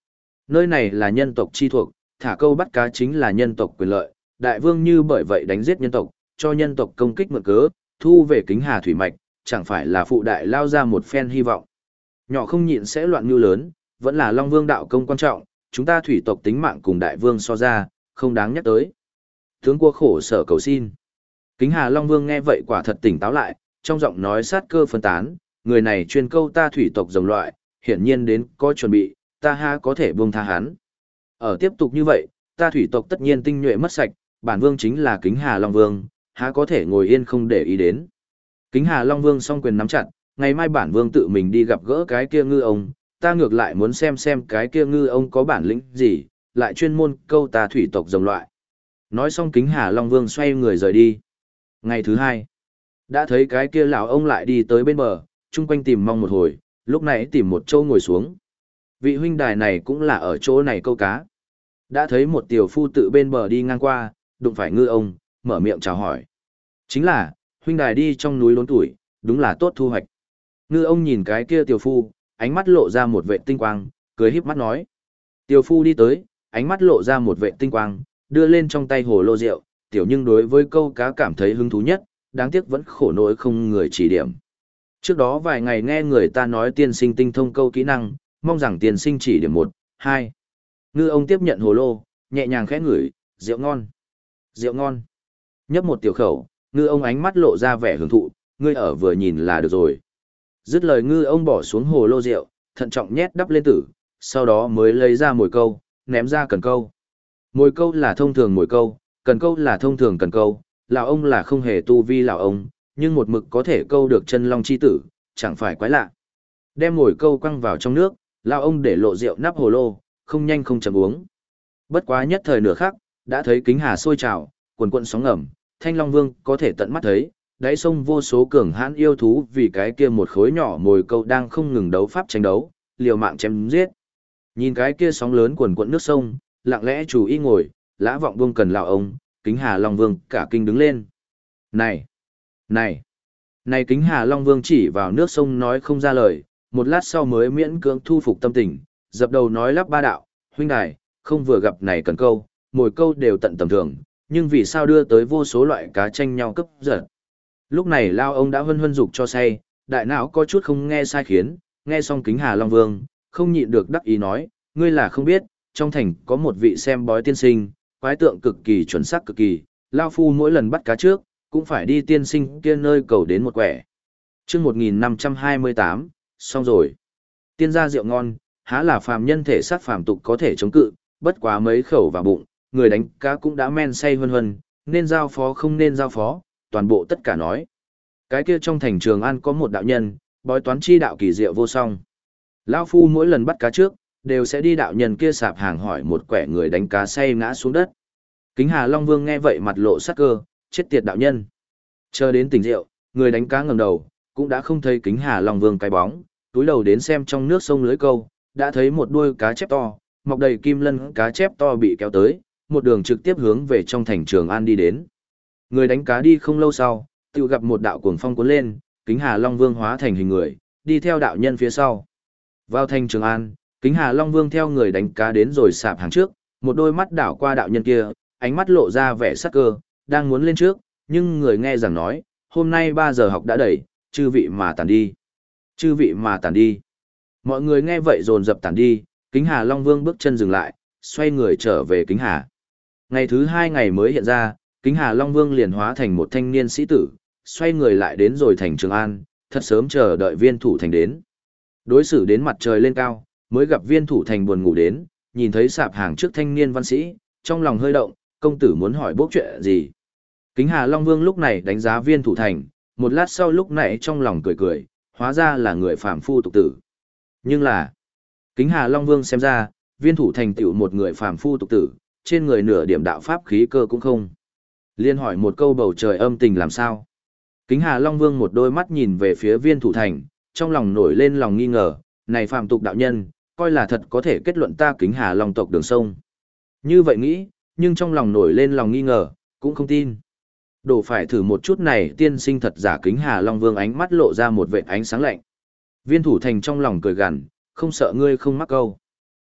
Nơi này là nhân tộc chi thuộc, thả câu bắt cá chính là nhân tộc quyền lợi, đại vương như bởi vậy đánh giết nhân tộc, cho nhân tộc công kích mượn cớ, thu về Kính Hà thủy mạch, chẳng phải là phụ đại lao ra một phen hy vọng. Nhỏ không nhịn sẽ loạn như lớn, vẫn là Long Vương đạo công quan trọng, chúng ta thủy tộc tính mạng cùng đại vương so ra, không đáng nhắc tới. Tướng quân khổ sở cầu xin. Kính Hà Long Vương nghe vậy quả thật tỉnh táo lại, trong giọng nói sát cơ phân tán, người này chuyên câu ta thủy tộc rồng loại, hiển nhiên đến có chuẩn bị, ta ha có thể buông tha hắn. Ở tiếp tục như vậy, ta thủy tộc tất nhiên tinh nhuệ mất sạch, bản vương chính là Kính Hà Long Vương, há có thể ngồi yên không để ý đến. Kính Hà Long Vương song quyền nắm chặt, ngày mai bản vương tự mình đi gặp gỡ cái kia ngư ông, ta ngược lại muốn xem xem cái kia ngư ông có bản lĩnh gì, lại chuyên môn câu ta thủy tộc rồng loại. Nói xong Kính Hà Long Vương xoay người rời đi. Ngày thứ hai, đã thấy cái kia lão ông lại đi tới bên bờ, chung quanh tìm mong một hồi, lúc này tìm một chỗ ngồi xuống. Vị huynh đài này cũng là ở chỗ này câu cá. Đã thấy một tiểu phu tự bên bờ đi ngang qua, đụng phải ngư ông, mở miệng chào hỏi. Chính là, huynh đài đi trong núi lốn tuổi, đúng là tốt thu hoạch. Ngư ông nhìn cái kia tiểu phu, ánh mắt lộ ra một vệ tinh quang, cười híp mắt nói. Tiểu phu đi tới, ánh mắt lộ ra một vệ tinh quang, đưa lên trong tay hồ lô rượu, tiểu nhưng đối với câu cá cảm thấy hứng thú nhất, đáng tiếc vẫn khổ nỗi không người chỉ điểm. Trước đó vài ngày nghe người ta nói tiên sinh tinh thông câu kỹ năng, mong rằng tiên sinh chỉ điểm một, hai. Ngư ông tiếp nhận hồ lô, nhẹ nhàng khẽ ngửi, rượu ngon, rượu ngon. Nhấp một tiểu khẩu, ngư ông ánh mắt lộ ra vẻ hưởng thụ, ngươi ở vừa nhìn là được rồi. Dứt lời ngư ông bỏ xuống hồ lô rượu, thận trọng nhét đắp lên tử, sau đó mới lấy ra mồi câu, ném ra cần câu. Mồi câu là thông thường mồi câu, cần câu là thông thường cần câu, lão ông là không hề tu vi lão ông, nhưng một mực có thể câu được chân long chi tử, chẳng phải quái lạ. Đem mồi câu quăng vào trong nước, lão ông để lộ rượu nắp hồ lô, không nhanh không chậm uống. Bất quá nhất thời nửa khắc, đã thấy Kính Hà sôi trào, cuồn cuộn sóng ngầm, Thanh Long Vương có thể tận mắt thấy, đáy sông vô số cường hãn yêu thú vì cái kia một khối nhỏ mồi câu đang không ngừng đấu pháp tranh đấu, liều mạng chém giết. Nhìn cái kia sóng lớn cuồn cuộn nước sông, lặng lẽ chủ ý ngồi, Lã Vọng Vương cần lão ông, Kính Hà Long Vương cả kinh đứng lên. Này, này, này Kính Hà Long Vương chỉ vào nước sông nói không ra lời, một lát sau mới miễn cưỡng thu phục tâm tình, dập đầu nói lắp ba đạo, huynh đài, không vừa gặp này cần câu, mồi câu đều tận tầm thường, nhưng vì sao đưa tới vô số loại cá tranh nhau cấp giật. Lúc này lao ông đã hân hân dục cho say, đại não có chút không nghe sai khiến, nghe xong Kính Hà Long Vương, không nhịn được đắc ý nói, ngươi là không biết, trong thành có một vị xem bói tiên sinh, quái tượng cực kỳ chuẩn xác cực kỳ, lao phu mỗi lần bắt cá trước, cũng phải đi tiên sinh kia nơi cầu đến một quẻ. Chương một nghìn năm trăm hai mươi tám, xong rồi. Tiên gia rượu ngon, há là phàm nhân thể xác phàm tục có thể chống cự, bất quá mấy khẩu vào bụng, người đánh cá cũng đã men say hân hân, nên giao phó không nên giao phó, toàn bộ tất cả nói. Cái kia trong thành Trường An có một đạo nhân, bói toán chi đạo kỳ diệu vô song. Lão phu mỗi lần bắt cá trước, đều sẽ đi đạo nhân kia sạp hàng hỏi một quẻ người đánh cá say ngã xuống đất. Kính Hà Long Vương nghe vậy mặt lộ sắc cơ, chết tiệt đạo nhân. Chờ đến tỉnh rượu, người đánh cá ngẩng đầu, cũng đã không thấy Kính Hà Long Vương cái bóng, túi đầu đến xem trong nước sông lưới câu, đã thấy một đuôi cá chép to, mọc đầy kim lân cá chép to bị kéo tới, một đường trực tiếp hướng về trong thành Trường An đi đến. Người đánh cá đi không lâu sau, tự gặp một đạo cuồng phong cuốn lên, Kính Hà Long Vương hóa thành hình người, đi theo đạo nhân phía sau. Vào thành Trường An, Kính Hà Long Vương theo người đánh cá đến rồi sạp hàng trước, một đôi mắt đảo qua đạo nhân kia, ánh mắt lộ ra vẻ sắc cơ, đang muốn lên trước, nhưng người nghe rằng nói, hôm nay ba giờ học đã đẩy, chư vị mà tản đi. Chư vị mà tản đi. Mọi người nghe vậy dồn dập tản đi, Kính Hà Long Vương bước chân dừng lại, xoay người trở về Kính Hà. Ngày thứ hai ngày mới hiện ra, Kính Hà Long Vương liền hóa thành một thanh niên sĩ tử, xoay người lại đến rồi thành Trường An, thật sớm chờ đợi Viên Thủ Thành đến. Đối xử đến mặt trời lên cao, mới gặp Viên Thủ Thành buồn ngủ đến, nhìn thấy sạp hàng trước thanh niên văn sĩ, trong lòng hơi động, công tử muốn hỏi bốc chuyện gì. Kính Hà Long Vương lúc này đánh giá Viên Thủ Thành, một lát sau lúc này trong lòng cười cười, hóa ra là người phàm phu tục tử. Nhưng là, Kính Hà Long Vương xem ra, Viên Thủ Thành tiểu một người phàm phu tục tử, trên người nửa điểm đạo pháp khí cơ cũng không. Liên hỏi một câu bầu trời âm tình làm sao. Kính Hà Long Vương một đôi mắt nhìn về phía Viên Thủ Thành, trong lòng nổi lên lòng nghi ngờ, này phàm tục đạo nhân, coi là thật có thể kết luận ta Kính Hà Long tộc đường sông. Như vậy nghĩ, nhưng trong lòng nổi lên lòng nghi ngờ, cũng không tin. Đổ phải thử một chút này tiên sinh thật giả. Kính Hà Long Vương ánh mắt lộ ra một vệt ánh sáng lạnh. Viên Thủ Thành trong lòng cười gằn, không sợ ngươi không mắc câu.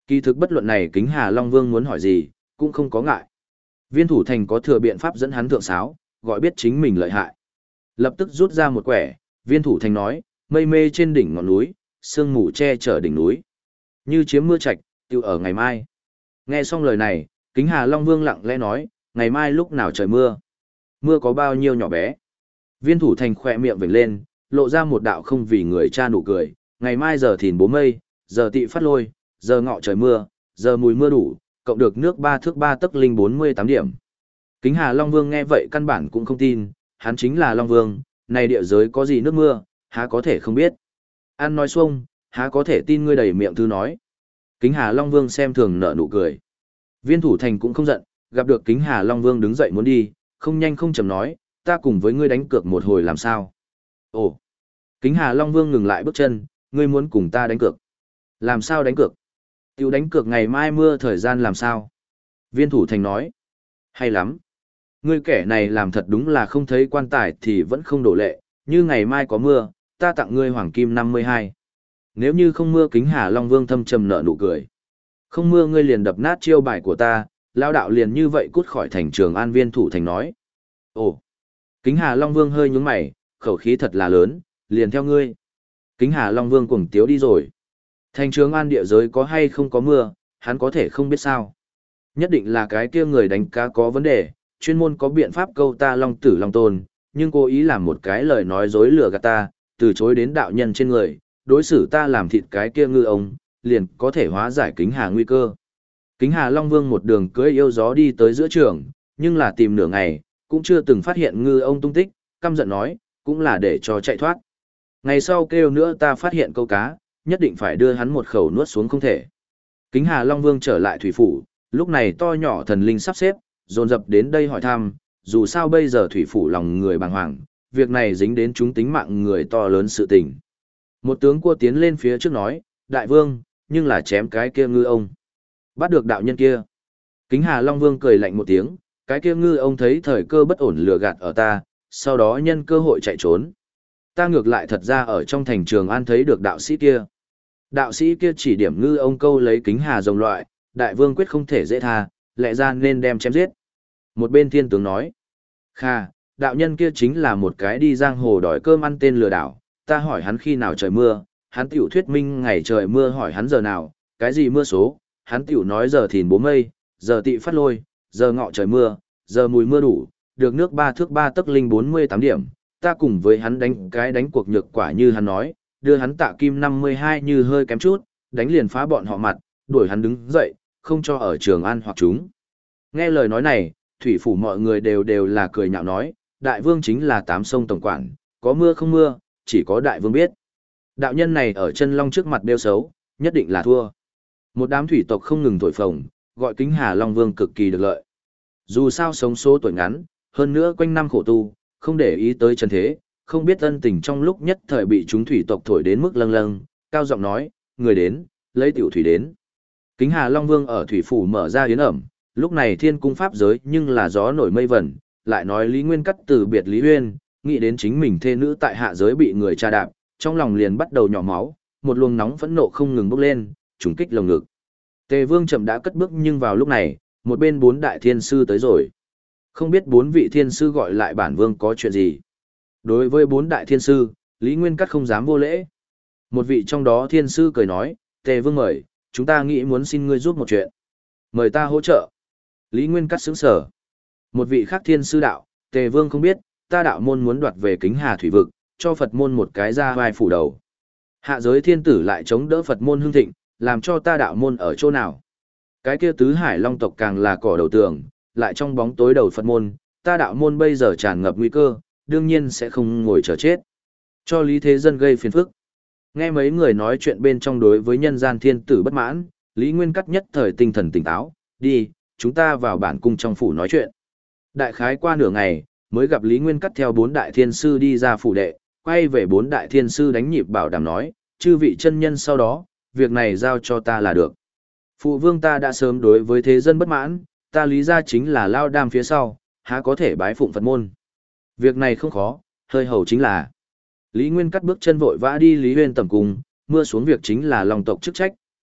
Kỳ thực bất luận này Kính Hà Long Vương muốn hỏi gì, cũng không có ngại. Viên thủ thành có thừa biện pháp dẫn hắn thượng sáo, gọi biết chính mình lợi hại. Lập tức rút ra một quẻ, viên thủ thành nói, mây mê trên đỉnh ngọn núi, sương mù che chở đỉnh núi. Như chiếm mưa trạch, tiêu ở ngày mai. Nghe xong lời này, Kính Hà Long Vương lặng lẽ nói, ngày mai lúc nào trời mưa? Mưa có bao nhiêu nhỏ bé? Viên thủ thành khỏe miệng vểnh lên, lộ ra một đạo không vì người cha nụ cười, ngày mai giờ thìn bố mây, giờ tị phát lôi, giờ ngọ trời mưa, giờ mùi mưa đủ, cộng được nước ba thước ba tấc linh bốn mươi tám điểm. Kính Hà Long Vương nghe vậy căn bản cũng không tin, hắn chính là Long Vương, này địa giới có gì nước mưa, há có thể không biết. Ăn nói xuông, há có thể tin ngươi đầy miệng thư nói. Kính Hà Long Vương xem thường nở nụ cười. Viên thủ thành cũng không giận, gặp được Kính Hà Long Vương đứng dậy muốn đi, không nhanh không chậm nói, ta cùng với ngươi đánh cược một hồi làm sao. Ồ! Kính Hà Long Vương ngừng lại bước chân, ngươi muốn cùng ta đánh cược. Làm sao đánh cược? Tiểu đánh cược ngày mai mưa thời gian làm sao? Viên thủ thành nói. Hay lắm. Ngươi kẻ này làm thật đúng là không thấy quan tài thì vẫn không đổ lệ, như ngày mai có mưa, ta tặng ngươi hoàng kim năm mươi hai. Nếu như không mưa Kính Hà Long Vương thâm trầm nở nụ cười. Không mưa ngươi liền đập nát chiêu bài của ta, lao đạo liền như vậy cút khỏi thành Trường An. Viên thủ thành nói. Ồ! Kính Hà Long Vương hơi nhướng mày, khẩu khí thật là lớn, liền theo ngươi. Kính Hà Long Vương cuồng tiếu đi rồi. Thành Trường An địa giới có hay không có mưa, hắn có thể không biết sao. Nhất định là cái kia người đánh cá có vấn đề, chuyên môn có biện pháp câu ta Long Tử Long Tôn, nhưng cố ý làm một cái lời nói dối lừa gạt ta, từ chối đến đạo nhân trên người, đối xử ta làm thịt cái kia ngư ông, liền có thể hóa giải Kính Hà nguy cơ. Kính Hà Long Vương một đường cưỡi yêu gió đi tới giữa trường, nhưng là tìm nửa ngày, cũng chưa từng phát hiện ngư ông tung tích, căm giận nói, cũng là để cho chạy thoát. Ngày sau kêu nữa ta phát hiện câu cá, nhất định phải đưa hắn một khẩu nuốt xuống không thể. Kính Hà Long Vương trở lại thủy phủ, lúc này to nhỏ thần linh sắp xếp, dồn dập đến đây hỏi thăm, dù sao bây giờ thủy phủ lòng người bàng hoàng, việc này dính đến chúng tính mạng người to lớn sự tình. Một tướng cua tiến lên phía trước nói, đại vương, nhưng là chém cái kia ngư ông. Bắt được đạo nhân kia. Kính Hà Long Vương cười lạnh một tiếng, cái kia ngư ông thấy thời cơ bất ổn lừa gạt ở ta, sau đó nhân cơ hội chạy trốn. Ta ngược lại thật ra ở trong thành Trường An thấy được đạo sĩ kia. Đạo sĩ kia chỉ điểm ngư ông câu lấy Kính Hà rồng loại, đại vương quyết không thể dễ tha, lẽ ra nên đem chém giết. Một bên thiên tướng nói, kha, đạo nhân kia chính là một cái đi giang hồ đòi cơm ăn tên lừa đảo, ta hỏi hắn khi nào trời mưa, hắn tiểu thuyết minh ngày trời mưa hỏi hắn giờ nào, cái gì mưa số, hắn tiểu nói giờ thìn bố mây, giờ tị phát lôi, giờ ngọ trời mưa, giờ mùi mưa đủ, được nước ba thước ba tấc linh bốn mươi tám điểm, ta cùng với hắn đánh cái đánh cuộc nhược quả như hắn nói, đưa hắn tạ kim năm mươi hai như hơi kém chút, đánh liền phá bọn họ mặt, đuổi hắn đứng dậy, không cho ở Trường An hoặc chúng. Nghe lời nói này, thủy phủ mọi người đều đều là cười nhạo nói, đại vương chính là tám sông tổng quản, có mưa không mưa, chỉ có đại vương biết. Đạo nhân này ở chân long trước mặt đeo xấu, nhất định là thua. Một đám thủy tộc không ngừng thổi phồng, gọi Kính Hà Long Vương cực kỳ được lợi. Dù sao sống số tuổi ngắn, hơn nữa quanh năm khổ tu, không để ý tới chân thế, không biết ân tình trong lúc nhất thời bị chúng thủy tộc thổi đến mức lâng lâng, cao giọng nói, người đến, lấy tiểu thủy đến. Kính Hà Long Vương ở thủy phủ mở ra yến ẩm, lúc này thiên cung pháp giới nhưng là gió nổi mây vẩn, lại nói Lý Nguyên Cắt từ biệt Lý Huyên, nghĩ đến chính mình thê nữ tại hạ giới bị người tra đạp, trong lòng liền bắt đầu nhỏ máu, một luồng nóng phẫn nộ không ngừng bốc lên, trùng kích lồng ngực. Tề Vương chậm đã cất bước nhưng vào lúc này, một bên bốn đại thiên sư tới rồi. Không biết bốn vị thiên sư gọi lại bản vương có chuyện gì. Đối với bốn đại thiên sư, Lý Nguyên Cắt không dám vô lễ. Một vị trong đó thiên sư cười nói, Tề Vương mời, chúng ta nghĩ muốn xin ngươi giúp một chuyện. Mời ta hỗ trợ. Lý Nguyên Cắt sững sở. Một vị khác thiên sư đạo, Tề Vương không biết, ta đạo môn muốn đoạt về Kính Hà thủy vực, cho Phật môn một cái ra vai phủ đầu. Hạ giới thiên tử lại chống đỡ Phật môn hưng thịnh, làm cho ta đạo môn ở chỗ nào. Cái kia tứ hải long tộc càng là cỏ đầu tường, lại trong bóng tối đầu Phật môn, ta đạo môn bây giờ tràn ngập nguy cơ, đương nhiên sẽ không ngồi chờ chết. Cho Lý Thế Dân gây phiền phức. Nghe mấy người nói chuyện bên trong đối với nhân gian thiên tử bất mãn, Lý Nguyên Cắt nhất thời tinh thần tỉnh táo, đi, chúng ta vào bản cung trong phủ nói chuyện. Đại khái qua nửa ngày, mới gặp Lý Nguyên Cắt theo bốn đại thiên sư đi ra phủ đệ, quay về bốn đại thiên sư đánh nhịp bảo đảm nói, chư vị chân nhân sau đó, việc này giao cho ta là được. Phụ vương ta đã sớm đối với thế dân bất mãn, ta lý ra chính là lao đam phía sau, há có thể bái phụng Phật môn. Việc này không khó, hơi hầu chính là. Lý Nguyên Cắt bước chân vội vã đi Lý Huyên tầm cung, mưa xuống việc chính là lòng tộc chức trách,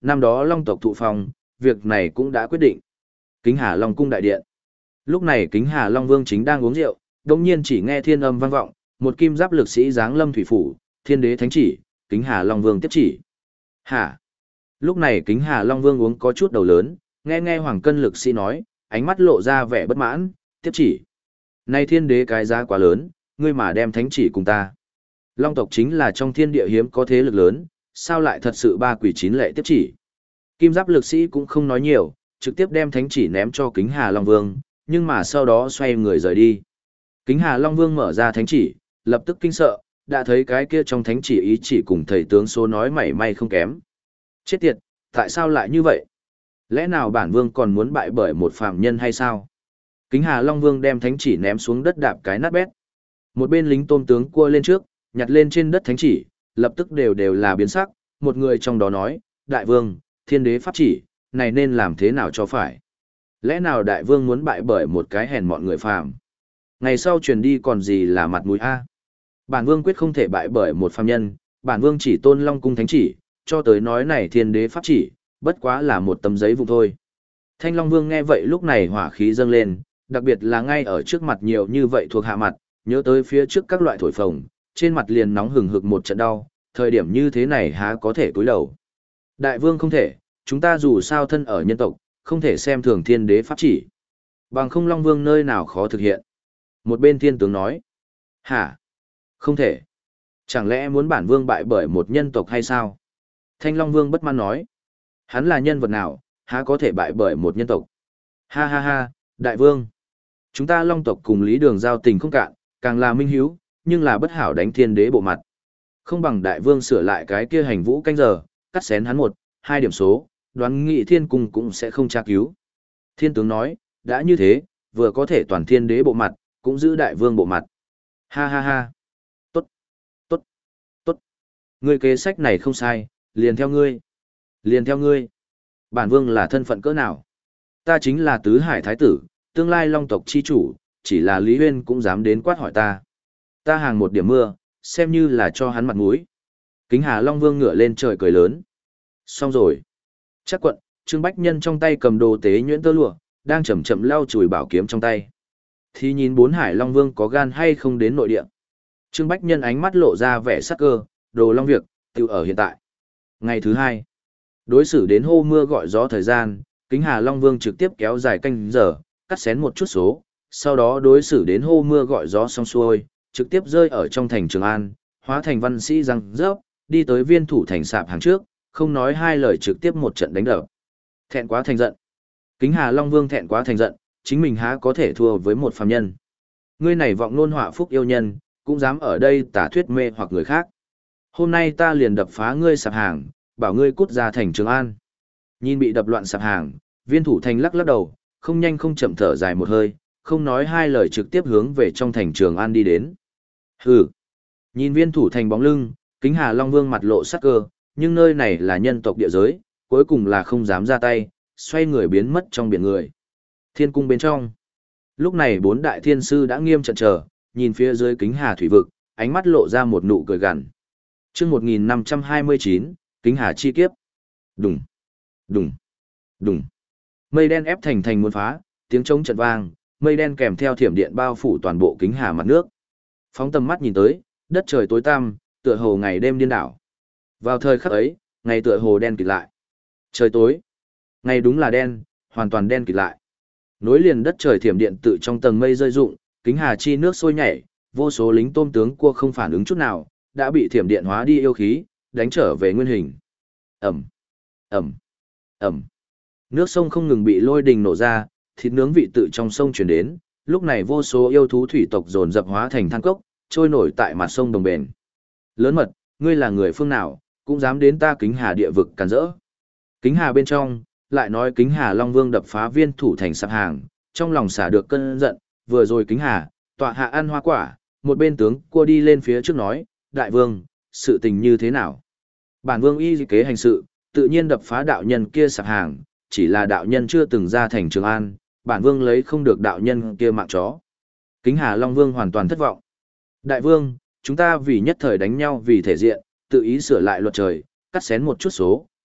năm đó Long tộc thụ phong, việc này cũng đã quyết định. Kính Hà Long cung đại điện. Lúc này Kính Hà Long Vương chính đang uống rượu, đồng nhiên chỉ nghe thiên âm vang vọng, một kim giáp lực sĩ giáng lâm thủy phủ, thiên đế thánh chỉ, Kính Hà Long Vương tiếp chỉ. Hả? Lúc này Kính Hà Long Vương uống có chút đầu lớn, nghe nghe Hoàng Cân lực sĩ nói, ánh mắt lộ ra vẻ bất mãn, tiếp chỉ. Này thiên đế cái giá quá lớn, ngươi mà đem thánh chỉ cùng ta. Long tộc chính là trong thiên địa hiếm có thế lực lớn, sao lại thật sự ba quỷ chín lệ tiếp chỉ. Kim giáp lực sĩ cũng không nói nhiều, trực tiếp đem thánh chỉ ném cho Kính Hà Long Vương, nhưng mà sau đó xoay người rời đi. Kính Hà Long Vương mở ra thánh chỉ, lập tức kinh sợ, đã thấy cái kia trong thánh chỉ ý chỉ cùng thầy tướng số nói mảy may không kém. Chết tiệt, tại sao lại như vậy? Lẽ nào bản vương còn muốn bại bởi một phàm nhân hay sao? Kính Hà Long Vương đem thánh chỉ ném xuống đất đạp cái nát bét. Một bên lính tôm tướng cua lên trước, nhặt lên trên đất thánh chỉ, lập tức đều đều là biến sắc, một người trong đó nói, đại vương, thiên đế pháp chỉ, này nên làm thế nào cho phải? Lẽ nào đại vương muốn bại bởi một cái hèn mọn người phàm? Ngày sau truyền đi còn gì là mặt mũi a? Bản vương quyết không thể bại bởi một phàm nhân, bản vương chỉ tôn Long cung thánh chỉ, cho tới nói này thiên đế pháp chỉ, bất quá là một tấm giấy vụn thôi. Thanh Long Vương nghe vậy lúc này hỏa khí dâng lên, đặc biệt là ngay ở trước mặt nhiều như vậy thuộc hạ mặt, nhớ tới phía trước các loại thổi phồng, trên mặt liền nóng hừng hực một trận đau, thời điểm như thế này há có thể cúi đầu. Đại vương không thể, chúng ta dù sao thân ở nhân tộc, không thể xem thường thiên đế pháp chỉ. Bằng không Long Vương nơi nào khó thực hiện. Một bên thiên tướng nói, hả? Không thể. Chẳng lẽ muốn bản vương bại bởi một nhân tộc hay sao? Thanh Long Vương bất mãn nói, hắn là nhân vật nào, há có thể bại bởi một nhân tộc? Ha ha ha, đại vương. Chúng ta Long tộc cùng Lý Đường giao tình không cạn, càng là minh hiếu, nhưng là bất hảo đánh thiên đế bộ mặt. Không bằng đại vương sửa lại cái kia hành vũ canh giờ, cắt xén hắn một, hai điểm số, đoán nghị thiên cung cũng sẽ không tra cứu. Thiên tướng nói, đã như thế, vừa có thể toàn thiên đế bộ mặt, cũng giữ đại vương bộ mặt. Ha ha ha. Tốt, tốt, tốt. Ngươi kế sách này không sai, liền theo ngươi. Liền theo ngươi. Bản vương là thân phận cỡ nào? Ta chính là tứ hải thái tử, tương lai Long tộc chi chủ, chỉ là Lý Huyên cũng dám đến quát hỏi ta. Ta hàng một điểm mưa, xem như là cho hắn mặt mũi. Kính Hà Long Vương ngửa lên trời cười lớn. Xong rồi. Chắc quận, Trương Bách Nhân trong tay cầm đồ tế nhuyễn tơ lụa, đang chậm chậm lau chùi bảo kiếm trong tay. Thì nhìn bốn hải Long Vương có gan hay không đến nội địa. Trương Bách Nhân ánh mắt lộ ra vẻ sắc cơ, đồ long việc, tự ở hiện tại. Ngày thứ hai, đối xử đến hô mưa gọi gió thời gian, Kính Hà Long Vương trực tiếp kéo dài canh giờ, cắt xén một chút số, sau đó đối xử đến hô mưa gọi gió xong xuôi, trực tiếp rơi ở trong thành Trường An, hóa thành văn sĩ răng rớp, đi tới Viên thủ thành sạp hàng trước, không nói hai lời trực tiếp một trận đánh đập. Thẹn quá thành giận. Kính Hà Long Vương thẹn quá thành giận, chính mình há có thể thua với một phàm nhân. Ngươi này vọng nôn họa phúc yêu nhân, cũng dám ở đây tả thuyết mê hoặc người khác. Hôm nay ta liền đập phá ngươi sạp hàng, bảo ngươi cút ra thành Trường An. Nhìn bị đập loạn sạp hàng, Viên thủ thành lắc lắc đầu, không nhanh không chậm thở dài một hơi, không nói hai lời trực tiếp hướng về trong thành Trường An đi đến. Hừ. Nhìn Viên thủ thành bóng lưng, Kính Hà Long Vương mặt lộ sắc cơ, nhưng nơi này là nhân tộc địa giới, cuối cùng là không dám ra tay, xoay người biến mất trong biển người. Thiên cung bên trong. Lúc này bốn đại thiên sư đã nghiêm trận chờ, nhìn phía dưới Kính Hà thủy vực, ánh mắt lộ ra một nụ cười gằn. Chương một nghìn năm trăm hai mươi chín, Kính Hà chi kiếp. Đùng, đùng, đùng. Mây đen ép thành thành muốn phá, tiếng trống trận vang, mây đen kèm theo thiểm điện bao phủ toàn bộ Kính Hà mặt nước. Phóng tầm mắt nhìn tới, đất trời tối tăm, tựa hồ ngày đêm điên đảo. Vào thời khắc ấy, ngày tựa hồ đen kịt lại. Trời tối, ngày đúng là đen, hoàn toàn đen kịt lại. Nối liền đất trời thiểm điện tự trong tầng mây rơi rụng, Kính Hà chi nước sôi nhảy, vô số lính tôm tướng cua không phản ứng chút nào, đã bị thiểm điện hóa đi yêu khí, đánh trở về nguyên hình. Ầm, ầm, ầm. Nước sông không ngừng bị lôi đình nổ ra, thịt nướng vị tự trong sông truyền đến, lúc này vô số yêu thú thủy tộc dồn dập hóa thành than cốc, trôi nổi tại mặt sông đồng bền. Lớn mật, ngươi là người phương nào, cũng dám đến ta Kính Hà địa vực càn rỡ. Kính Hà bên trong, lại nói Kính Hà Long Vương đập phá Viên thủ thành sạp hàng, trong lòng xả được cơn giận, vừa rồi Kính Hà, tọa hạ ăn hoa quả, một bên tướng cua đi lên phía trước nói, đại vương, sự tình như thế nào? Bản vương y kế hành sự, tự nhiên đập phá đạo nhân kia sạp hàng, chỉ là đạo nhân chưa từng ra thành Trường An, bản vương lấy không được đạo nhân kia mạng chó. Kính Hà Long Vương hoàn toàn thất vọng. Đại vương, chúng ta vì nhất thời đánh nhau vì thể diện, tự ý sửa lại luật trời, cắt xén một chút số,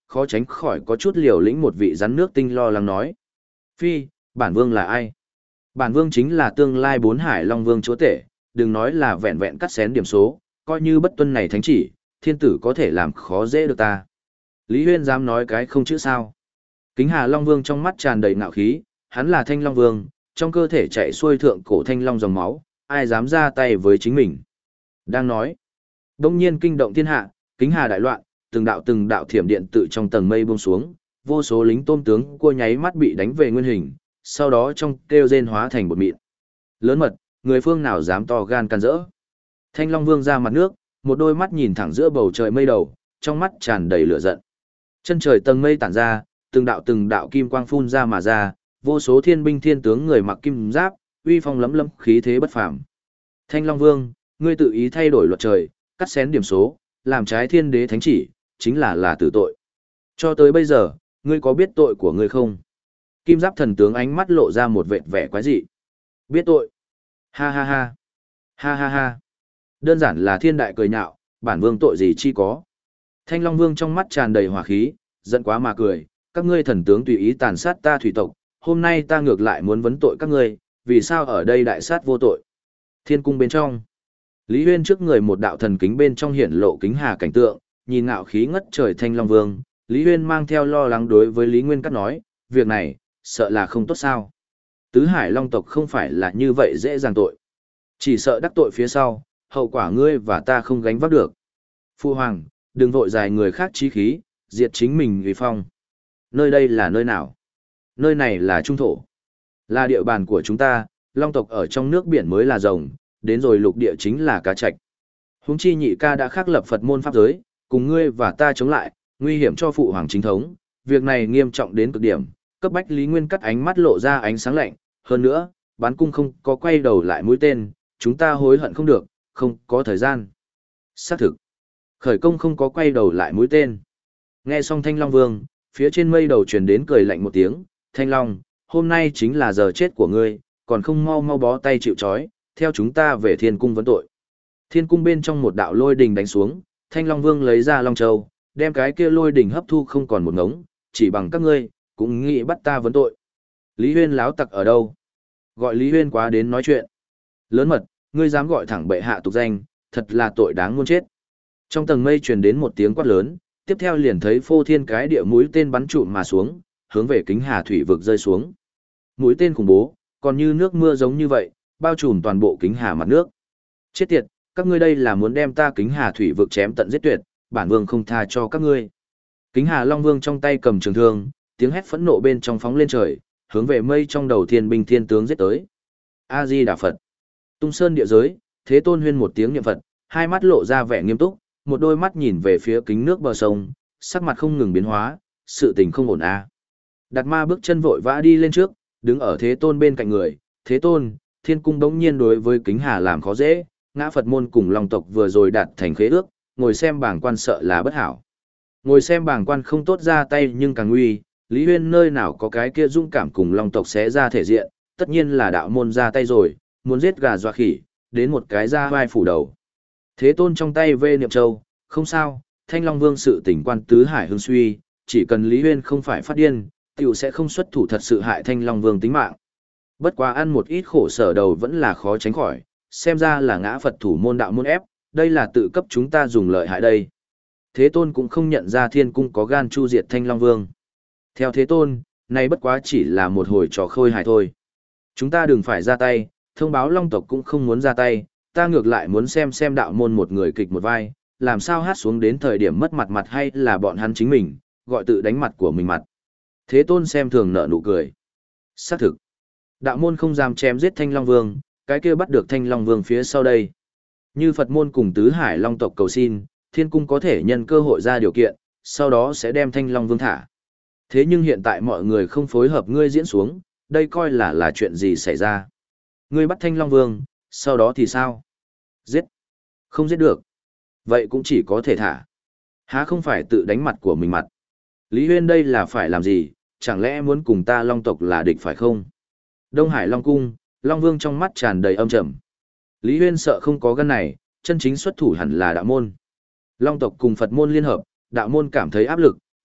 Khó tránh khỏi có chút liều lĩnh một vị rắn nước tinh lo lắng nói. Phi, bản vương là ai? Bản vương chính là tương lai bốn hải long vương chúa tể, đừng nói là vẹn vẹn cắt xén điểm số, coi như bất tuân này thánh chỉ, thiên tử có thể làm khó dễ được ta. Lý Huyên dám nói cái không chữ sao. Kính Hà Long Vương trong mắt tràn đầy ngạo khí, hắn là Thanh Long Vương, trong cơ thể chạy xuôi thượng cổ Thanh Long dòng máu, ai dám ra tay với chính mình. Đang nói, đông nhiên kinh động thiên hạ, Kính Hà đại loạn, từng đạo từng đạo thiểm điện tự trong tầng mây buông xuống, vô số lính tôm tướng cua nháy mắt bị đánh về nguyên hình, sau đó trong kêu rên hóa thành bột mịn. Lớn mật, người phương nào dám to gan can rỡ. Thanh Long Vương ra mặt nước, một đôi mắt nhìn thẳng giữa bầu trời mây đầu, trong mắt tràn đầy lửa giận. Chân trời tầng mây tản ra, từng đạo từng đạo kim quang phun ra mà ra, vô số thiên binh thiên tướng người mặc kim giáp, uy phong lấm lấm, khí thế bất phàm. Thanh Long Vương, ngươi tự ý thay đổi luật trời, cắt xén điểm số, làm trái thiên đế thánh chỉ, chính là là tử tội. Cho tới bây giờ, ngươi có biết tội của ngươi không? Kim giáp thần tướng ánh mắt lộ ra một vệt vẻ quái dị. Biết tội. Ha ha ha. Ha ha ha. Đơn giản là thiên đại cười nhạo, bản vương tội gì chi có. Thanh Long Vương trong mắt tràn đầy hỏa khí, giận quá mà cười, các ngươi thần tướng tùy ý tàn sát ta thủy tộc, hôm nay ta ngược lại muốn vấn tội các ngươi, vì sao ở đây đại sát vô tội. Thiên cung bên trong, Lý Huyên trước người một đạo thần kính bên trong hiển lộ kính hà cảnh tượng, nhìn ngạo khí ngất trời Thanh Long Vương, Lý Huyên mang theo lo lắng đối với Lý Nguyên Cát nói, việc này, sợ là không tốt sao. Tứ Hải Long tộc không phải là như vậy dễ dàng tội. Chỉ sợ đắc tội phía sau, hậu quả ngươi và ta không gánh vác được. Phu Hoàng, đừng vội dài người khác chí khí, diệt chính mình vì phong. Nơi đây là nơi nào? Nơi này là trung thổ. Là địa bàn của chúng ta, Long tộc ở trong nước biển mới là rồng, đến rồi lục địa chính là cá trạch. Huống chi nhị ca đã khắc lập Phật môn pháp giới, cùng ngươi và ta chống lại, nguy hiểm cho phụ hoàng chính thống, việc này nghiêm trọng đến cực điểm, cấp bách Lý Nguyên cắt ánh mắt lộ ra ánh sáng lạnh, hơn nữa, bán cung không có quay đầu lại mũi tên, chúng ta hối hận không được, không có thời gian. Xác thực, khởi công không có quay đầu lại mũi tên. Nghe xong Thanh Long Vương, phía trên mây đầu truyền đến cười lạnh một tiếng, Thanh Long, hôm nay chính là giờ chết của ngươi, còn không mau mau bó tay chịu trói, theo chúng ta về thiên cung vấn tội. Thiên cung bên trong một đạo lôi đình đánh xuống, Thanh Long Vương lấy ra Long Châu, đem cái kia lôi đình hấp thu không còn một ngống, chỉ bằng các ngươi, cũng nghĩ bắt ta vấn tội. Lý Huyên láo tặc ở đâu? Gọi Lý Huyên quá đến nói chuyện. Lớn mật, ngươi dám gọi thẳng bệ hạ tục danh, thật là tội đáng muôn chết. Trong tầng mây truyền đến một tiếng quát lớn, tiếp theo liền thấy phô thiên cái địa mũi tên bắn trụm mà xuống, hướng về Kính Hà thủy vực rơi xuống. Mũi tên khủng bố, còn như nước mưa giống như vậy, bao trùm toàn bộ Kính Hà mặt nước. Chết tiệt, các ngươi đây là muốn đem ta Kính Hà thủy vực chém tận giết tuyệt, bản vương không tha cho các ngươi. Kính Hà Long Vương trong tay cầm trường thương, tiếng hét phẫn nộ bên trong phóng lên trời, hướng về mây trong đầu thiên binh thiên tướng giết tới. A Di Đà Phật. Tung sơn địa giới, Thế Tôn huyên một tiếng niệm Phật, hai mắt lộ ra vẻ nghiêm túc, một đôi mắt nhìn về phía kính nước bờ sông, sắc mặt không ngừng biến hóa, sự tình không ổn a. Đạt Ma bước chân vội vã đi lên trước, đứng ở Thế Tôn bên cạnh người, Thế Tôn, thiên cung đống nhiên đối với Kính Hà làm khó dễ, ngã Phật môn cùng Long tộc vừa rồi đạt thành khế ước, ngồi xem bảng quan sợ là bất hảo. Ngồi xem bảng quan không tốt ra tay nhưng càng nguy, Lý Huyên nơi nào có cái kia dũng cảm cùng Long tộc xé ra thể diện, tất nhiên là đạo môn ra tay rồi, muốn giết gà dọa khỉ, đến một cái ra vai phủ đầu. Thế Tôn trong tay vê niệm châu, không sao, Thanh Long Vương sự tỉnh quan tứ hải hương suy, chỉ cần Lý Huyên không phải phát điên, tiểu sẽ không xuất thủ thật sự hại Thanh Long Vương tính mạng. Bất quá ăn một ít khổ sở đầu vẫn là khó tránh khỏi, xem ra là ngã Phật thủ môn đạo môn ép, đây là tự cấp chúng ta dùng lợi hại đây. Thế Tôn cũng không nhận ra thiên cung có gan chu diệt Thanh Long Vương. Theo Thế Tôn, này bất quá chỉ là một hồi trò khôi hài thôi. Chúng ta đừng phải ra tay, thông báo Long tộc cũng không muốn ra tay, ta ngược lại muốn xem xem đạo môn một người kịch một vai, làm sao hát xuống đến thời điểm mất mặt mặt hay là bọn hắn chính mình, gọi tự đánh mặt của mình mặt. Thế Tôn xem thường nở nụ cười. Xác thực, đạo môn không dám chém giết Thanh Long Vương, cái kia bắt được Thanh Long Vương phía sau đây. Như Phật môn cùng tứ hải Long tộc cầu xin, thiên cung có thể nhân cơ hội ra điều kiện, sau đó sẽ đem Thanh Long Vương thả. Thế nhưng hiện tại mọi người không phối hợp ngươi diễn xuống, đây coi là là chuyện gì xảy ra. Ngươi bắt Thanh Long Vương, sau đó thì sao? Giết. Không giết được. Vậy cũng chỉ có thể thả. Há không phải tự đánh mặt của mình mặt. Lý Huyên đây là phải làm gì, chẳng lẽ muốn cùng ta Long tộc là địch phải không? Đông Hải Long Cung, Long Vương trong mắt tràn đầy âm trầm. Lý Huyên sợ không có gan này, chân chính xuất thủ hẳn là đạo môn. Long tộc cùng Phật môn liên hợp, đạo môn cảm thấy áp lực,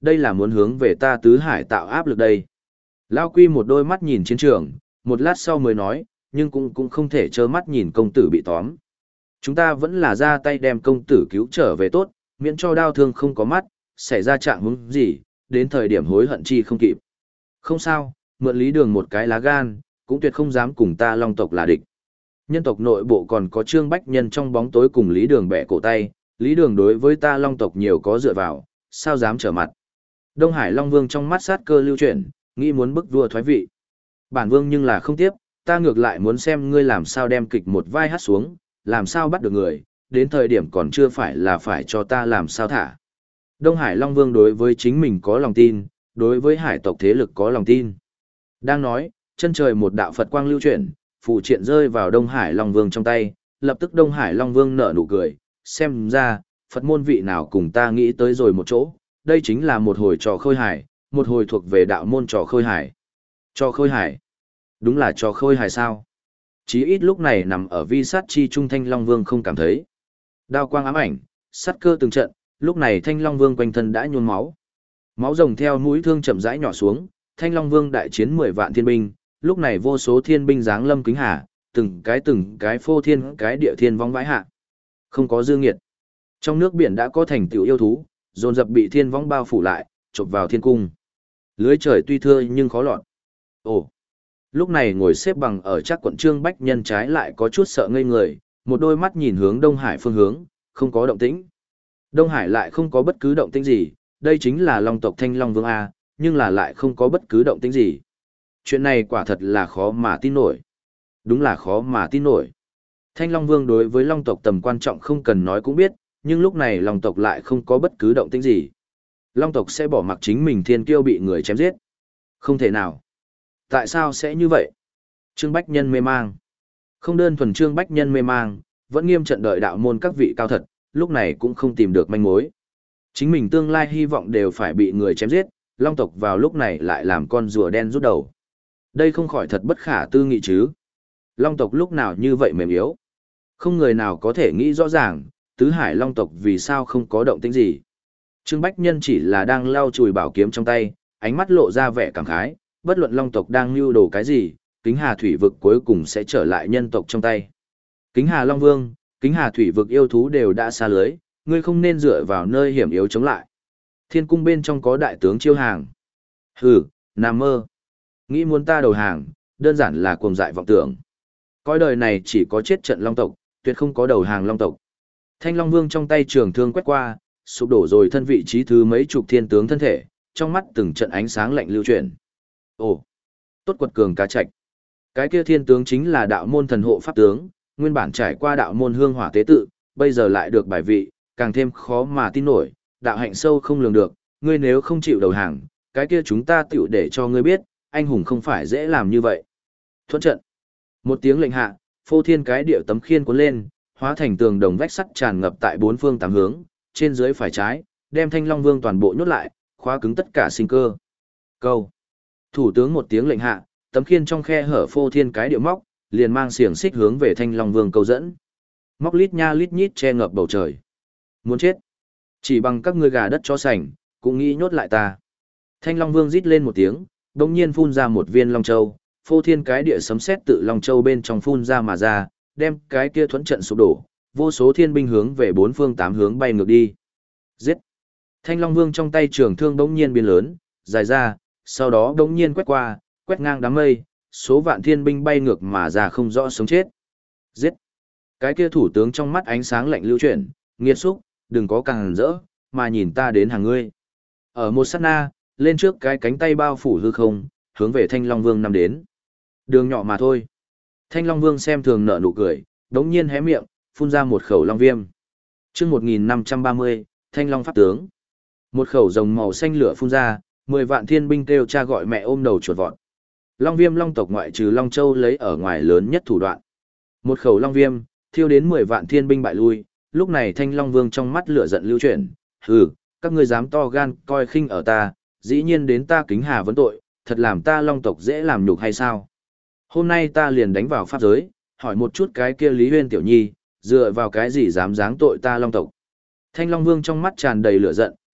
đây là muốn hướng về ta tứ hải tạo áp lực đây. Lao Quy một đôi mắt nhìn chiến trường, một lát sau mới nói, nhưng cũng cũng không thể trơ mắt nhìn công tử bị tóm. Chúng ta vẫn là ra tay đem công tử cứu trở về tốt, miễn cho đau thương không có mắt, xảy ra trạng huống gì, đến thời điểm hối hận chi không kịp. Không sao, mượn Lý Đường một cái lá gan, cũng tuyệt không dám cùng ta Long tộc là địch. Nhân tộc nội bộ còn có Trương Bách Nhân trong bóng tối cùng Lý Đường bẻ cổ tay, Lý Đường đối với ta Long tộc nhiều có dựa vào, sao dám trở mặt. Đông Hải Long Vương trong mắt sát cơ lưu chuyển, nghĩ muốn bức vua thoái vị. Bản vương nhưng là không tiếp, ta ngược lại muốn xem ngươi làm sao đem kịch một vai hát xuống, làm sao bắt được người, đến thời điểm còn chưa phải là phải cho ta làm sao thả. Đông Hải Long Vương đối với chính mình có lòng tin, đối với hải tộc thế lực có lòng tin. Đang nói, chân trời một đạo Phật quang lưu chuyển, phù triện rơi vào Đông Hải Long Vương trong tay, lập tức Đông Hải Long Vương nở nụ cười, xem ra, Phật môn vị nào cùng ta nghĩ tới rồi một chỗ, đây chính là một hồi trò khôi hài, một hồi thuộc về đạo môn trò khôi hài. Trò khôi hài? Đúng là trò khôi hài sao? Chí ít lúc này nằm ở vi sát chi trung Thanh Long Vương không cảm thấy. Đao quang ám ảnh, sát cơ từng trận, lúc này Thanh Long Vương quanh thân đã nhuôn máu. Máu rồng theo mũi thương chậm rãi nhỏ xuống, Thanh Long Vương đại chiến mười vạn thiên binh, lúc này vô số thiên binh giáng lâm kính hà, từng cái từng cái phô thiên cái địa thiên vong vãi hạ. Không có dư nghiệt. Trong nước biển đã có thành tựu yêu thú, dồn dập bị thiên vong bao phủ lại, chộp vào thiên cung. Lưới trời tuy thưa nhưng khó lọt. Ồ! Lúc này ngồi xếp bằng ở chắc quận Trương Bách Nhân trái lại có chút sợ ngây người, một đôi mắt nhìn hướng Đông Hải phương hướng, không có động tĩnh. Đông Hải lại không có bất cứ động tĩnh gì, đây chính là Long tộc Thanh Long Vương A, nhưng là lại không có bất cứ động tĩnh gì. Chuyện này quả thật là khó mà tin nổi. Đúng là khó mà tin nổi. Thanh Long Vương đối với Long tộc tầm quan trọng không cần nói cũng biết, nhưng lúc này Long tộc lại không có bất cứ động tĩnh gì. Long tộc sẽ bỏ mặc chính mình thiên kiêu bị người chém giết. Không thể nào. Tại sao sẽ như vậy? Trương Bách Nhân mê mang. Không đơn thuần Trương Bách Nhân mê mang, vẫn nghiêm trận đợi đạo môn các vị cao thật, lúc này cũng không tìm được manh mối. Chính mình tương lai hy vọng đều phải bị người chém giết, Long tộc vào lúc này lại làm con rùa đen rút đầu. Đây không khỏi thật bất khả tư nghị chứ. Long tộc lúc nào như vậy mềm yếu. Không người nào có thể nghĩ rõ ràng, tứ hải Long tộc vì sao không có động tĩnh gì. Trương Bách Nhân chỉ là đang lau chùi bảo kiếm trong tay, ánh mắt lộ ra vẻ cảm khái, bất luận Long tộc đang mưu đồ cái gì, Kính Hà Thủy vực cuối cùng sẽ trở lại nhân tộc trong tay. Kính Hà Long Vương, Kính Hà Thủy vực yêu thú đều đã xa lưới, ngươi không nên dựa vào nơi hiểm yếu chống lại. Thiên cung bên trong có đại tướng chiêu hàng. Hừ, nằm mơ. Nghĩ muốn ta đầu hàng, đơn giản là cuồng dại vọng tưởng. Coi đời này chỉ có chết trận Long tộc, tuyệt không có đầu hàng Long tộc. Thanh Long Vương trong tay trường thương quét qua, sụp đổ rồi thân vị trí thứ mấy chục thiên tướng thân thể, trong mắt từng trận ánh sáng lạnh lưu chuyển. Ồ, tốt quật cường cá trạch. Cái kia thiên tướng chính là đạo môn thần hộ pháp tướng, nguyên bản trải qua đạo môn hương hỏa tế tự, bây giờ lại được bài vị, càng thêm khó mà tin nổi, đạo hạnh sâu không lường được, ngươi nếu không chịu đầu hàng, cái kia chúng ta tiểu để cho ngươi biết, anh hùng không phải dễ làm như vậy. Thuận trận. Một tiếng lệnh hạ, phô thiên cái điệu tấm khiên cuốn lên, hóa thành tường đồng vách sắt tràn ngập tại bốn phương tám hướng, trên dưới phải trái, đem Thanh Long Vương toàn bộ nhốt lại, khóa cứng tất cả sinh cơ. Câu. Thủ tướng một tiếng lệnh hạ, tấm khiên trong khe hở phô thiên cái điệu móc, liền mang xiềng xích hướng về Thanh Long Vương câu dẫn. Móc lít nha lít nhít che ngập bầu trời. Muốn chết. Chỉ bằng các ngươi gà đất cho sành, cũng nghĩ nhốt lại ta. Thanh Long Vương rít lên một tiếng, đồng nhiên phun ra một viên Long Châu, phô thiên cái địa sấm sét tự Long Châu bên trong phun ra mà ra, đem cái kia thuẫn trận sụp đổ, vô số thiên binh hướng về bốn phương tám hướng bay ngược đi. Giết! Thanh Long Vương trong tay trường thương đống nhiên biến lớn, dài ra, sau đó đống nhiên quét qua, quét ngang đám mây, số vạn thiên binh bay ngược mà ra không rõ sống chết. Giết! Cái kia thủ tướng trong mắt ánh sáng lạnh lưu chuyển, nghiệt xúc, đừng có càng rỡ, mà nhìn ta đến hàng ngươi. Ở một sát na, lên trước cái cánh tay bao phủ hư không, hướng về Thanh Long Vương nằm đến. Đường nhỏ mà thôi. Thanh Long Vương xem thường nở nụ cười, đống nhiên hé miệng, phun ra một khẩu long viêm. Chương một nghìn năm trăm ba mươi, Thanh Long Pháp Tướng. Một khẩu rồng màu xanh lửa phun ra, mười vạn thiên binh kêu cha gọi mẹ ôm đầu chuột vọt. Long viêm Long tộc ngoại trừ Long Châu lấy ở ngoài lớn nhất thủ đoạn. Một khẩu long viêm, thiêu đến mười vạn thiên binh bại lui, lúc này Thanh Long Vương trong mắt lửa giận lưu chuyển, hừ, các ngươi dám to gan coi khinh ở ta, dĩ nhiên đến ta Kính Hà vấn tội, thật làm ta Long tộc dễ làm nhục hay sao? Hôm nay ta liền đánh vào pháp giới, hỏi một chút cái kia Lý Huyên tiểu nhi, dựa vào cái gì dám giáng tội ta Long tộc? Thanh Long Vương trong mắt tràn đầy lửa giận,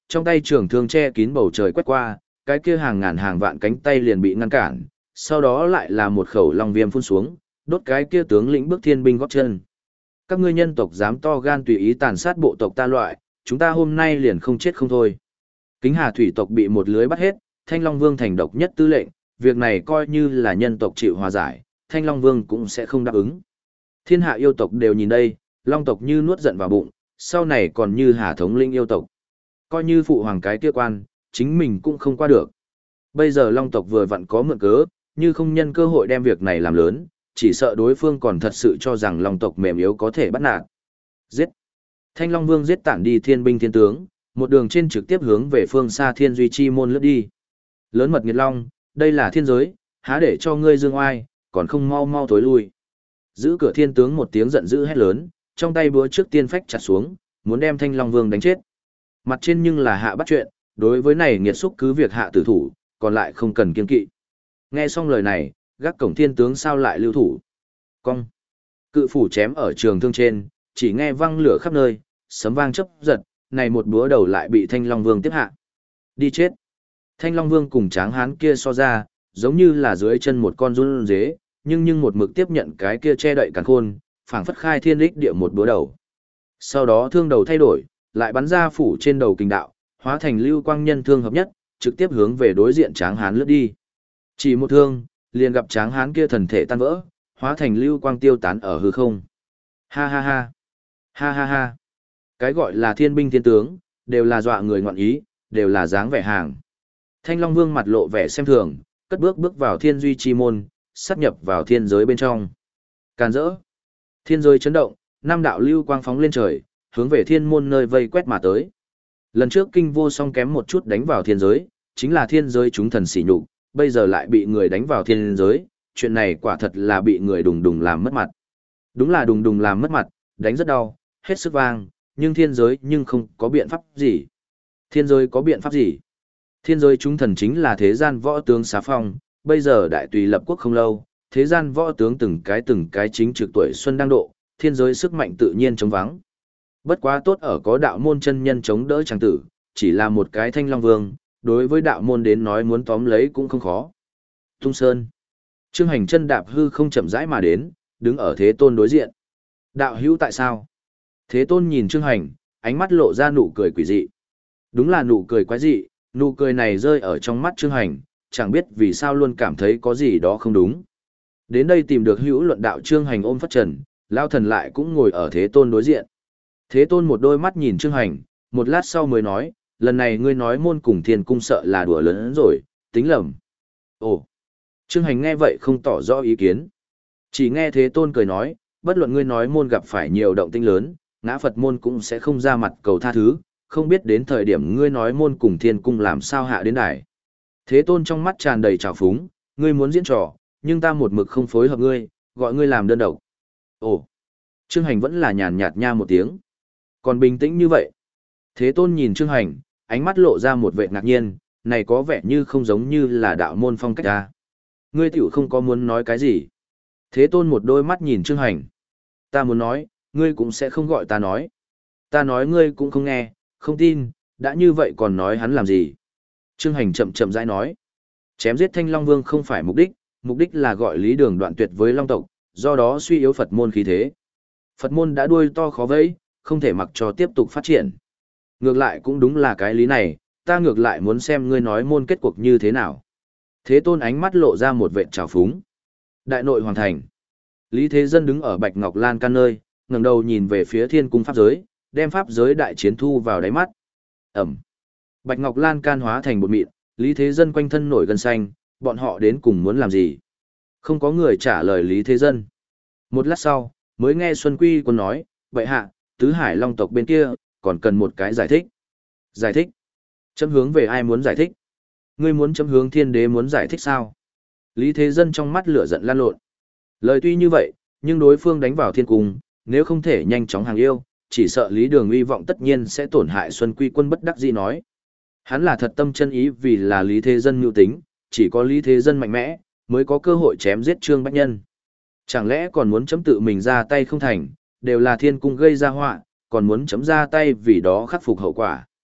trong tay trường thương che kín bầu trời quét qua, cái kia hàng ngàn hàng vạn cánh tay liền bị ngăn cản, sau đó lại là một khẩu long viêm phun xuống, đốt cái kia tướng lĩnh bước thiên binh góp chân. Các ngươi nhân tộc dám to gan tùy ý tàn sát bộ tộc ta loại, chúng ta hôm nay liền không chết không thôi. Kính Hà thủy tộc bị một lưới bắt hết, Thanh Long Vương thành độc nhất tư lệnh, việc này coi như là nhân tộc chịu hòa giải, Thanh Long Vương cũng sẽ không đáp ứng. Thiên hạ yêu tộc đều nhìn đây, Long tộc như nuốt giận vào bụng, sau này còn như Hà thống linh yêu tộc. Coi như phụ hoàng cái kia quan, chính mình cũng không qua được. Bây giờ Long tộc vừa vặn có mượn cớ, như không nhân cơ hội đem việc này làm lớn, chỉ sợ đối phương còn thật sự cho rằng Long tộc mềm yếu có thể bắt nạt. Giết! Thanh Long Vương giết tản đi thiên binh thiên tướng, một đường trên trực tiếp hướng về phương xa thiên duy chi môn lướt đi. Lớn mật nghiệt long, đây là thiên giới, há để cho ngươi dương oai, còn không mau mau tối lui. Giữ cửa thiên tướng một tiếng giận dữ hét lớn, trong tay búa trước tiên phách chặt xuống, muốn đem Thanh Long Vương đánh chết. Mặt trên nhưng là hạ bắt chuyện, đối với này nghiệt xúc cứ việc hạ tử thủ, còn lại không cần kiên kỵ. Nghe xong lời này, gác cổng thiên tướng sao lại lưu thủ. Cong. Cự phủ chém ở trường thương trên, chỉ nghe vang lửa khắp nơi, sấm vang chớp giật, này một búa đầu lại bị Thanh Long Vương tiếp hạ. Đi chết. Thanh Long Vương cùng Tráng Hán kia so ra, giống như là dưới chân một con run dế, nhưng nhưng một mực tiếp nhận cái kia che đậy càn khôn, phảng phất khai thiên đích địa một búa đầu. Sau đó thương đầu thay đổi, lại bắn ra phủ trên đầu kình đạo, hóa thành lưu quang nhân thương hợp nhất, trực tiếp hướng về đối diện Tráng Hán lướt đi. Chỉ một thương, liền gặp Tráng Hán kia thần thể tan vỡ, hóa thành lưu quang tiêu tán ở hư không. Ha ha ha. Ha ha ha. Cái gọi là thiên binh thiên tướng, đều là dọa người ngọn ý, đều là dáng vẻ hàng. Thanh Long Vương mặt lộ vẻ xem thường, cất bước bước vào thiên duy chi môn, sát nhập vào thiên giới bên trong. Càn rỡ. Thiên giới chấn động, năm đạo lưu quang phóng lên trời, hướng về thiên môn nơi vây quét mà tới. Lần trước kinh vô song kém một chút đánh vào thiên giới, chính là thiên giới chúng thần sỉ nhục, bây giờ lại bị người đánh vào thiên giới, chuyện này quả thật là bị người đùng đùng làm mất mặt. Đúng là đùng đùng làm mất mặt, đánh rất đau, hết sức vang, nhưng thiên giới nhưng không có biện pháp gì. Thiên giới có biện pháp gì? Thiên giới chúng thần chính là thế gian võ tướng xá phong, bây giờ đại tùy lập quốc không lâu, thế gian võ tướng từng cái từng cái chính trực tuổi xuân đang độ, thiên giới sức mạnh tự nhiên chống vắng. Bất quá tốt ở có đạo môn chân nhân chống đỡ chẳng tử, chỉ là một cái Thanh Long Vương, đối với đạo môn đến nói muốn tóm lấy cũng không khó. Tung Sơn. Trương Hành chân đạp hư không chậm rãi mà đến, đứng ở Thế Tôn đối diện. Đạo hữu tại sao? Thế Tôn nhìn Trương Hành, ánh mắt lộ ra nụ cười quỷ dị. Đúng là nụ cười quái dị, nụ cười này rơi ở trong mắt Trương Hành, chẳng biết vì sao luôn cảm thấy có gì đó không đúng. Đến đây tìm được hữu luận đạo Trương Hành ôm phất trần, Lao Thần lại cũng ngồi ở Thế Tôn đối diện. Thế Tôn một đôi mắt nhìn Trương Hành, một lát sau mới nói, lần này ngươi nói môn cùng thiên cung sợ là đùa lớn rồi, tính lầm. Ồ! Trương Hành nghe vậy không tỏ rõ ý kiến. Chỉ nghe Thế Tôn cười nói, bất luận ngươi nói môn gặp phải nhiều động tĩnh lớn, ngã Phật môn cũng sẽ không ra mặt cầu tha thứ, không biết đến thời điểm ngươi nói môn cùng thiên cung làm sao hạ đến đài. Thế Tôn trong mắt tràn đầy trào phúng, ngươi muốn diễn trò, nhưng ta một mực không phối hợp ngươi, gọi ngươi làm đơn độc. Ồ! Trương Hành vẫn là nhàn nhạt nha một tiếng. Còn bình tĩnh như vậy. Thế Tôn nhìn Trương Hành, ánh mắt lộ ra một vẻ ngạc nhiên, này có vẻ như không giống như là đạo môn phong cách ta. Ngươi tiểu không có muốn nói cái gì. Thế Tôn một đôi mắt nhìn Trương Hành. Ta muốn nói, ngươi cũng sẽ không gọi ta nói. Ta nói ngươi cũng không nghe, không tin, đã như vậy còn nói hắn làm gì. Trương Hành chậm chậm rãi nói. Chém giết Thanh Long Vương không phải mục đích, mục đích là gọi lý đường đoạn tuyệt với Long tộc, do đó suy yếu Phật môn khí thế. Phật môn đã đuôi to khó vẫy, không thể mặc cho tiếp tục phát triển. Ngược lại cũng đúng là cái lý này, ta ngược lại muốn xem ngươi nói môn kết cuộc như thế nào. Thế Tôn ánh mắt lộ ra một vệt trào phúng. Đại nội hoàng thành. Lý Thế Dân đứng ở Bạch Ngọc Lan can nơi, ngẩng đầu nhìn về phía thiên cung pháp giới, đem pháp giới đại chiến thu vào đáy mắt. Ẩm. Bạch Ngọc Lan can hóa thành bột mịn, Lý Thế Dân quanh thân nổi gân xanh, bọn họ đến cùng muốn làm gì? Không có người trả lời Lý Thế Dân. Một lát sau, mới nghe Xuân Quy Quân nói, vậy hạ, Tứ Hải Long tộc bên kia, còn cần một cái giải thích. Giải thích? Chấm hướng về ai muốn giải thích? Ngươi muốn chấm hướng thiên đế muốn giải thích sao? Lý Thế Dân trong mắt lửa giận lan lộn. Lời tuy như vậy, nhưng đối phương đánh vào thiên cung, nếu không thể nhanh chóng hàng yêu, chỉ sợ Lý Đường uy vọng tất nhiên sẽ tổn hại. Xuân Quy Quân bất đắc dĩ nói. Hắn là thật tâm chân ý vì là Lý Thế Dân mưu tính, chỉ có Lý Thế Dân mạnh mẽ, mới có cơ hội chém giết Trương Bách Nhân. Chẳng lẽ còn muốn chấm tự mình ra tay không thành, đều là thiên cung gây ra họa, còn muốn chấm ra tay vì đó khắc phục hậu quả.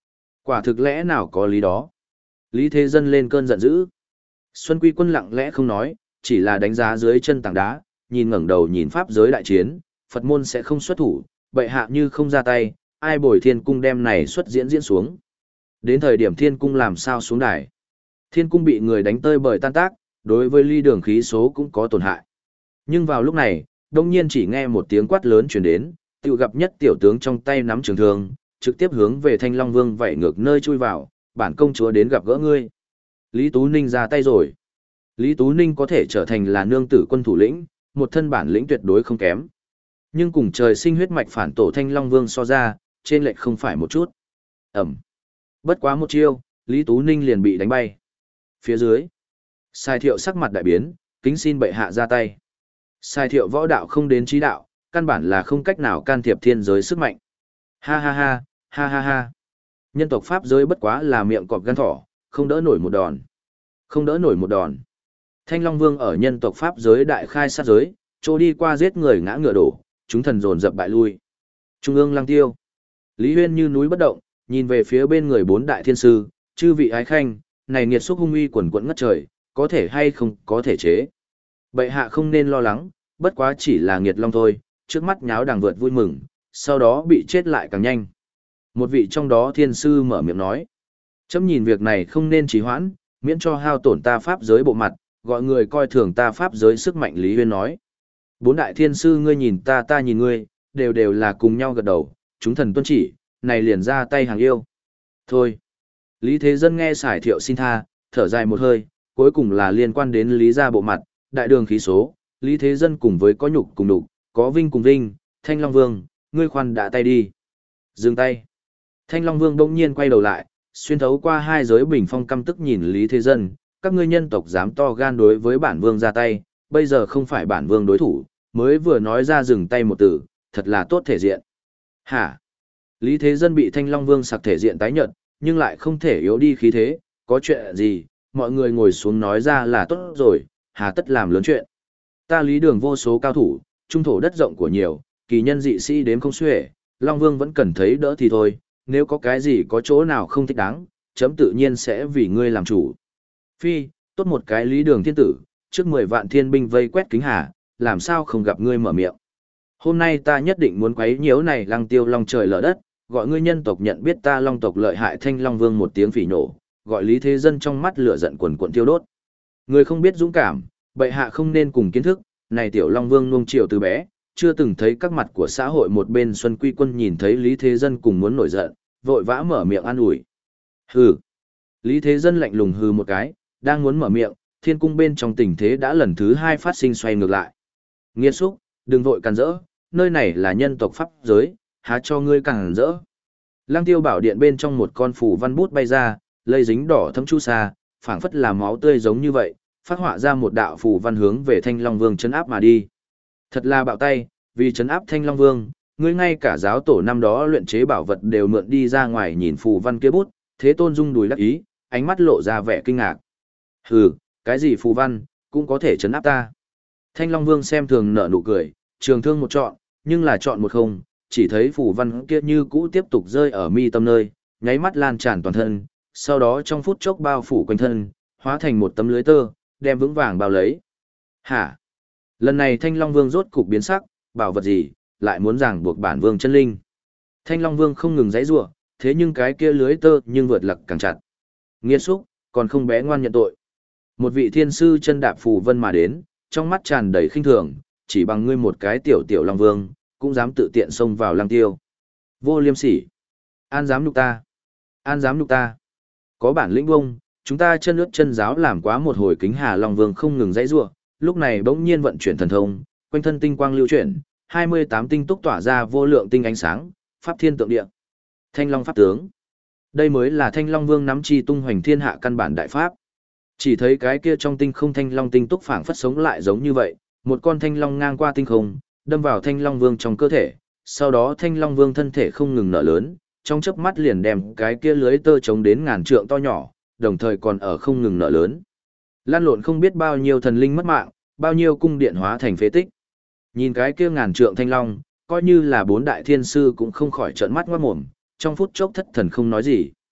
Quả thực lẽ nào có lý đó. Lý Thế Dân lên cơn giận dữ. Xuân Quy Quân lặng lẽ không nói, chỉ là đánh giá dưới chân tảng đá, nhìn ngẩng đầu nhìn pháp giới đại chiến, Phật môn sẽ không xuất thủ, bệ hạ như không ra tay, ai bồi thiên cung đem này xuất diễn diễn xuống. Đến thời điểm thiên cung làm sao xuống đài. Thiên cung bị người đánh tơi bời tan tác, đối với ly đường khí số cũng có tổn hại. Nhưng vào lúc này, đông nhiên chỉ nghe một tiếng quát lớn truyền đến, tự gặp nhất tiểu tướng trong tay nắm trường thương, trực tiếp hướng về Thanh Long Vương vẩy ngược nơi chui vào, bản công chúa đến gặp gỡ ngươi. Lý Tú Ninh ra tay rồi. Lý Tú Ninh có thể trở thành là nương tử quân thủ lĩnh, một thân bản lĩnh tuyệt đối không kém. Nhưng cùng trời sinh huyết mạch phản tổ Thanh Long Vương so ra, trên lệch không phải một chút. Ẩm. Bất quá một chiêu, Lý Tú Ninh liền bị đánh bay. Phía dưới, Sai Thiệu sắc mặt đại biến, kính xin bệ hạ ra tay. Sai Thiệu võ đạo không đến trí đạo, căn bản là không cách nào can thiệp thiên giới sức mạnh. Ha ha ha, ha ha ha. Nhân tộc Pháp giới bất quá là miệng cọp gan thỏ, không đỡ nổi một đòn. Không đỡ nổi một đòn. Thanh Long Vương ở nhân tộc Pháp giới đại khai sát giới, trô đi qua giết người ngã ngựa đổ, chúng thần dồn dập bại lui. Trung ương Lăng Tiêu. Lý Huyên như núi bất động, nhìn về phía bên người bốn đại thiên sư, chư vị ái khanh, này nghiệt xúc hung uy quần quẫn ngất trời, có thể hay không có thể chế. Bệ hạ không nên lo lắng, bất quá chỉ là nghiệt long thôi, trước mắt nháo đằng vượt vui mừng, sau đó bị chết lại càng nhanh. Một vị trong đó thiên sư mở miệng nói, chấm nhìn việc này không nên trì hoãn, miễn cho hao tổn ta pháp giới bộ mặt, gọi người coi thường ta pháp giới sức mạnh. Lý Huyên nói, bốn đại thiên sư ngươi nhìn ta ta nhìn ngươi, đều đều là cùng nhau gật đầu, chúng thần tuân chỉ, này liền ra tay hàng yêu. Thôi. Lý Thế Dân nghe Sải Thiệu xin tha, thở dài một hơi, cuối cùng là liên quan đến Lý gia bộ mặt, đại đường khí số, Lý Thế Dân cùng với có nhục cùng đục, có vinh cùng vinh, Thanh Long Vương, ngươi khoan đã tay đi. Dừng tay. Thanh Long Vương bỗng nhiên quay đầu lại, xuyên thấu qua hai giới bình phong căm tức nhìn Lý Thế Dân, các ngươi nhân tộc dám to gan đối với bản vương ra tay, bây giờ không phải bản vương đối thủ, mới vừa nói ra dừng tay một từ, thật là tốt thể diện. Hả? Lý Thế Dân bị Thanh Long Vương sặc thể diện tái nhợt, nhưng lại không thể yếu đi khí thế, có chuyện gì, mọi người ngồi xuống nói ra là tốt rồi, hà tất làm lớn chuyện. Ta Lý Đường vô số cao thủ, trung thổ đất rộng của nhiều, kỳ nhân dị sĩ đếm không xuể, Long Vương vẫn cần thấy đỡ thì thôi, nếu có cái gì có chỗ nào không thích đáng, chấm tự nhiên sẽ vì ngươi làm chủ. Phi, tốt một cái Lý Đường thiên tử, trước mười vạn thiên binh vây quét kính hà, làm sao không gặp ngươi mở miệng. Hôm nay ta nhất định muốn quấy nhiễu này Lăng Tiêu long trời lở đất, gọi ngươi nhân tộc nhận biết ta long tộc lợi hại. Thanh Long Vương một tiếng phỉ nổ, gọi Lý Thế Dân trong mắt lửa giận quần quần thiêu đốt. Người không biết dũng cảm, bệ hạ không nên cùng kiến thức, này tiểu Long Vương nuông chiều từ bé, chưa từng thấy các mặt của xã hội. Một bên Xuân Quy Quân nhìn thấy Lý Thế Dân cùng muốn nổi giận, vội vã mở miệng an ủi. Hừ. Lý Thế Dân lạnh lùng hừ một cái, đang muốn mở miệng, thiên cung bên trong tình thế đã lần thứ hai phát sinh xoay ngược lại. Nghiệt xúc, đừng vội càn rỡ, nơi này là nhân tộc pháp giới, há cho ngươi càn rỡ. Lăng Tiêu bảo điện bên trong một con phù văn bút bay ra, lây dính đỏ thấm chu sa, phảng phất là máu tươi giống như vậy, phát họa ra một đạo phù văn hướng về Thanh Long Vương trấn áp mà đi. Thật là bạo tay, vì trấn áp Thanh Long Vương, ngươi ngay cả giáo tổ năm đó luyện chế bảo vật đều mượn đi ra ngoài. Nhìn phù văn kia bút, Thế Tôn rung đùi đắc ý, ánh mắt lộ ra vẻ kinh ngạc. Hừ, cái gì phù văn, cũng có thể trấn áp ta. Thanh Long Vương xem thường nở nụ cười, trường thương một chọn, nhưng là chọn một không, chỉ thấy phù văn kia như cũ tiếp tục rơi ở mi tâm nơi, nháy mắt lan tràn toàn thân, sau đó trong phút chốc bao phủ quanh thân, hóa thành một tấm lưới tơ, đem vững vàng bao lấy. Hả? Lần này Thanh Long Vương rốt cục biến sắc, bảo vật gì, lại muốn ràng buộc bản vương chân linh. Thanh Long Vương không ngừng giãy giụa, thế nhưng cái kia lưới tơ nhưng vượt lặc càng chặt. Nghiệt xúc, còn không bé ngoan nhận tội. Một vị thiên sư chân đạp phù vân mà đến, trong mắt tràn đầy khinh thường, chỉ bằng ngươi một cái tiểu tiểu Long Vương, cũng dám tự tiện xông vào Lăng Tiêu. Vô liêm sỉ. An dám nhục ta. An dám nhục ta. Có bản lĩnh bông, chúng ta chân ướt chân giáo làm quá một hồi. Kính Hà Long Vương không ngừng dãy giụa, lúc này bỗng nhiên vận chuyển thần thông, quanh thân tinh quang lưu chuyển, hai mươi tám tinh túc tỏa ra vô lượng tinh ánh sáng, pháp thiên tượng địa. Thanh Long pháp tướng. Đây mới là Thanh Long Vương nắm chi tung hoành thiên hạ căn bản đại pháp. Chỉ thấy cái kia trong tinh không Thanh Long tinh túc phảng phất sống lại giống như vậy, một con Thanh Long ngang qua tinh không, đâm vào Thanh Long Vương trong cơ thể, sau đó Thanh Long Vương thân thể không ngừng nở lớn, trong chớp mắt liền đem cái kia lưới tơ chống đến ngàn trượng to nhỏ, đồng thời còn ở không ngừng nở lớn. Lan lộn không biết bao nhiêu thần linh mất mạng, bao nhiêu cung điện hóa thành phế tích. Nhìn cái kia ngàn trượng Thanh Long, coi như là bốn đại thiên sư cũng không khỏi trợn mắt ngoát mồm, trong phút chốc thất thần không nói gì.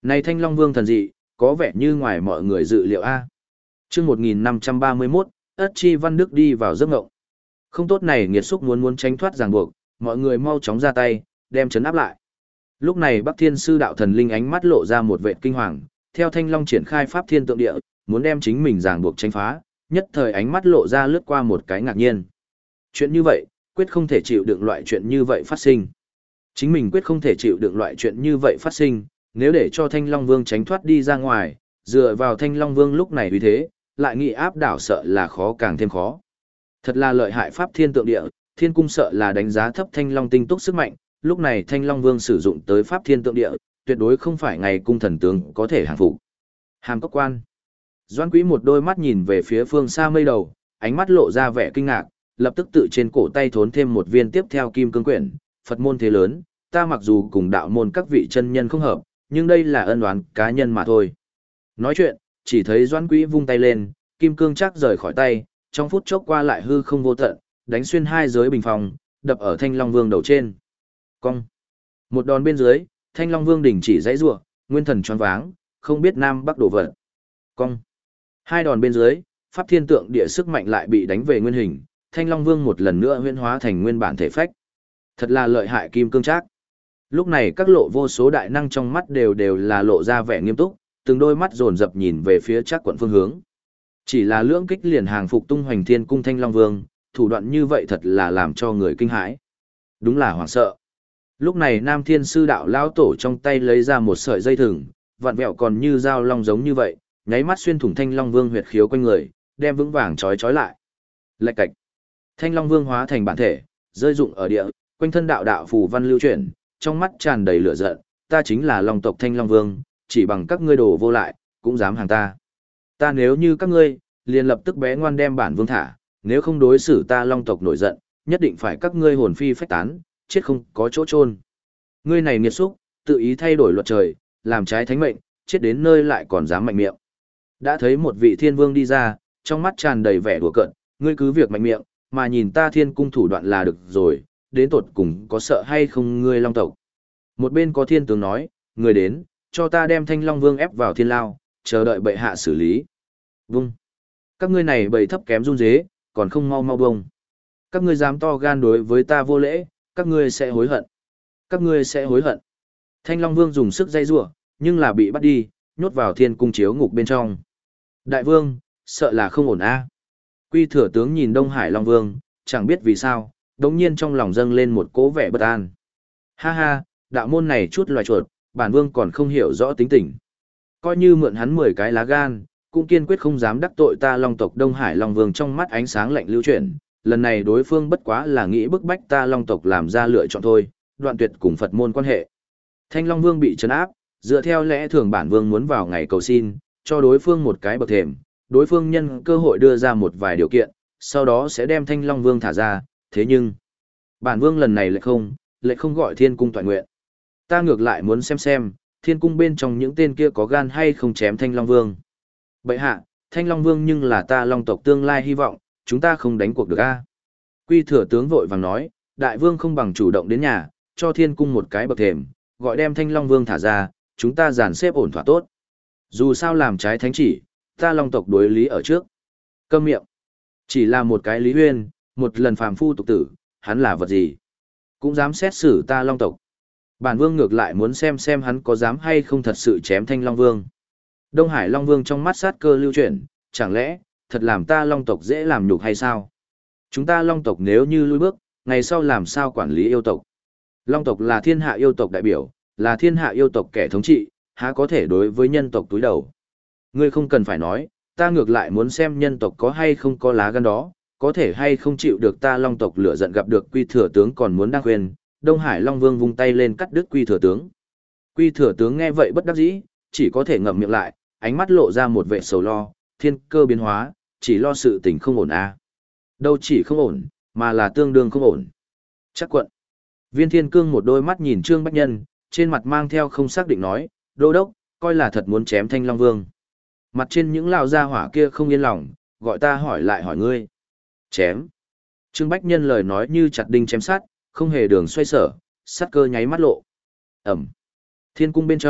Này Thanh Long Vương thần dị, có vẻ như ngoài mọi người dự liệu a. Chương một nghìn năm trăm ba mươi mốt, Ất Chi Văn Đức đi vào giấc ngộng. Không tốt này nghiệt xúc muốn muốn tránh thoát ràng buộc, mọi người mau chóng ra tay, đem chấn áp lại. Lúc này Bắc Thiên Sư đạo thần linh ánh mắt lộ ra một vệt kinh hoàng, theo Thanh Long triển khai pháp thiên tượng địa, muốn đem chính mình ràng buộc tránh phá, nhất thời ánh mắt lộ ra lướt qua một cái ngạc nhiên. Chuyện như vậy, quyết không thể chịu đựng loại chuyện như vậy phát sinh. Chính mình quyết không thể chịu đựng loại chuyện như vậy phát sinh, nếu để cho Thanh Long Vương tránh thoát đi ra ngoài, dựa vào Thanh Long Vương lúc này vì thế, lại nghĩ áp đảo sợ là khó càng thêm khó. Thật là lợi hại pháp thiên tượng địa, thiên cung sợ là đánh giá thấp Thanh Long tinh túc sức mạnh, lúc này Thanh Long Vương sử dụng tới pháp thiên tượng địa, tuyệt đối không phải ngày cung thần tướng có thể hàng phục. Hàm Cốc Quan. Doãn Quý một đôi mắt nhìn về phía phương xa mây đầu, ánh mắt lộ ra vẻ kinh ngạc, lập tức tự trên cổ tay thốn thêm một viên tiếp theo kim cương quyển, Phật môn thế lớn, ta mặc dù cùng đạo môn các vị chân nhân không hợp, nhưng đây là ân oán cá nhân mà thôi. Nói chuyện, chỉ thấy Doãn Quý vung tay lên, kim cương chắc rời khỏi tay, trong phút chốc qua lại hư không vô tận, đánh xuyên hai giới bình phòng, đập ở Thanh Long Vương đầu trên. Cong. Một đòn bên dưới, Thanh Long Vương đình chỉ dãy rủa, nguyên thần choáng váng, không biết nam bắc đổ vật. Cong. Hai đòn bên dưới, pháp thiên tượng địa sức mạnh lại bị đánh về nguyên hình, Thanh Long Vương một lần nữa huyễn hóa thành nguyên bản thể phách. Thật là lợi hại kim cương trác. Lúc này các lộ vô số đại năng trong mắt đều đều là lộ ra vẻ nghiêm túc, từng đôi mắt dồn dập nhìn về phía Trác quận phương hướng. Chỉ là lưỡng kích liền hàng phục tung hoành thiên cung Thanh Long Vương, thủ đoạn như vậy thật là làm cho người kinh hãi. Đúng là hoảng sợ. Lúc này Nam Thiên Sư đạo lão tổ trong tay lấy ra một sợi dây thừng, vặn vẹo còn như dao long giống như vậy, nháy mắt xuyên thủng Thanh Long Vương huyệt khiếu quanh người, đem vững vàng trói trói lại. Lạch cạch. Thanh Long Vương hóa thành bản thể, rơi rụng ở địa, quanh thân đạo đạo phù văn lưu chuyển, trong mắt tràn đầy lửa giận, ta chính là Long tộc Thanh Long Vương, chỉ bằng các ngươi đồ vô lại, cũng dám hàng ta. Ta nếu như các ngươi, liền lập tức bé ngoan đem bản vương thả, nếu không đối xử ta Long tộc nổi giận, nhất định phải các ngươi hồn phi phách tán, chết không có chỗ chôn. Ngươi này nghiệt xúc, tự ý thay đổi luật trời, làm trái thánh mệnh, chết đến nơi lại còn dám mạnh miệng. Đã thấy một vị thiên vương đi ra, trong mắt tràn đầy vẻ đùa cợt, ngươi cứ việc mạnh miệng, mà nhìn ta thiên cung thủ đoạn là được rồi, đến tột cùng có sợ hay không ngươi Long tộc. Một bên có thiên tướng nói, người đến, cho ta đem Thanh Long Vương ép vào thiên lao, chờ đợi bệ hạ xử lý. Vung. Các ngươi này bầy thấp kém run rế, còn không mau mau bông. Các ngươi dám to gan đối với ta vô lễ, các ngươi sẽ hối hận. Các ngươi sẽ hối hận. Thanh Long Vương dùng sức dây rủa, nhưng là bị bắt đi, nhốt vào thiên cung chiếu ngục bên trong. Đại vương, sợ là không ổn a. Quy thừa tướng nhìn Đông Hải Long Vương, chẳng biết vì sao, đống nhiên trong lòng dâng lên một cố vẻ bất an. Ha ha, đạo môn này chút loài chuột, bản vương còn không hiểu rõ tính tình. Coi như mượn hắn mười cái lá gan, cũng kiên quyết không dám đắc tội ta Long tộc Đông Hải Long Vương. Trong mắt ánh sáng lạnh lưu chuyển, lần này đối phương bất quá là nghĩ bức bách ta Long tộc làm ra lựa chọn thôi, đoạn tuyệt cùng Phật môn quan hệ. Thanh Long Vương bị trấn áp, dựa theo lẽ thường bản vương muốn vào ngày cầu xin, cho đối phương một cái bậc thềm, đối phương nhân cơ hội đưa ra một vài điều kiện, sau đó sẽ đem Thanh Long Vương thả ra, thế nhưng bản vương lần này lại không, lại không gọi thiên cung toại nguyện. Ta ngược lại muốn xem xem, thiên cung bên trong những tên kia có gan hay không chém Thanh Long Vương. Bậy hạ, Thanh Long Vương nhưng là ta Long tộc tương lai hy vọng, chúng ta không đánh cuộc được a. Quy thừa tướng vội vàng nói, đại vương không bằng chủ động đến nhà, cho thiên cung một cái bậc thềm, gọi đem Thanh Long Vương thả ra, chúng ta dàn xếp ổn thỏa tốt. Dù sao làm trái thánh chỉ, ta Long tộc đối lý ở trước. Câm miệng. Chỉ là một cái Lý Huyên, một lần phàm phu tục tử, hắn là vật gì? Cũng dám xét xử ta Long tộc. Bản vương ngược lại muốn xem xem hắn có dám hay không thật sự chém Thanh Long Vương. Đông Hải Long Vương trong mắt sát cơ lưu chuyển, chẳng lẽ, thật làm ta Long tộc dễ làm nhục hay sao? Chúng ta Long tộc nếu như lui bước, ngày sau làm sao quản lý yêu tộc? Long tộc là thiên hạ yêu tộc đại biểu, là thiên hạ yêu tộc kẻ thống trị, há có thể đối với nhân tộc túi đầu. Ngươi không cần phải nói, ta ngược lại muốn xem nhân tộc có hay không có lá gan đó, có thể hay không chịu được ta Long tộc lửa giận gặp được Quy thừa tướng còn muốn đang khuyên. Đông Hải Long Vương vung tay lên cắt đứt Quy thừa tướng. Quy thừa tướng nghe vậy bất đắc dĩ, chỉ có thể ngậm miệng lại, ánh mắt lộ ra một vẻ sầu lo, thiên cơ biến hóa, chỉ lo sự tình không ổn à. Đâu chỉ không ổn, mà là tương đương không ổn. Chắc quận. Viên Thiên Cương một đôi mắt nhìn Trương Bách Nhân, trên mặt mang theo không xác định nói, đô đốc, coi là thật muốn chém Thanh Long Vương. Mặt trên những lão gia hỏa kia không yên lòng, gọi ta hỏi lại hỏi ngươi. Chém. Trương Bách Nhân lời nói như chặt đinh chém sát, không hề đường xoay sở, sát cơ nháy mắt lộ. Ẩm. Thiên cung bên trong,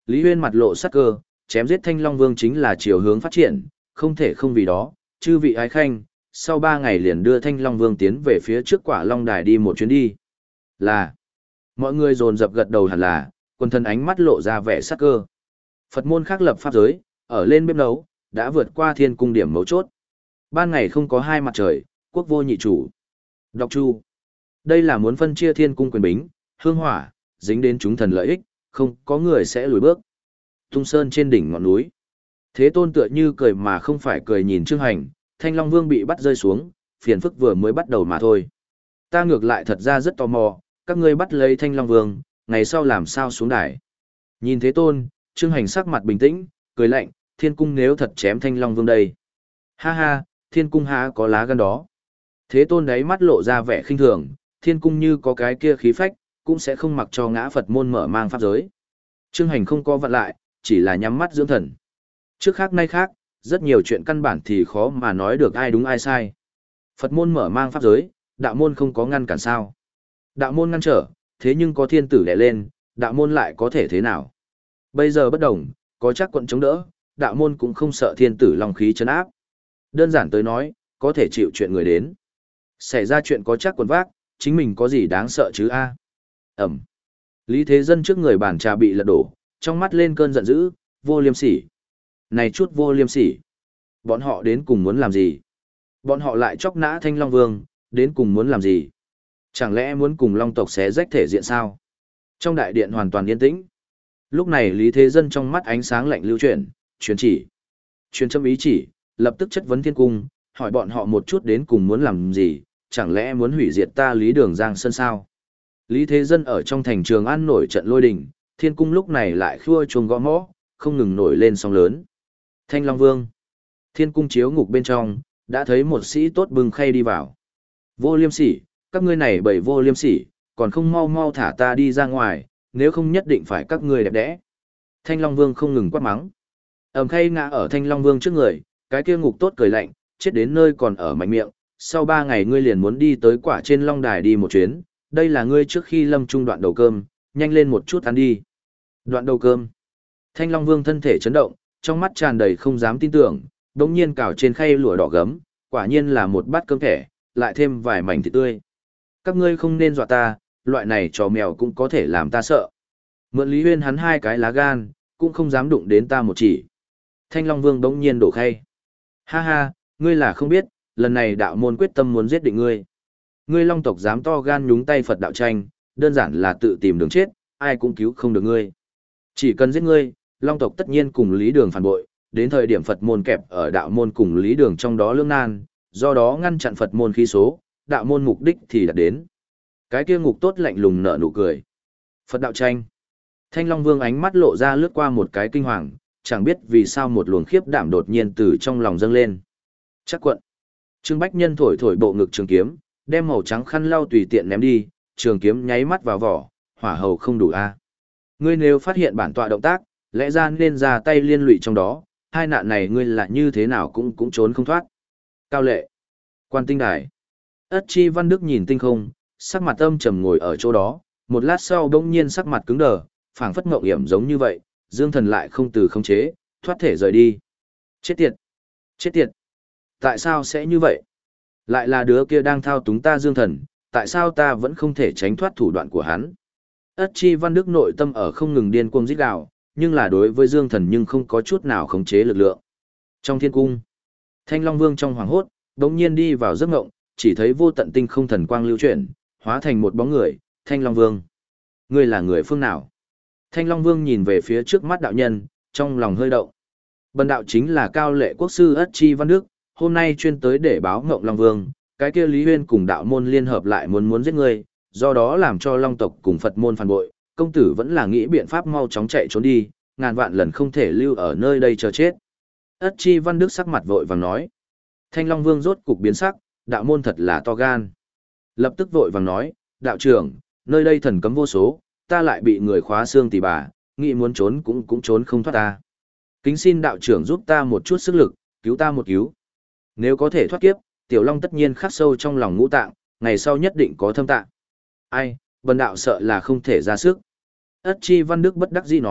Lý Huyên mặt lộ sắc cơ, chém giết Thanh Long Vương chính là chiều hướng phát triển, không thể không vì đó, chư vị ái khanh, sau ba ngày liền đưa Thanh Long Vương tiến về phía trước Quả Long Đài đi một chuyến đi. Là, mọi người dồn dập gật đầu hẳn là, quần thần ánh mắt lộ ra vẻ sắc cơ. Phật môn khác lập pháp giới, ở lên bếp nấu, đã vượt qua thiên cung điểm mấu chốt. Ban ngày không có hai mặt trời, quốc vô nhị chủ. Đọc chu. Đây là muốn phân chia thiên cung quyền bính, hương hỏa, dính đến chúng thần lợi ích, không có người sẽ lùi bước. Tung sơn trên đỉnh ngọn núi. Thế Tôn tựa như cười mà không phải cười nhìn Trương Hành, Thanh Long Vương bị bắt rơi xuống, phiền phức vừa mới bắt đầu mà thôi. Ta ngược lại thật ra rất tò mò, các ngươi bắt lấy Thanh Long Vương, ngày sau làm sao xuống đài. Nhìn Thế Tôn, Trương Hành sắc mặt bình tĩnh, cười lạnh, thiên cung nếu thật chém Thanh Long Vương đây. Ha ha, thiên cung há có lá gan đó. Thế Tôn đáy mắt lộ ra vẻ khinh thường, thiên cung như có cái kia khí phách, cũng sẽ không mặc cho ngã Phật môn mở mang pháp giới. Trương Hành không có vặn lại, chỉ là nhắm mắt dưỡng thần. Trước khác nay khác, rất nhiều chuyện căn bản thì khó mà nói được ai đúng ai sai. Phật môn mở mang pháp giới, đạo môn không có ngăn cản sao. Đạo môn ngăn trở, thế nhưng có thiên tử đè lên, đạo môn lại có thể thế nào. Bây giờ bất đồng, có chắc quận chống đỡ, đạo môn cũng không sợ thiên tử long khí trấn áp. Đơn giản tới nói, có thể chịu chuyện người đến. Xảy ra chuyện có chắc quận vác, chính mình có gì đáng sợ chứ a? Ẩm. Lý Thế Dân trước người bàn trà bị lật đổ, trong mắt lên cơn giận dữ, vô liêm sỉ. Này chút vô liêm sỉ. Bọn họ đến cùng muốn làm gì? Bọn họ lại chọc nã Thanh Long Vương, đến cùng muốn làm gì? Chẳng lẽ muốn cùng Long tộc xé rách thể diện sao? Trong đại điện hoàn toàn yên tĩnh. Lúc này Lý Thế Dân trong mắt ánh sáng lạnh lưu chuyển, truyền chỉ. Truyền châm ý chỉ, lập tức chất vấn thiên cung, hỏi bọn họ một chút đến cùng muốn làm gì, chẳng lẽ muốn hủy diệt ta Lý Đường Giang Sơn sao? Lý Thế Dân ở trong thành Trường An nổi trận lôi đình, thiên cung lúc này lại khua chuông gõ mõ, không ngừng nổi lên sóng lớn. Thanh Long Vương. Thiên cung chiếu ngục bên trong, đã thấy một sĩ tốt bưng khay đi vào. Vô liêm sỉ, các ngươi này bởi vô liêm sỉ, còn không mau mau thả ta đi ra ngoài, nếu không nhất định phải các ngươi đẹp đẽ. Thanh Long Vương không ngừng quát mắng. Ẩm khay ngã ở Thanh Long Vương trước người, cái kia ngục tốt cười lạnh, chết đến nơi còn ở mạnh miệng, sau ba ngày ngươi liền muốn đi tới quả trên Long Đài đi một chuyến, đây là ngươi trước khi lâm trung đoạn đầu cơm, nhanh lên một chút ăn đi. Đoạn đầu cơm. Thanh Long Vương thân thể chấn động, trong mắt tràn đầy không dám tin tưởng, đống nhiên cào trên khay lụa đỏ gấm, quả nhiên là một bát cơm thẻ, lại thêm vài mảnh thịt tươi. Các ngươi không nên dọa ta, loại này trò mèo cũng có thể làm ta sợ. Mượn Lý Huyên hắn hai cái lá gan, cũng không dám đụng đến ta một chỉ. Thanh Long Vương đống nhiên đổ khay. Ha ha, ngươi là không biết, lần này đạo môn quyết tâm muốn giết định ngươi. Ngươi Long tộc dám to gan nhúng tay Phật đạo tranh, đơn giản là tự tìm đường chết, ai cũng cứu không được ngươi. Chỉ cần giết ngươi, Long tộc tất nhiên cùng Lý Đường phản bội, đến thời điểm Phật môn kẹp ở đạo môn cùng Lý Đường trong đó lưỡng nan, do đó ngăn chặn Phật môn khí số, đạo môn mục đích thì đạt đến. Cái kia ngục tốt lạnh lùng nở nụ cười. Phật đạo tranh. Thanh Long Vương ánh mắt lộ ra lướt qua một cái kinh hoàng, chẳng biết vì sao một luồng khiếp đảm đột nhiên từ trong lòng dâng lên. Chắc quận. Trương Bách Nhân thổi thổi bộ ngực trường kiếm, đem màu trắng khăn lau tùy tiện ném đi, trường kiếm nháy mắt vào vỏ, hỏa hầu không đủ a. Ngươi nếu phát hiện bản tọa động tác, lẽ ra nên ra tay liên lụy trong đó, hai nạn này ngươi là như thế nào cũng cũng trốn không thoát. Cao Lệ. Quan Tinh Đài. Ất Chi Văn Đức nhìn tinh không, sắc mặt âm trầm ngồi ở chỗ đó, một lát sau bỗng nhiên sắc mặt cứng đờ, phảng phất ngộng hiểm giống như vậy, Dương Thần lại không từ khống chế, thoát thể rời đi. Chết tiệt! Chết tiệt! Tại sao sẽ như vậy? Lại là đứa kia đang thao túng ta Dương Thần, tại sao ta vẫn không thể tránh thoát thủ đoạn của hắn? Ất Chi Văn Đức nội tâm ở không ngừng điên cuồng rít gào, nhưng là đối với Dương Thần nhưng không có chút nào khống chế lực lượng. Trong thiên cung, Thanh Long Vương trong hoàng hốt, đống nhiên đi vào giấc ngộng, chỉ thấy vô tận tinh không thần quang lưu chuyển, hóa thành một bóng người, Thanh Long Vương. Ngươi là người phương nào? Thanh Long Vương nhìn về phía trước mắt đạo nhân, trong lòng hơi động. Bần đạo chính là Cao Lệ Quốc sư Ất Chi Văn Đức, hôm nay chuyên tới để báo ngộng Long Vương, cái kia Lý Huyên cùng đạo môn liên hợp lại muốn muốn giết ngươi, do đó làm cho Long tộc cùng Phật môn phản bội, công tử vẫn là nghĩ biện pháp mau chóng chạy trốn đi, ngàn vạn lần không thể lưu ở nơi đây chờ chết. Ất Chi Văn Đức sắc mặt vội vàng nói. Thanh Long Vương rốt cục biến sắc, đạo môn thật là to gan. Lập tức vội vàng nói, đạo trưởng, nơi đây thần cấm vô số, ta lại bị người khóa xương tỉ bà, nghĩ muốn trốn cũng cũng trốn không thoát ta. Kính xin đạo trưởng giúp ta một chút sức lực, cứu ta một cứu. Nếu có thể thoát kiếp, Tiểu Long tất nhiên khắc sâu trong lòng ngũ tạng, ngày sau nhất định có thâm tạng. Ai, bần đạo sợ là không thể ra sức. Ất Chi Văn Đức bất đắc dĩ nói,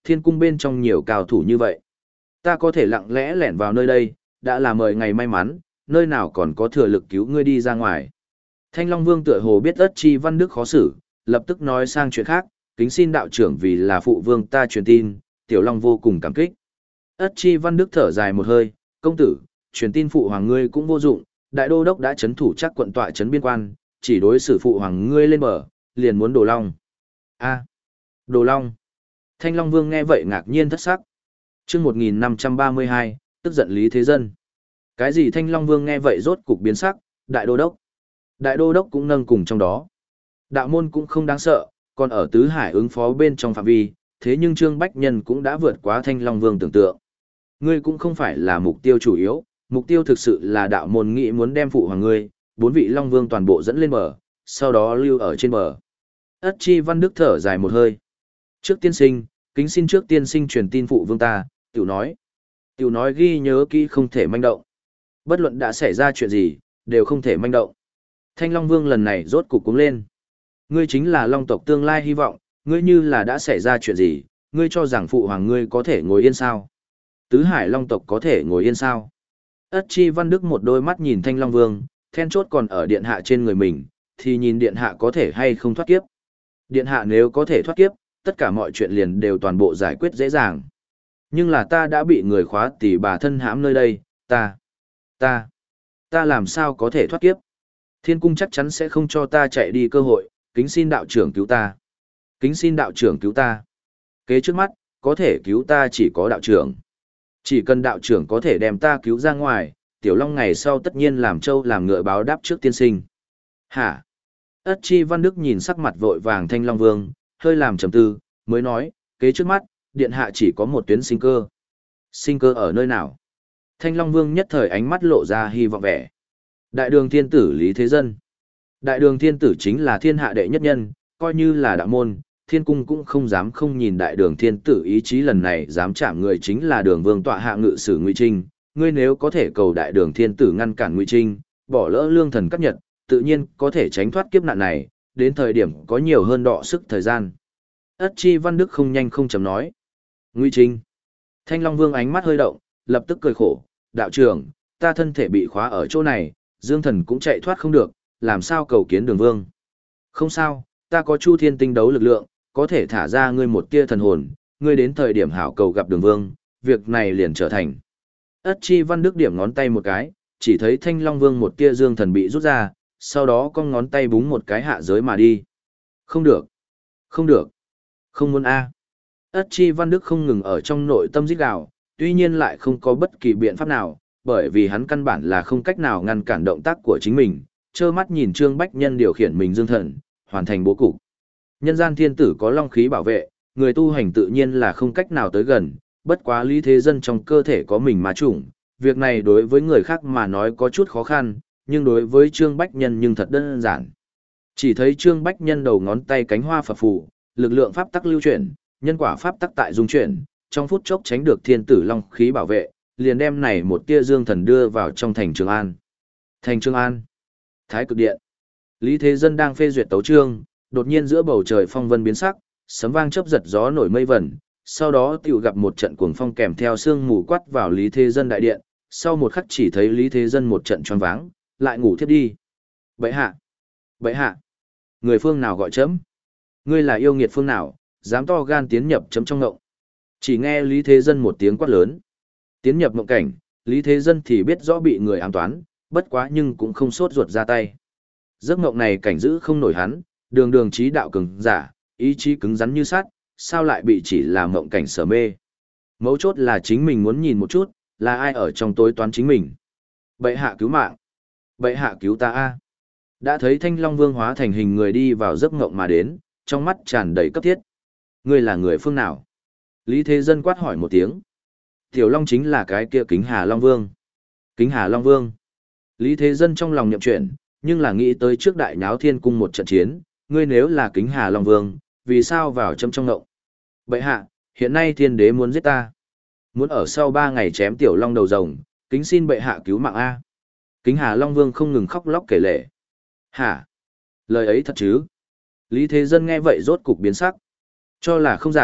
thiên cung bên trong nhiều cao thủ như vậy. Ta có thể lặng lẽ lẻn vào nơi đây, đã là mời ngày may mắn, nơi nào còn có thừa lực cứu ngươi đi ra ngoài. Thanh Long Vương tựa hồ biết Ất Chi Văn Đức khó xử, lập tức nói sang chuyện khác, kính xin đạo trưởng vì là phụ vương ta truyền tin, Tiểu Long vô cùng cảm kích. Ất Chi Văn Đức thở dài một hơi, công tử, truyền tin phụ hoàng ngươi cũng vô dụng, đại đô đốc đã chấn thủ chắc quận tọa chấn biên quan, chỉ đối xử phụ hoàng ngươi lên bờ, liền muốn Đồ Long. A, Đồ Long. Thanh Long Vương nghe vậy ngạc nhiên thất sắc. Chương một nghìn năm trăm ba mươi hai, tức giận Lý Thế Dân. Cái gì Thanh Long Vương nghe vậy rốt cục biến sắc, đại đô đốc. Đại đô đốc cũng nâng cùng trong đó. Đạo môn cũng không đáng sợ, còn ở tứ hải ứng phó bên trong phạm vi, thế nhưng Trương Bách Nhân cũng đã vượt quá Thanh Long Vương tưởng tượng. Ngươi cũng không phải là mục tiêu chủ yếu, mục tiêu thực sự là đạo môn nghĩ muốn đem phụ hoàng ngươi, bốn vị Long Vương toàn bộ dẫn lên bờ, sau đó lưu ở trên bờ. Ất Chi Văn Đức thở dài một hơi. Trước tiên sinh, kính xin trước tiên sinh truyền tin phụ vương ta, tiểu nói. Tiểu nói ghi nhớ kỹ không thể manh động. Bất luận đã xảy ra chuyện gì, đều không thể manh động. Thanh Long Vương lần này rốt cục cuống lên. Ngươi chính là Long tộc tương lai hy vọng, ngươi như là đã xảy ra chuyện gì, ngươi cho rằng phụ hoàng ngươi có thể ngồi yên sao? Tứ Hải Long tộc có thể ngồi yên sao? Ất Chi Văn Đức một đôi mắt nhìn Thanh Long Vương, then chốt còn ở điện hạ trên người mình, thì nhìn điện hạ có thể hay không thoát kiếp. Điện hạ nếu có thể thoát kiếp, tất cả mọi chuyện liền đều toàn bộ giải quyết dễ dàng. Nhưng là ta đã bị người khóa tỷ bà thân hãm nơi đây, ta, ta, ta làm sao có thể thoát kiếp? Thiên cung chắc chắn sẽ không cho ta chạy đi cơ hội, kính xin đạo trưởng cứu ta. Kính xin đạo trưởng cứu ta. Kế trước mắt, có thể cứu ta chỉ có đạo trưởng. Chỉ cần đạo trưởng có thể đem ta cứu ra ngoài, Tiểu Long ngày sau tất nhiên làm trâu làm ngựa báo đáp trước tiên sinh. Hả? Ất Chi Văn Đức nhìn sắc mặt vội vàng Thanh Long Vương, hơi làm trầm tư, mới nói, kế trước mắt, điện hạ chỉ có một tuyến sinh cơ. Sinh cơ ở nơi nào? Thanh Long Vương nhất thời ánh mắt lộ ra hy vọng vẻ. Đại đường thiên tử Lý Thế Dân. Đại đường thiên tử chính là thiên hạ đệ nhất nhân, coi như là đạo môn, thiên cung cũng không dám không nhìn đại đường thiên tử ý chí lần này dám chạm người chính là đường vương tọa hạ ngự sử Ngụy Trinh. Ngươi nếu có thể cầu đại đường thiên tử ngăn cản Ngụy Trinh, bỏ lỡ lương thần cắt nhật, tự nhiên có thể tránh thoát kiếp nạn này, đến thời điểm có nhiều hơn đọ sức thời gian. Ất Chi Văn Đức không nhanh không chậm nói. Ngụy Trinh. Thanh Long Vương ánh mắt hơi động, lập tức cười khổ, đạo trưởng, ta thân thể bị khóa ở chỗ này, Dương Thần cũng chạy thoát không được, làm sao cầu kiến đường vương. Không sao, ta có Chu Thiên tinh đấu lực lượng, có thể thả ra ngươi một tia thần hồn, ngươi đến thời điểm hảo cầu gặp đường vương, việc này liền trở thành. Ất Chi Văn Đức điểm ngón tay một cái, chỉ thấy Thanh Long Vương một tia Dương Thần bị rút ra, sau đó con ngón tay búng một cái hạ giới mà đi. Không được, không được, không muốn a. Ất Chi Văn Đức không ngừng ở trong nội tâm rít gào, tuy nhiên lại không có bất kỳ biện pháp nào, bởi vì hắn căn bản là không cách nào ngăn cản động tác của chính mình, trơ mắt nhìn Trương Bách Nhân điều khiển mình Dương Thần, hoàn thành bố cục. Nhân gian thiên tử có long khí bảo vệ, người tu hành tự nhiên là không cách nào tới gần, bất quá Lý Thế Dân trong cơ thể có mình ma chủng, việc này đối với người khác mà nói có chút khó khăn, nhưng đối với Trương Bách Nhân nhưng thật đơn giản. Chỉ thấy Trương Bách Nhân đầu ngón tay cánh hoa phập phù, lực lượng pháp tắc lưu chuyển, nhân quả pháp tắc tại dung chuyển, trong phút chốc tránh được thiên tử long khí bảo vệ, liền đem này một tia Dương Thần đưa vào trong thành Trường An. Thành Trường An, Thái Cực Điện. Lý Thế Dân đang phê duyệt tấu chương, đột nhiên giữa bầu trời phong vân biến sắc, sấm vang chớp giật gió nổi mây vẩn, sau đó tiểu gặp một trận cuồng phong kèm theo sương mù quát vào Lý Thế Dân đại điện, sau một khắc chỉ thấy Lý Thế Dân một trận choáng váng, lại ngủ thiếp đi. Bệ hạ, bệ hạ, người phương nào gọi chấm? Ngươi là yêu nghiệt phương nào, dám to gan tiến nhập chấm trong ngộng? Chỉ nghe Lý Thế Dân một tiếng quát lớn. Tiến nhập mộng cảnh, Lý Thế Dân thì biết rõ bị người ám toán, bất quá nhưng cũng không sốt ruột ra tay. Giấc mộng này cảnh giữ không nổi hắn, đường đường trí đạo cường giả, ý chí cứng rắn như sắt, sao lại bị chỉ là mộng cảnh sở mê. Mấu chốt là chính mình muốn nhìn một chút, là ai ở trong tối toán chính mình. Bệ hạ cứu mạng. Bệ hạ cứu ta a. Đã thấy Thanh Long Vương hóa thành hình người đi vào giấc mộng mà đến, trong mắt tràn đầy cấp thiết. Ngươi là người phương nào? Lý Thế Dân quát hỏi một tiếng. Tiểu Long chính là cái kia Kính Hà Long Vương. Kính Hà Long Vương. Lý Thế Dân trong lòng nhậm chuyện, nhưng là nghĩ tới trước đại nháo thiên cung một trận chiến, ngươi nếu là Kính Hà Long Vương, vì sao vào châm trong ngộng? Bệ hạ, hiện nay thiên đế muốn giết ta. Muốn ở sau ba ngày chém Tiểu Long đầu rồng, kính xin bệ hạ cứu mạng A. Kính Hà Long Vương không ngừng khóc lóc kể lể. Hả? Lời ấy thật chứ? Lý Thế Dân nghe vậy rốt cục biến sắc. Cho là không giả,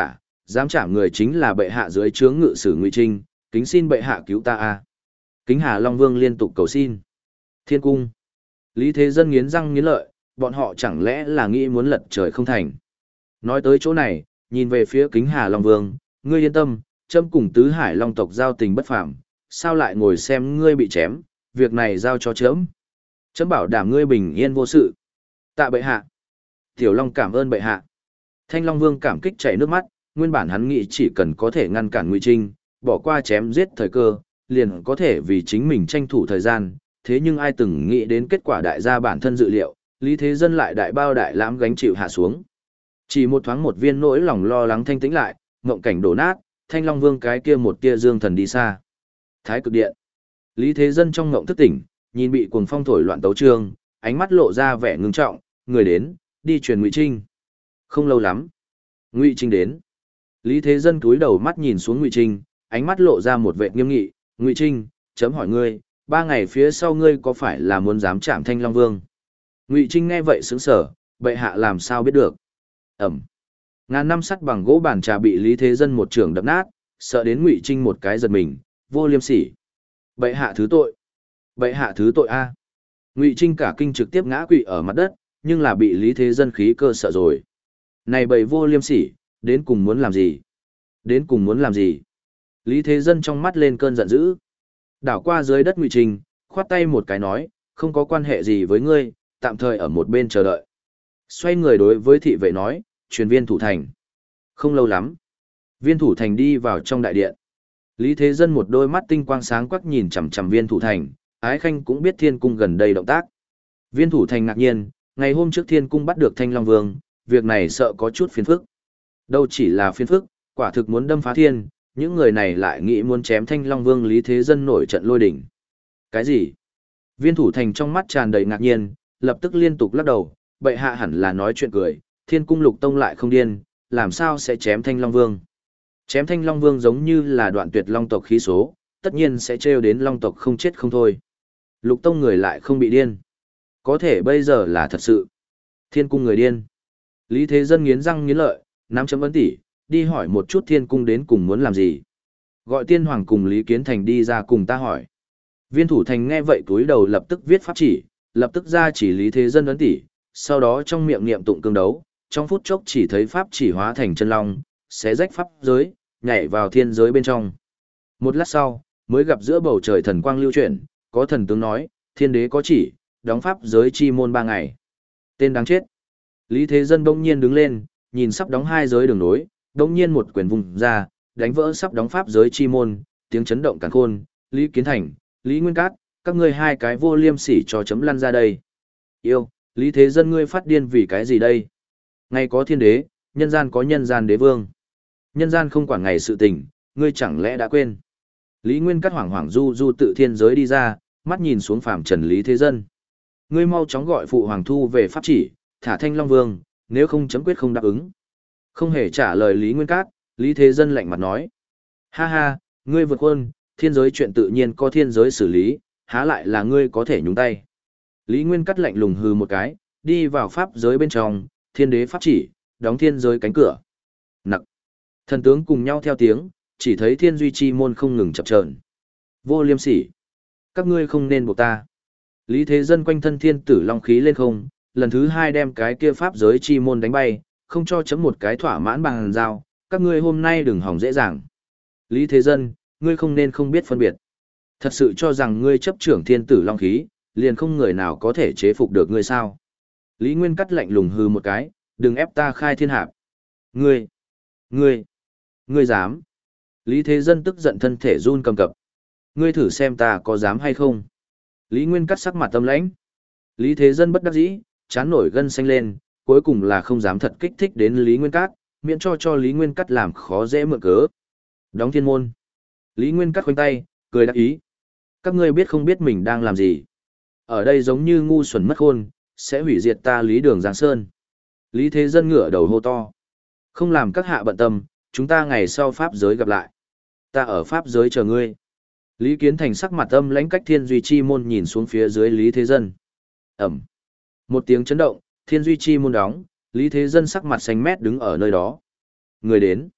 dám chạm người chính là bệ hạ dưới trướng ngự sử Ngụy Trinh, kính xin bệ hạ cứu ta a. Kính Hà Long Vương liên tục cầu xin. Thiên cung. Lý Thế Dân nghiến răng nghiến lợi, bọn họ chẳng lẽ là nghĩ muốn lật trời không thành. Nói tới chỗ này, nhìn về phía Kính Hà Long Vương, ngươi yên tâm, trâm cùng tứ hải long tộc giao tình bất phàm, sao lại ngồi xem ngươi bị chém, việc này giao cho trẫm. Trẫm bảo đảm ngươi bình yên vô sự. Tạ bệ hạ. Tiểu Long cảm ơn bệ hạ. Thanh Long Vương cảm kích chảy nước mắt, nguyên bản hắn nghĩ chỉ cần có thể ngăn cản Ngụy Trinh, bỏ qua chém giết thời cơ, liền có thể vì chính mình tranh thủ thời gian, thế nhưng ai từng nghĩ đến kết quả đại gia bản thân dự liệu, Lý Thế Dân lại đại bao đại lãm gánh chịu hạ xuống. Chỉ một thoáng một viên nỗi lòng lo lắng thanh tĩnh lại, ngộng cảnh đổ nát, Thanh Long Vương cái kia một tia dương thần đi xa. Thái cực điện. Lý Thế Dân trong ngộng thức tỉnh, nhìn bị cuồng phong thổi loạn tấu trương, ánh mắt lộ ra vẻ ngưng trọng, người đến, đi truyền Ngụy Trinh. Không lâu lắm, Ngụy Trinh đến. Lý Thế Dân cúi đầu mắt nhìn xuống Ngụy Trinh, ánh mắt lộ ra một vẻ nghiêm nghị, Ngụy Trinh, chấm hỏi ngươi, ba ngày phía sau ngươi có phải là muốn dám chạm Thanh Long Vương? Ngụy Trinh nghe vậy sững sờ, bệ hạ làm sao biết được? Ẩm. Ngàn năm sắt bằng gỗ bàn trà bị Lý Thế Dân một trường đập nát, sợ đến Ngụy Trinh một cái giật mình, vô liêm sỉ. Bệ hạ thứ tội. Bệ hạ thứ tội a. Ngụy Trinh cả kinh trực tiếp ngã quỵ ở mặt đất, nhưng là bị Lý Thế Dân khí cơ sợ rồi. Này bầy vô liêm sỉ, đến cùng muốn làm gì? Đến cùng muốn làm gì? Lý Thế Dân trong mắt lên cơn giận dữ. Đảo qua dưới đất Ngụy Trinh, khoát tay một cái nói, không có quan hệ gì với ngươi, tạm thời ở một bên chờ đợi. Xoay người đối với thị vệ nói, truyền viên thủ thành. Không lâu lắm, viên thủ thành đi vào trong đại điện. Lý Thế Dân một đôi mắt tinh quang sáng quắc nhìn chằm chằm viên thủ thành, Ái Khanh cũng biết thiên cung gần đây động tác. Viên thủ thành ngạc nhiên, ngày hôm trước thiên cung bắt được Thanh Long Vương, việc này sợ có chút phiền phức. Đâu chỉ là phiền phức, quả thực muốn đâm phá thiên, những người này lại nghĩ muốn chém Thanh Long Vương. Lý Thế Dân nổi trận lôi đỉnh. Cái gì? Viên thủ thành trong mắt tràn đầy ngạc nhiên, lập tức liên tục lắc đầu, bệ hạ hẳn là nói chuyện cười, thiên cung lục tông lại không điên, làm sao sẽ chém Thanh Long Vương? Chém Thanh Long Vương giống như là đoạn tuyệt long tộc khí số, tất nhiên sẽ trêu đến long tộc không chết không thôi. Lục tông người lại không bị điên. Có thể bây giờ là thật sự. Thiên cung người điên. Lý Thế Dân nghiến răng nghiến lợi, nắm chấm ấn tỉ, đi hỏi một chút thiên cung đến cùng muốn làm gì. Gọi tiên hoàng cùng Lý Kiến Thành đi ra cùng ta hỏi. Viên thủ thành nghe vậy túi đầu lập tức viết pháp chỉ, lập tức ra chỉ Lý Thế Dân ấn tỉ, sau đó trong miệng niệm tụng cương đấu, trong phút chốc chỉ thấy pháp chỉ hóa thành chân long, xé rách pháp giới, nhảy vào thiên giới bên trong. Một lát sau, mới gặp giữa bầu trời thần quang lưu chuyển, có thần tướng nói, thiên đế có chỉ, đóng pháp giới chi môn ba ngày. Tên đáng chết. Lý Thế Dân bỗng nhiên đứng lên, nhìn sắp đóng hai giới đường nối, bỗng nhiên một quyền vùng ra, đánh vỡ sắp đóng pháp giới chi môn, tiếng chấn động càn khôn, Lý Kiến Thành, Lý Nguyên Cát, các ngươi hai cái vô liêm sỉ cho chấm lăn ra đây. Yêu, Lý Thế Dân ngươi phát điên vì cái gì đây? Ngày có thiên đế, nhân gian có nhân gian đế vương. Nhân gian không quản ngày sự tình, ngươi chẳng lẽ đã quên? Lý Nguyên Cát hoảng hoảng du du tự thiên giới đi ra, mắt nhìn xuống phàm trần Lý Thế Dân. Ngươi mau chóng gọi phụ hoàng thu về pháp chỉ, thả Thanh Long Vương, nếu không chấm quyết không đáp ứng. Không hề trả lời Lý Nguyên Cát, Lý Thế Dân lạnh mặt nói. Ha ha, ngươi vượt quân, thiên giới chuyện tự nhiên có thiên giới xử lý, há lại là ngươi có thể nhúng tay. Lý Nguyên Cát lạnh lùng hừ một cái, đi vào pháp giới bên trong, thiên đế pháp chỉ, đóng thiên giới cánh cửa. Nặc. Thần tướng cùng nhau theo tiếng, chỉ thấy thiên duy chi môn không ngừng chập chờn. Vô liêm sỉ. Các ngươi không nên buộc ta. Lý Thế Dân quanh thân thiên tử long khí lên không, lần thứ hai đem cái kia pháp giới chi môn đánh bay, không cho chấm một cái thỏa mãn bằng dao, các ngươi hôm nay đừng hỏng dễ dàng. Lý Thế Dân, ngươi không nên không biết phân biệt. Thật sự cho rằng ngươi chấp trưởng thiên tử long khí, liền không người nào có thể chế phục được ngươi sao? Lý Nguyên Cát lạnh lùng hừ một cái, đừng ép ta khai thiên hạp. Ngươi, ngươi, ngươi dám. Lý Thế Dân tức giận thân thể run cầm cập. Ngươi thử xem ta có dám hay không? Lý Nguyên Cát sắc mặt tâm lãnh. Lý Thế Dân bất đắc dĩ, chán nổi gân xanh lên, cuối cùng là không dám thật kích thích đến Lý Nguyên Cát, miễn cho cho Lý Nguyên Cát làm khó dễ mượn cớ. Đóng thiên môn. Lý Nguyên Cát khoanh tay, cười đắc ý. Các ngươi biết không biết mình đang làm gì? Ở đây giống như ngu xuẩn mất khôn, sẽ hủy diệt ta Lý Đường Giang Sơn. Lý Thế Dân ngửa đầu hô to. Không làm các hạ bận tâm, chúng ta ngày sau pháp giới gặp lại. Ta ở pháp giới chờ ngươi. Lý Kiến Thành sắc mặt âm lãnh cách thiên duy chi môn nhìn xuống phía dưới Lý Thế Dân. Ẩm. Một tiếng chấn động, thiên duy chi môn đóng, Lý Thế Dân sắc mặt xanh mét đứng ở nơi đó. Người đến.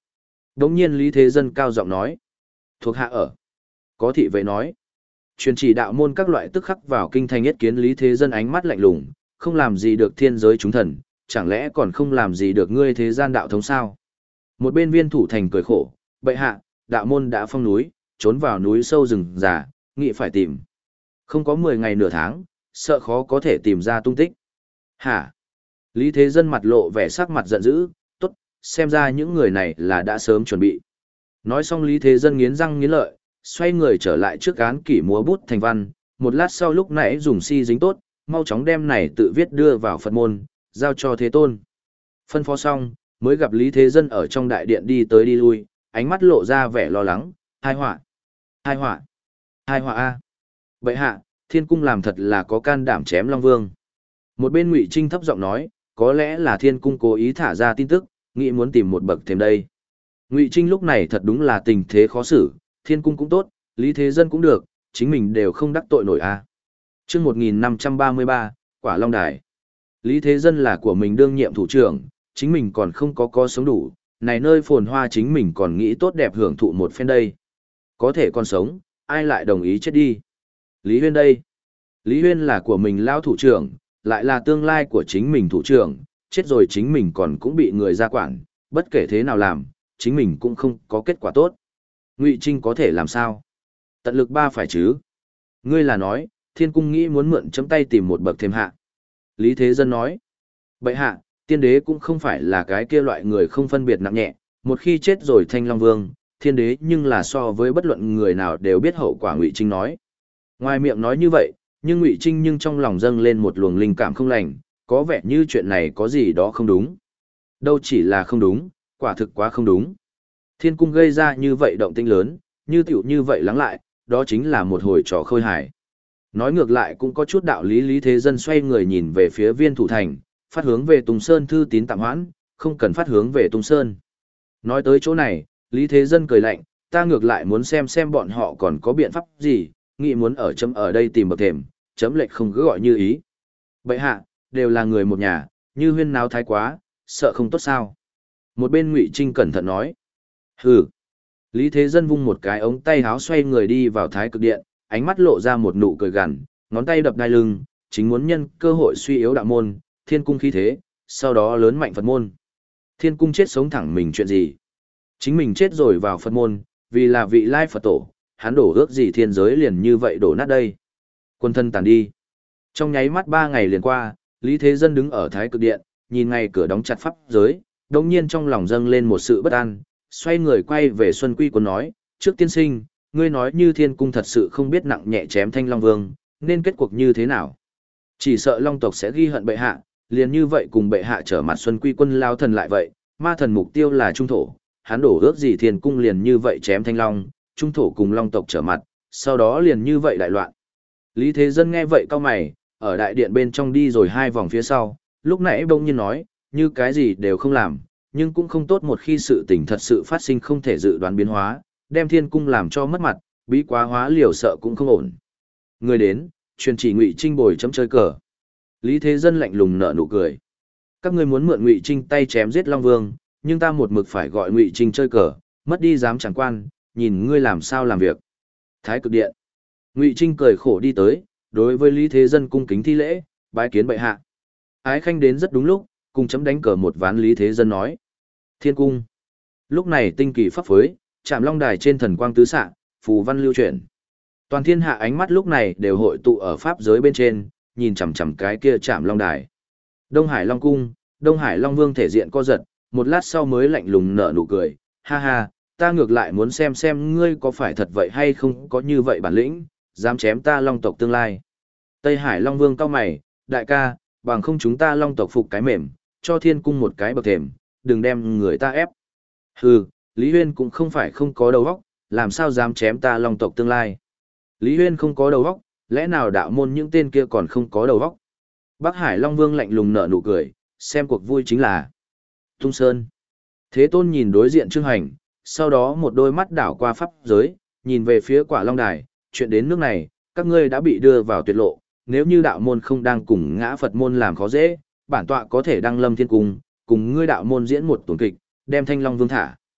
Đống nhiên Lý Thế Dân cao giọng nói. Thuộc hạ ở. Có thị vệ nói. Truyền chỉ đạo môn các loại tức khắc vào kinh thành yết kiến Lý Thế Dân ánh mắt lạnh lùng, không làm gì được thiên giới chúng thần, chẳng lẽ còn không làm gì được ngươi thế gian đạo thống sao? Một bên viên thủ thành cười khổ, bệ hạ, đạo môn đã phong núi, trốn vào núi sâu rừng già, nghị phải tìm. Không có mười ngày nửa tháng, sợ khó có thể tìm ra tung tích. Hả? Lý Thế Dân mặt lộ vẻ sắc mặt giận dữ, tốt, xem ra những người này là đã sớm chuẩn bị. Nói xong Lý Thế Dân nghiến răng nghiến lợi, xoay người trở lại trước án kỷ múa bút thành văn, một lát sau lúc nãy dùng si dính tốt, mau chóng đem này tự viết đưa vào Phật môn, giao cho Thế Tôn. Phân phó xong, mới gặp Lý Thế Dân ở trong đại điện đi tới đi lui, ánh mắt lộ ra vẻ lo lắng, hai họa, hai họa, hai họa a. Vậy hạ, Thiên Cung làm thật là có can đảm chém Long Vương. Một bên Ngụy Trinh thấp giọng nói, có lẽ là Thiên Cung cố ý thả ra tin tức, nghĩ muốn tìm một bậc thêm đây. Ngụy Trinh lúc này thật đúng là tình thế khó xử, Thiên Cung cũng tốt, Lý Thế Dân cũng được, chính mình đều không đắc tội nổi a. Chương một nghìn năm trăm ba mươi ba, Quả Long Đài. Lý Thế Dân là của mình đương nhiệm thủ trưởng, chính mình còn không có có sống đủ, này nơi phồn hoa chính mình còn nghĩ tốt đẹp hưởng thụ một phen đây. Có thể còn sống, ai lại đồng ý chết đi. Lý Huyên đây. Lý Huyên là của mình lao thủ trưởng, lại là tương lai của chính mình thủ trưởng, chết rồi chính mình còn cũng bị người ra quản, bất kể thế nào làm, chính mình cũng không có kết quả tốt. Ngụy Trinh có thể làm sao? Tận lực ba phải chứ. Ngươi là nói, Thiên Cung nghĩ muốn mượn chấm tay tìm một bậc thêm hạ. Lý Thế Dân nói. Bậy hạ, tiên đế cũng không phải là cái kia loại người không phân biệt nặng nhẹ, một khi chết rồi Thanh Long Vương, thiên đế nhưng là so với bất luận người nào đều biết hậu quả. Ngụy Trinh nói. Ngoài miệng nói như vậy, nhưng Ngụy Trinh nhưng trong lòng dâng lên một luồng linh cảm không lành, có vẻ như chuyện này có gì đó không đúng. Đâu chỉ là không đúng, quả thực quá không đúng. Thiên Cung gây ra như vậy động tĩnh lớn, như tiểu như vậy lắng lại, đó chính là một hồi trò khơi hài. Nói ngược lại cũng có chút đạo lý. Lý Thế Dân xoay người nhìn về phía viên thủ thành, phát hướng về Tùng Sơn thư tín tạm hoãn, không cần phát hướng về Tùng Sơn. Nói tới chỗ này, Lý Thế Dân cười lạnh, ta ngược lại muốn xem xem bọn họ còn có biện pháp gì, nghĩ muốn ở chấm ở đây tìm bậc thềm, chấm lệch không cứ gọi như ý. Bậy hạ, đều là người một nhà, như huyên náo thái quá, sợ không tốt sao. Một bên Ngụy Trinh cẩn thận nói. Hừ. Lý Thế Dân vung một cái ống tay háo xoay người đi vào thái cực điện, ánh mắt lộ ra một nụ cười gằn, ngón tay đập đai lưng, chính muốn nhân cơ hội suy yếu đạo môn, Thiên Cung khí thế, sau đó lớn mạnh Phật môn. Thiên Cung chết sống thẳng mình chuyện gì? Chính mình chết rồi vào Phật môn, vì là vị lai Phật tổ, hắn đổ ước gì thiên giới liền như vậy đổ nát đây. Quân thân tàn đi. Trong nháy mắt ba ngày liền qua, Lý Thế Dân đứng ở thái cực điện, nhìn ngay cửa đóng chặt pháp giới, đồng nhiên trong lòng dâng lên một sự bất an, xoay người quay về Xuân Quy Quân nói, trước tiên sinh, ngươi nói như Thiên Cung thật sự không biết nặng nhẹ chém Thanh Long Vương, nên kết cuộc như thế nào? Chỉ sợ Long tộc sẽ ghi hận bệ hạ, liền như vậy cùng bệ hạ trở mặt. Xuân Quy Quân lao thần lại vậy, ma thần mục tiêu là trung thổ, hắn đổ ước gì Thiên Cung liền như vậy chém Thanh Long, trung thổ cùng Long tộc trở mặt, sau đó liền như vậy đại loạn. Lý Thế Dân nghe vậy cau mày, ở đại điện bên trong đi rồi hai vòng phía sau, lúc nãy bỗng nhiên nói, như cái gì đều không làm, nhưng cũng không tốt một khi sự tình thật sự phát sinh không thể dự đoán biến hóa, đem Thiên Cung làm cho mất mặt, bí quá hóa liều sợ cũng không ổn. Người đến, truyền chỉ Ngụy Trinh bồi chấm chơi cờ. Lý Thế Dân lạnh lùng nở nụ cười. Các ngươi muốn mượn Ngụy Trinh tay chém giết Long Vương, nhưng ta một mực phải gọi Ngụy Trinh chơi cờ, mất đi dám chẳng quan, nhìn ngươi làm sao làm việc. Thái cực điện. Ngụy Trinh cười khổ đi tới, đối với Lý Thế Dân cung kính thi lễ, bái kiến bệ hạ. Ái Khanh đến rất đúng lúc, cùng chấm đánh cờ một ván. Lý Thế Dân nói. Thiên Cung. Lúc này tinh kỳ pháp phối, Trảm Long Đài trên thần quang tứ xạ, phù văn lưu chuyển. Toàn thiên hạ ánh mắt lúc này đều hội tụ ở pháp giới bên trên, nhìn chằm chằm cái kia Trảm Long Đài. Đông Hải Long Cung, Đông Hải Long Vương thể diện co giật, một lát sau mới lạnh lùng nở nụ cười, ha ha, ta ngược lại muốn xem xem ngươi có phải thật vậy hay không có như vậy bản lĩnh, dám chém ta Long tộc tương lai. Tây Hải Long Vương cau mày, đại ca, bằng không chúng ta Long tộc phục cái mềm, cho Thiên Cung một cái bậc thềm, đừng đem người ta ép. Hừ, Lý Huyên cũng không phải không có đầu óc, làm sao dám chém ta Long tộc tương lai. Lý Huyên không có đầu óc, lẽ nào đạo môn những tên kia còn không có đầu óc. Bắc Hải Long Vương lạnh lùng nở nụ cười, xem cuộc vui chính là Tung Sơn. Thế Tôn nhìn đối diện Trương Hành, sau đó một đôi mắt đảo qua pháp giới, nhìn về phía Quả Long Đài, chuyện đến nước này, các ngươi đã bị đưa vào tuyệt lộ, nếu như đạo môn không đang cùng ngã Phật môn làm khó dễ, bản tọa có thể đăng lâm Thiên Cung, cùng ngươi đạo môn diễn một tuần kịch, đem Thanh Long Vương thả.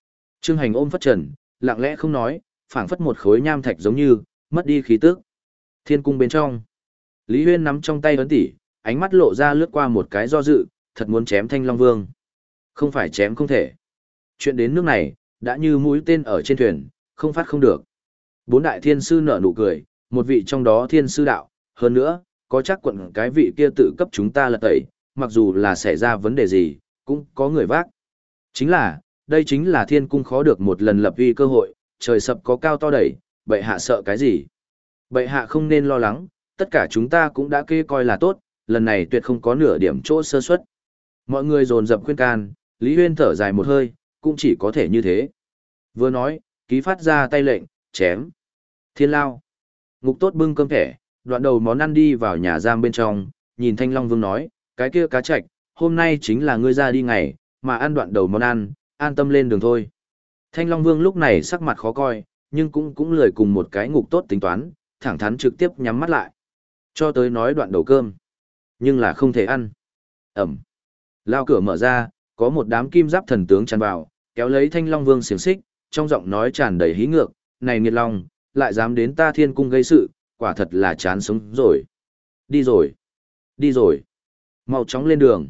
Trương Hành ôm phất trần, lặng lẽ không nói, phảng phất một khối nham thạch giống như, mất đi khí tức. Thiên cung bên trong. Lý Huyên nắm trong tay ấn tỷ, ánh mắt lộ ra lướt qua một cái do dự, thật muốn chém Thanh Long Vương. Không phải chém không thể. Chuyện đến nước này, đã như mũi tên ở trên thuyền, không phát không được. Bốn đại thiên sư nở nụ cười, một vị trong đó thiên sư đạo, hơn nữa, có chắc quận cái vị kia tự cấp chúng ta là tẩy, mặc dù là xảy ra vấn đề gì, cũng có người vác. Chính là, đây chính là thiên cung khó được một lần lập uy cơ hội, trời sập có cao to đẩy, bệ hạ sợ cái gì. Bệ hạ không nên lo lắng, tất cả chúng ta cũng đã kê coi là tốt, lần này tuyệt không có nửa điểm chỗ sơ suất. Mọi người dồn dập khuyên can, Lý Huyên thở dài một hơi, cũng chỉ có thể như thế. Vừa nói, ký phát ra tay lệnh, chém. Thiên lao. Ngục tốt bưng cơm thẻ, đoạn đầu món ăn đi vào nhà giam bên trong, nhìn Thanh Long Vương nói, cái kia cá trạch, hôm nay chính là ngươi ra đi ngày, mà ăn đoạn đầu món ăn, an tâm lên đường thôi. Thanh Long Vương lúc này sắc mặt khó coi, nhưng cũng cũng lười cùng một cái ngục tốt tính toán, thẳng thắn trực tiếp nhắm mắt lại. Cho tới nói đoạn đầu cơm, nhưng là không thể ăn. Ẩm. Lao cửa mở ra, có một đám kim giáp thần tướng tràn vào, kéo lấy Thanh Long Vương xiềng xích, trong giọng nói tràn đầy hí ngược, này nghiệt long, lại dám đến ta thiên cung gây sự, quả thật là chán sống rồi. Đi rồi. Đi rồi. Mau chóng lên đường.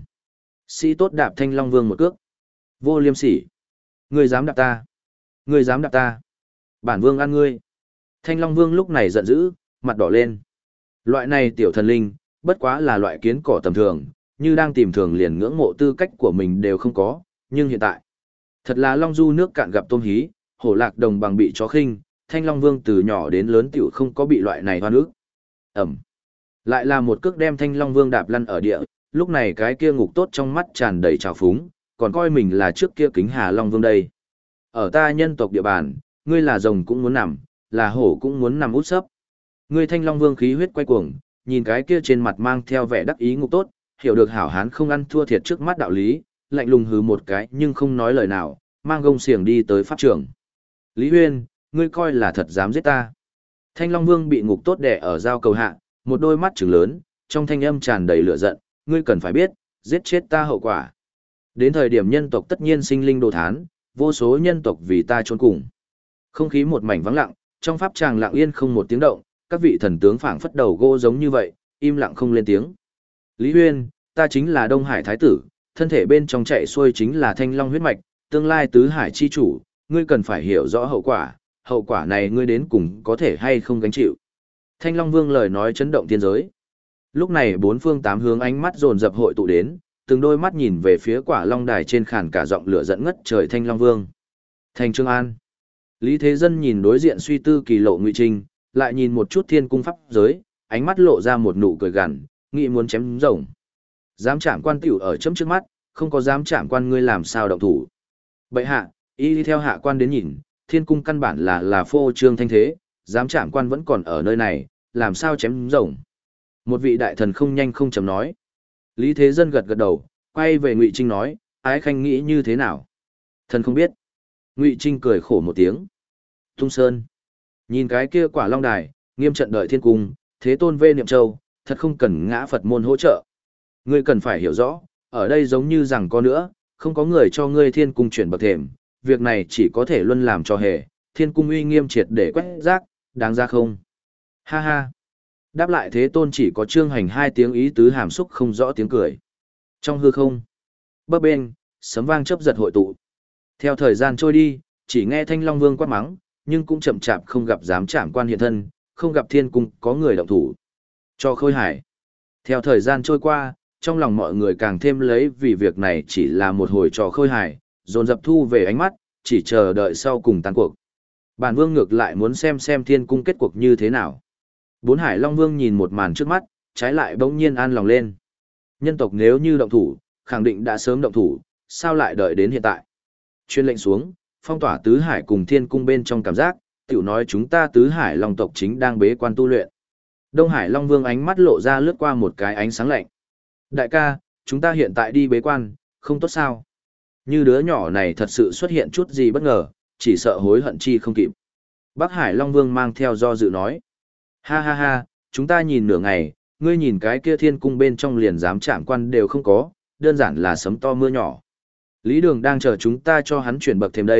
Sĩ tốt đạp Thanh Long Vương một cước. Vô liêm sỉ. Ngươi dám đạp ta. Ngươi dám đạp ta. Bản vương ăn ngươi. Thanh Long Vương lúc này giận dữ, mặt đỏ lên. Loại này tiểu thần linh, bất quá là loại kiến cỏ tầm thường, như đang tìm thường liền ngưỡng mộ tư cách của mình đều không có, nhưng hiện tại, thật là long du nước cạn gặp tôm hí, hổ lạc đồng bằng bị chó khinh, Thanh Long Vương từ nhỏ đến lớn tiểu không có bị loại này hoan ức. Ẩm. Lại là một cước đem Thanh Long Vương đạp lăn ở địa, lúc này cái kia ngục tốt trong mắt tràn đầy trào phúng, còn coi mình là trước kia kính Hà Long Vương đây. Ở ta nhân tộc địa bàn, ngươi là rồng cũng muốn nằm, là hổ cũng muốn nằm út sấp. Ngươi Thanh Long Vương khí huyết quay cuồng, nhìn cái kia trên mặt mang theo vẻ đắc ý ngục tốt, hiểu được hảo hán không ăn thua thiệt trước mắt đạo lý, lạnh lùng hừ một cái nhưng không nói lời nào, mang gông xiềng đi tới pháp trường. Lý Huyên, ngươi coi là thật dám giết ta. Thanh Long Vương bị ngục tốt đè ở giao cầu hạ, một đôi mắt trừng lớn, trong thanh âm tràn đầy lửa giận, ngươi cần phải biết, giết chết ta hậu quả. Đến thời điểm nhân tộc tất nhiên sinh linh đồ thán, vô số nhân tộc vì ta chôn cùng. Không khí một mảnh vắng lặng, trong pháp tràng lặng yên không một tiếng động, các vị thần tướng phảng phất đầu gỗ giống như vậy, im lặng không lên tiếng. Lý Huyên, ta chính là Đông Hải Thái tử, thân thể bên trong chạy xuôi chính là Thanh Long huyết mạch, tương lai tứ hải chi chủ, ngươi cần phải hiểu rõ hậu quả, hậu quả này ngươi đến cùng có thể hay không gánh chịu. Thanh Long Vương lời nói chấn động thiên giới. Lúc này bốn phương tám hướng ánh mắt dồn dập hội tụ đến, từng đôi mắt nhìn về phía quả long đài trên khàn cả giọng lửa dẫn ngất trời Thanh Long Vương. Thành Trương An. Lý Thế Dân nhìn đối diện suy tư kỳ lộ Ngụy Trinh, lại nhìn một chút thiên cung pháp giới, ánh mắt lộ ra một nụ cười gằn, nghĩ muốn chém rồng. Dám chạm quan tiểu ở chấm trước mắt, không có dám chạm quan ngươi làm sao động thủ. Bệ hạ, y đi theo hạ quan đến nhìn, thiên cung căn bản là là phô trương thanh thế, dám chạm quan vẫn còn ở nơi này, làm sao chém rồng. Một vị đại thần không nhanh không chậm nói. Lý Thế Dân gật gật đầu, quay về Ngụy Trinh nói, ái khanh nghĩ như thế nào? Thần không biết. Ngụy Trinh cười khổ một tiếng. Tung Sơn. Nhìn cái kia quả long đài, nghiêm trận đợi thiên cung, thế tôn vê niệm châu, thật không cần ngã Phật môn hỗ trợ. Ngươi cần phải hiểu rõ, ở đây giống như rằng có nữa, không có người cho ngươi thiên cung chuyển bậc thềm, việc này chỉ có thể luân làm cho hề, thiên cung uy nghiêm triệt để quét rác, đáng ra không? Ha ha. Đáp lại thế tôn chỉ có Trương Hành hai tiếng ý tứ hàm xúc không rõ tiếng cười. Trong hư không, bấp bên, sấm vang chớp giật hội tụ. Theo thời gian trôi đi, chỉ nghe Thanh Long Vương quát mắng, nhưng cũng chậm chạp không gặp dám chạm quan hiện thân, không gặp thiên cung có người động thủ. Cho Khôi Hải. Theo thời gian trôi qua, trong lòng mọi người càng thêm lấy vì việc này chỉ là một hồi trò Khôi Hải, dồn dập thu về ánh mắt, chỉ chờ đợi sau cùng tan cuộc. Bản vương ngược lại muốn xem xem thiên cung kết cuộc như thế nào. Bốn Hải Long Vương nhìn một màn trước mắt, trái lại bỗng nhiên an lòng lên. Nhân tộc nếu như động thủ, khẳng định đã sớm động thủ, sao lại đợi đến hiện tại. Chuyên lệnh xuống, phong tỏa tứ hải cùng thiên cung bên trong cảm giác, tiểu nói chúng ta tứ hải long tộc chính đang bế quan tu luyện. Đông Hải Long Vương ánh mắt lộ ra lướt qua một cái ánh sáng lạnh. Đại ca, chúng ta hiện tại đi bế quan, không tốt sao? Như đứa nhỏ này thật sự xuất hiện chút gì bất ngờ, chỉ sợ hối hận chi không kịp. Bắc Hải Long Vương mang theo do dự nói. Ha ha ha, chúng ta nhìn nửa ngày, ngươi nhìn cái kia thiên cung bên trong liền dám chạm quan đều không có, đơn giản là sấm to mưa nhỏ. Lý Đường đang chờ chúng ta cho hắn chuyển bậc thêm đây,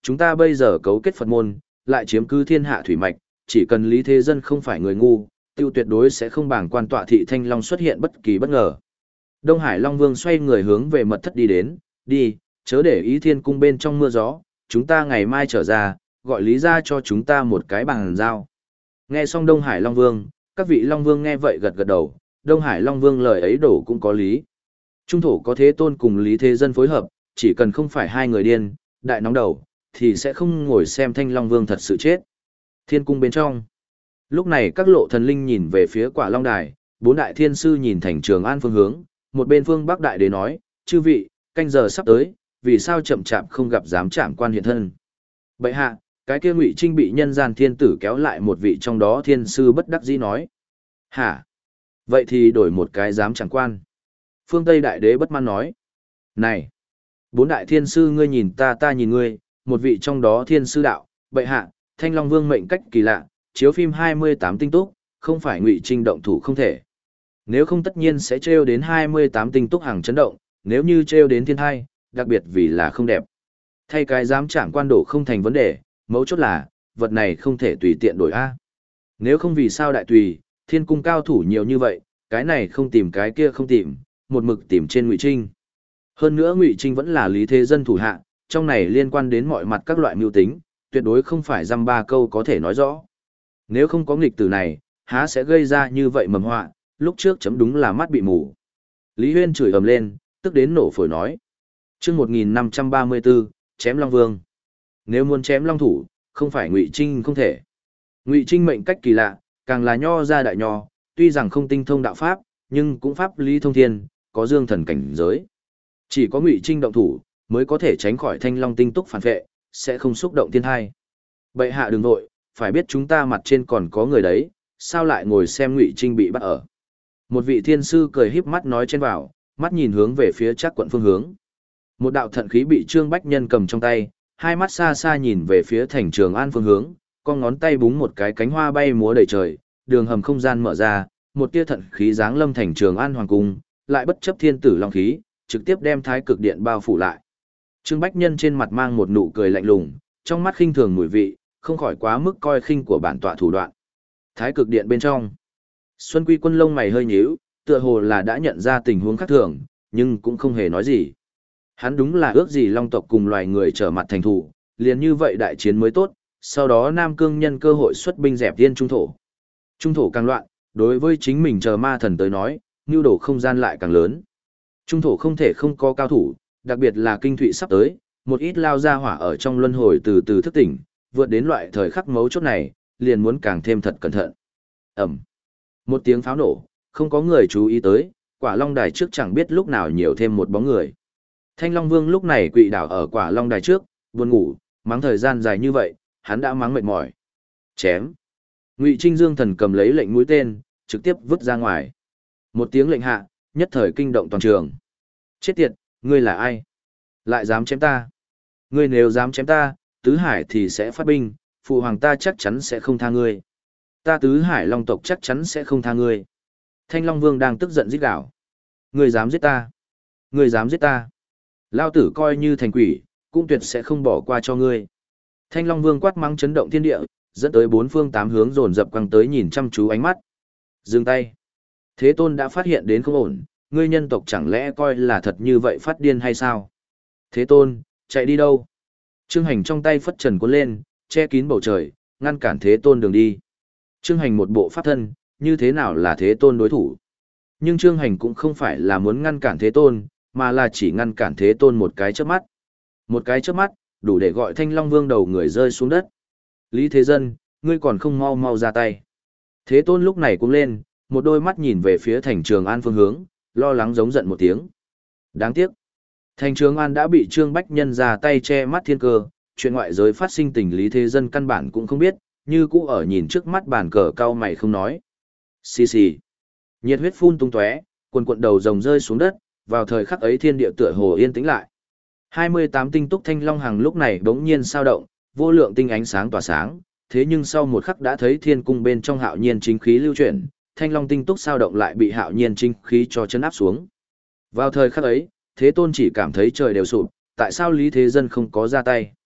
chúng ta bây giờ cấu kết Phật môn, lại chiếm cứ thiên hạ thủy mạch, chỉ cần Lý Thế Dân không phải người ngu, tiêu tuyệt đối sẽ không bảng quan tọa thị Thanh Long xuất hiện bất kỳ bất ngờ. Đông Hải Long Vương xoay người hướng về mật thất đi đến, đi, chớ để ý thiên cung bên trong mưa gió, chúng ta ngày mai trở ra, gọi Lý ra cho chúng ta một cái bàn giao. Nghe xong Đông Hải Long Vương, các vị Long Vương nghe vậy gật gật đầu, Đông Hải Long Vương lời ấy đổ cũng có lý. Trung thổ có Thế Tôn cùng Lý Thế Dân phối hợp, chỉ cần không phải hai người điên, đại nóng đầu, thì sẽ không ngồi xem Thanh Long Vương thật sự chết. Thiên cung bên trong. Lúc này các lộ thần linh nhìn về phía Quả Long Đài, bốn đại thiên sư nhìn thành Trường An phương hướng, một bên phương Bắc Đại Đế nói, chư vị, canh giờ sắp tới, vì sao chậm chạp không gặp dám chạm quan hiện thân. Bệ hạ, cái kia Ngụy Trinh bị nhân gian thiên tử kéo lại một vị trong đó thiên sư bất đắc dĩ nói. Hả? Vậy thì đổi một cái dám chẳng quan. Phương Tây Đại Đế bất mãn nói. Này! Bốn đại thiên sư ngươi nhìn ta ta nhìn ngươi, một vị trong đó thiên sư đạo, bệ hạ, Thanh Long Vương mệnh cách kỳ lạ, chiếu phim hai mươi tám tinh túc, không phải Ngụy Trinh động thủ không thể. Nếu không tất nhiên sẽ trêu đến hai mươi tám tinh túc hàng chấn động, nếu như trêu đến thiên thai, đặc biệt vì là không đẹp. Thay cái dám chạm quan đổ không thành vấn đề, mấu chốt là, vật này không thể tùy tiện đổi A. Nếu không vì sao đại tùy, thiên cung cao thủ nhiều như vậy, cái này không tìm cái kia không tìm, một mực tìm trên Ngụy Trinh. Hơn nữa Ngụy Trinh vẫn là Lý Thế Dân thủ hạ, trong này liên quan đến mọi mặt các loại mưu tính, tuyệt đối không phải dăm ba câu có thể nói rõ. Nếu không có nghịch tử này, há sẽ gây ra như vậy mầm họa, lúc trước chấm đúng là mắt bị mù. Lý Huyên chửi ầm lên, tức đến nổ phổi nói. Chương một nghìn năm trăm ba mươi tư, chém Long Vương. Nếu muốn chém Long thủ, không phải Ngụy Trinh không thể. Ngụy Trinh mệnh cách kỳ lạ, càng là nho ra đại nho, tuy rằng không tinh thông đạo pháp, nhưng cũng pháp lý thông thiên, có dương thần cảnh giới. Chỉ có Ngụy Trinh động thủ, mới có thể tránh khỏi Thanh Long tinh túc phản vệ, sẽ không xúc động thiên hai. Bệ hạ đừng nội, phải biết chúng ta mặt trên còn có người đấy, sao lại ngồi xem Ngụy Trinh bị bắt ở. Một vị thiên sư cười híp mắt nói trên vào, mắt nhìn hướng về phía Trác quận phương hướng. Một đạo thận khí bị Trương Bách Nhân cầm trong tay, hai mắt xa xa nhìn về phía thành Trường An phương hướng, con ngón tay búng một cái cánh hoa bay múa đầy trời, đường hầm không gian mở ra, một tia thận khí giáng lâm thành Trường An hoàng cung, lại bất chấp thiên tử long khí, trực tiếp đem thái cực điện bao phủ lại. Trương Bách Nhân trên mặt mang một nụ cười lạnh lùng, trong mắt khinh thường mùi vị, không khỏi quá mức coi khinh của bản tọa thủ đoạn. Thái cực điện bên trong, Xuân Quy Quân lông mày hơi nhíu, tựa hồ là đã nhận ra tình huống khác thường, nhưng cũng không hề nói gì. Hắn đúng là ước gì Long tộc cùng loài người trở mặt thành thủ, liền như vậy đại chiến mới tốt, sau đó Nam Cương nhân cơ hội xuất binh dẹp tiên trung thổ. Trung thổ càng loạn, đối với chính mình chờ ma thần tới nói, nhu đồ không gian lại càng lớn. Trung thổ không thể không có cao thủ, đặc biệt là kinh thụy sắp tới, một ít lao ra hỏa ở trong luân hồi từ từ thức tỉnh, vượt đến loại thời khắc mấu chốt này, liền muốn càng thêm thật cẩn thận. Ẩm. Một tiếng pháo nổ, không có người chú ý tới, Quả Long Đài trước chẳng biết lúc nào nhiều thêm một bóng người. Thanh Long Vương lúc này quỵ đảo ở Quả Long Đài trước, buồn ngủ, mắng thời gian dài như vậy, hắn đã mắng mệt mỏi. Chém. Ngụy Trinh Dương thần cầm lấy lệnh mũi tên, trực tiếp vứt ra ngoài. Một tiếng lệnh hạ, nhất thời kinh động toàn trường. Chết tiệt, ngươi là ai? Lại dám chém ta? Ngươi nếu dám chém ta, Tứ Hải thì sẽ phát binh, phụ hoàng ta chắc chắn sẽ không tha ngươi. Ta Tứ Hải Long tộc chắc chắn sẽ không tha ngươi. Thanh Long Vương đang tức giận rít gào. Ngươi dám giết ta? Ngươi dám giết ta? Lao tử coi như thành quỷ, cũng tuyệt sẽ không bỏ qua cho ngươi. Thanh Long Vương quát mắng chấn động thiên địa, dẫn tới bốn phương tám hướng dồn dập quăng tới nhìn chăm chú ánh mắt. Dừng tay. Thế Tôn đã phát hiện đến không ổn, ngươi nhân tộc chẳng lẽ coi là thật như vậy phát điên hay sao? Thế Tôn, chạy đi đâu? Trương Hành trong tay phất trần cuốn lên, che kín bầu trời, ngăn cản Thế Tôn đường đi. Trương Hành một bộ pháp thân, như thế nào là Thế Tôn đối thủ? Nhưng Trương Hành cũng không phải là muốn ngăn cản Thế Tôn, mà là chỉ ngăn cản Thế Tôn một cái chớp mắt. Một cái chớp mắt, đủ để gọi Thanh Long Vương đầu người rơi xuống đất. Lý Thế Dân, ngươi còn không mau mau ra tay. Thế Tôn lúc này cũng lên, một đôi mắt nhìn về phía thành Trường An phương hướng, lo lắng giống giận một tiếng. Đáng tiếc. Thành Trường An đã bị Trương Bách Nhân ra tay che mắt thiên cơ, chuyện ngoại giới phát sinh tình Lý Thế Dân căn bản cũng không biết, như cũ ở nhìn trước mắt bàn cờ cao mày không nói. Xì xì. Nhiệt huyết phun tung tóe, quần cuộn đầu rồng rơi xuống đất, vào thời khắc ấy thiên địa tựa hồ yên tĩnh lại. hai mươi tám tinh túc thanh long hàng lúc này bỗng nhiên sao động, vô lượng tinh ánh sáng tỏa sáng, thế nhưng sau một khắc đã thấy thiên cung bên trong hạo nhiên chính khí lưu chuyển, thanh long tinh túc sao động lại bị hạo nhiên chính khí cho chân áp xuống. Vào thời khắc ấy, Thế Tôn chỉ cảm thấy trời đều sụp, tại sao Lý Thế Dân không có ra tay?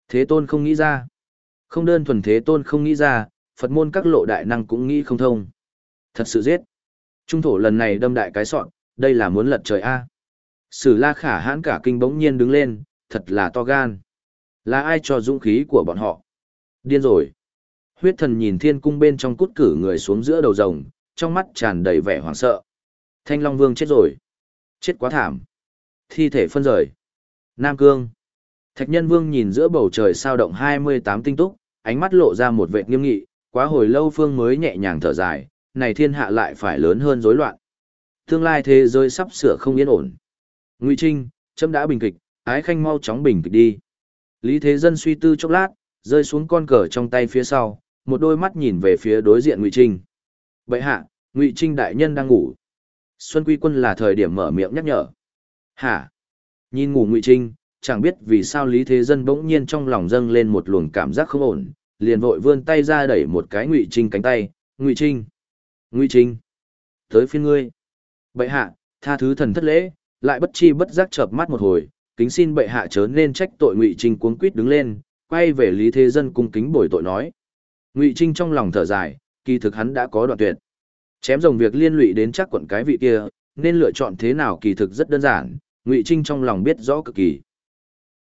Thế Tôn không nghĩ ra. Không đơn thuần Thế Tôn không nghĩ ra, Phật môn các lộ đại năng cũng nghĩ không thông. Thật sự giết. Trung thổ lần này đâm đại cái sọn, đây là muốn lật trời A. Sử La Khả hãn cả kinh bỗng nhiên đứng lên, thật là to gan. Là ai cho dũng khí của bọn họ? Điên rồi. Huyết thần nhìn thiên cung bên trong cút cử người xuống giữa đầu rồng, trong mắt tràn đầy vẻ hoảng sợ. Thanh Long Vương chết rồi. Chết quá thảm. Thi thể phân rời. Nam Cương. Thạch Nhân Vương nhìn giữa bầu trời sao động hai mươi tám tinh túc, ánh mắt lộ ra một vẻ nghiêm nghị, quá hồi lâu phương mới nhẹ nhàng thở dài, này thiên hạ lại phải lớn hơn rối loạn. Tương lai thế giới sắp sửa không yên ổn. Ngụy Trinh, chấm đã bình kịch, ái khanh mau chóng bình kịch đi. Lý Thế Dân suy tư chốc lát, rơi xuống con cờ trong tay phía sau, một đôi mắt nhìn về phía đối diện Ngụy Trinh. Bệ hạ, Ngụy Trinh đại nhân đang ngủ. Xuân Quy Quân là thời điểm mở miệng nhắc nhở. Hả? Nhìn ngủ Ngụy Trinh, chẳng biết vì sao Lý Thế Dân bỗng nhiên trong lòng dâng lên một luồng cảm giác không ổn, liền vội vươn tay ra đẩy một cái Ngụy Trinh cánh tay. Ngụy Trinh! Ngụy Trinh! Tới phiên ngươi! Bệ hạ, tha thứ thần thất lễ, lại bất chi bất giác chợp mắt một hồi, kính xin bệ hạ chớ nên trách tội. Ngụy Trinh cuống quýt đứng lên, quay về Lý Thế Dân cung kính bồi tội nói. Ngụy Trinh trong lòng thở dài, kỳ thực hắn đã có đoạn tuyệt. Chém rồng việc liên lụy đến chắc quận cái vị kia, nên lựa chọn thế nào kỳ thực rất đơn giản, Ngụy Trinh trong lòng biết rõ cực kỳ.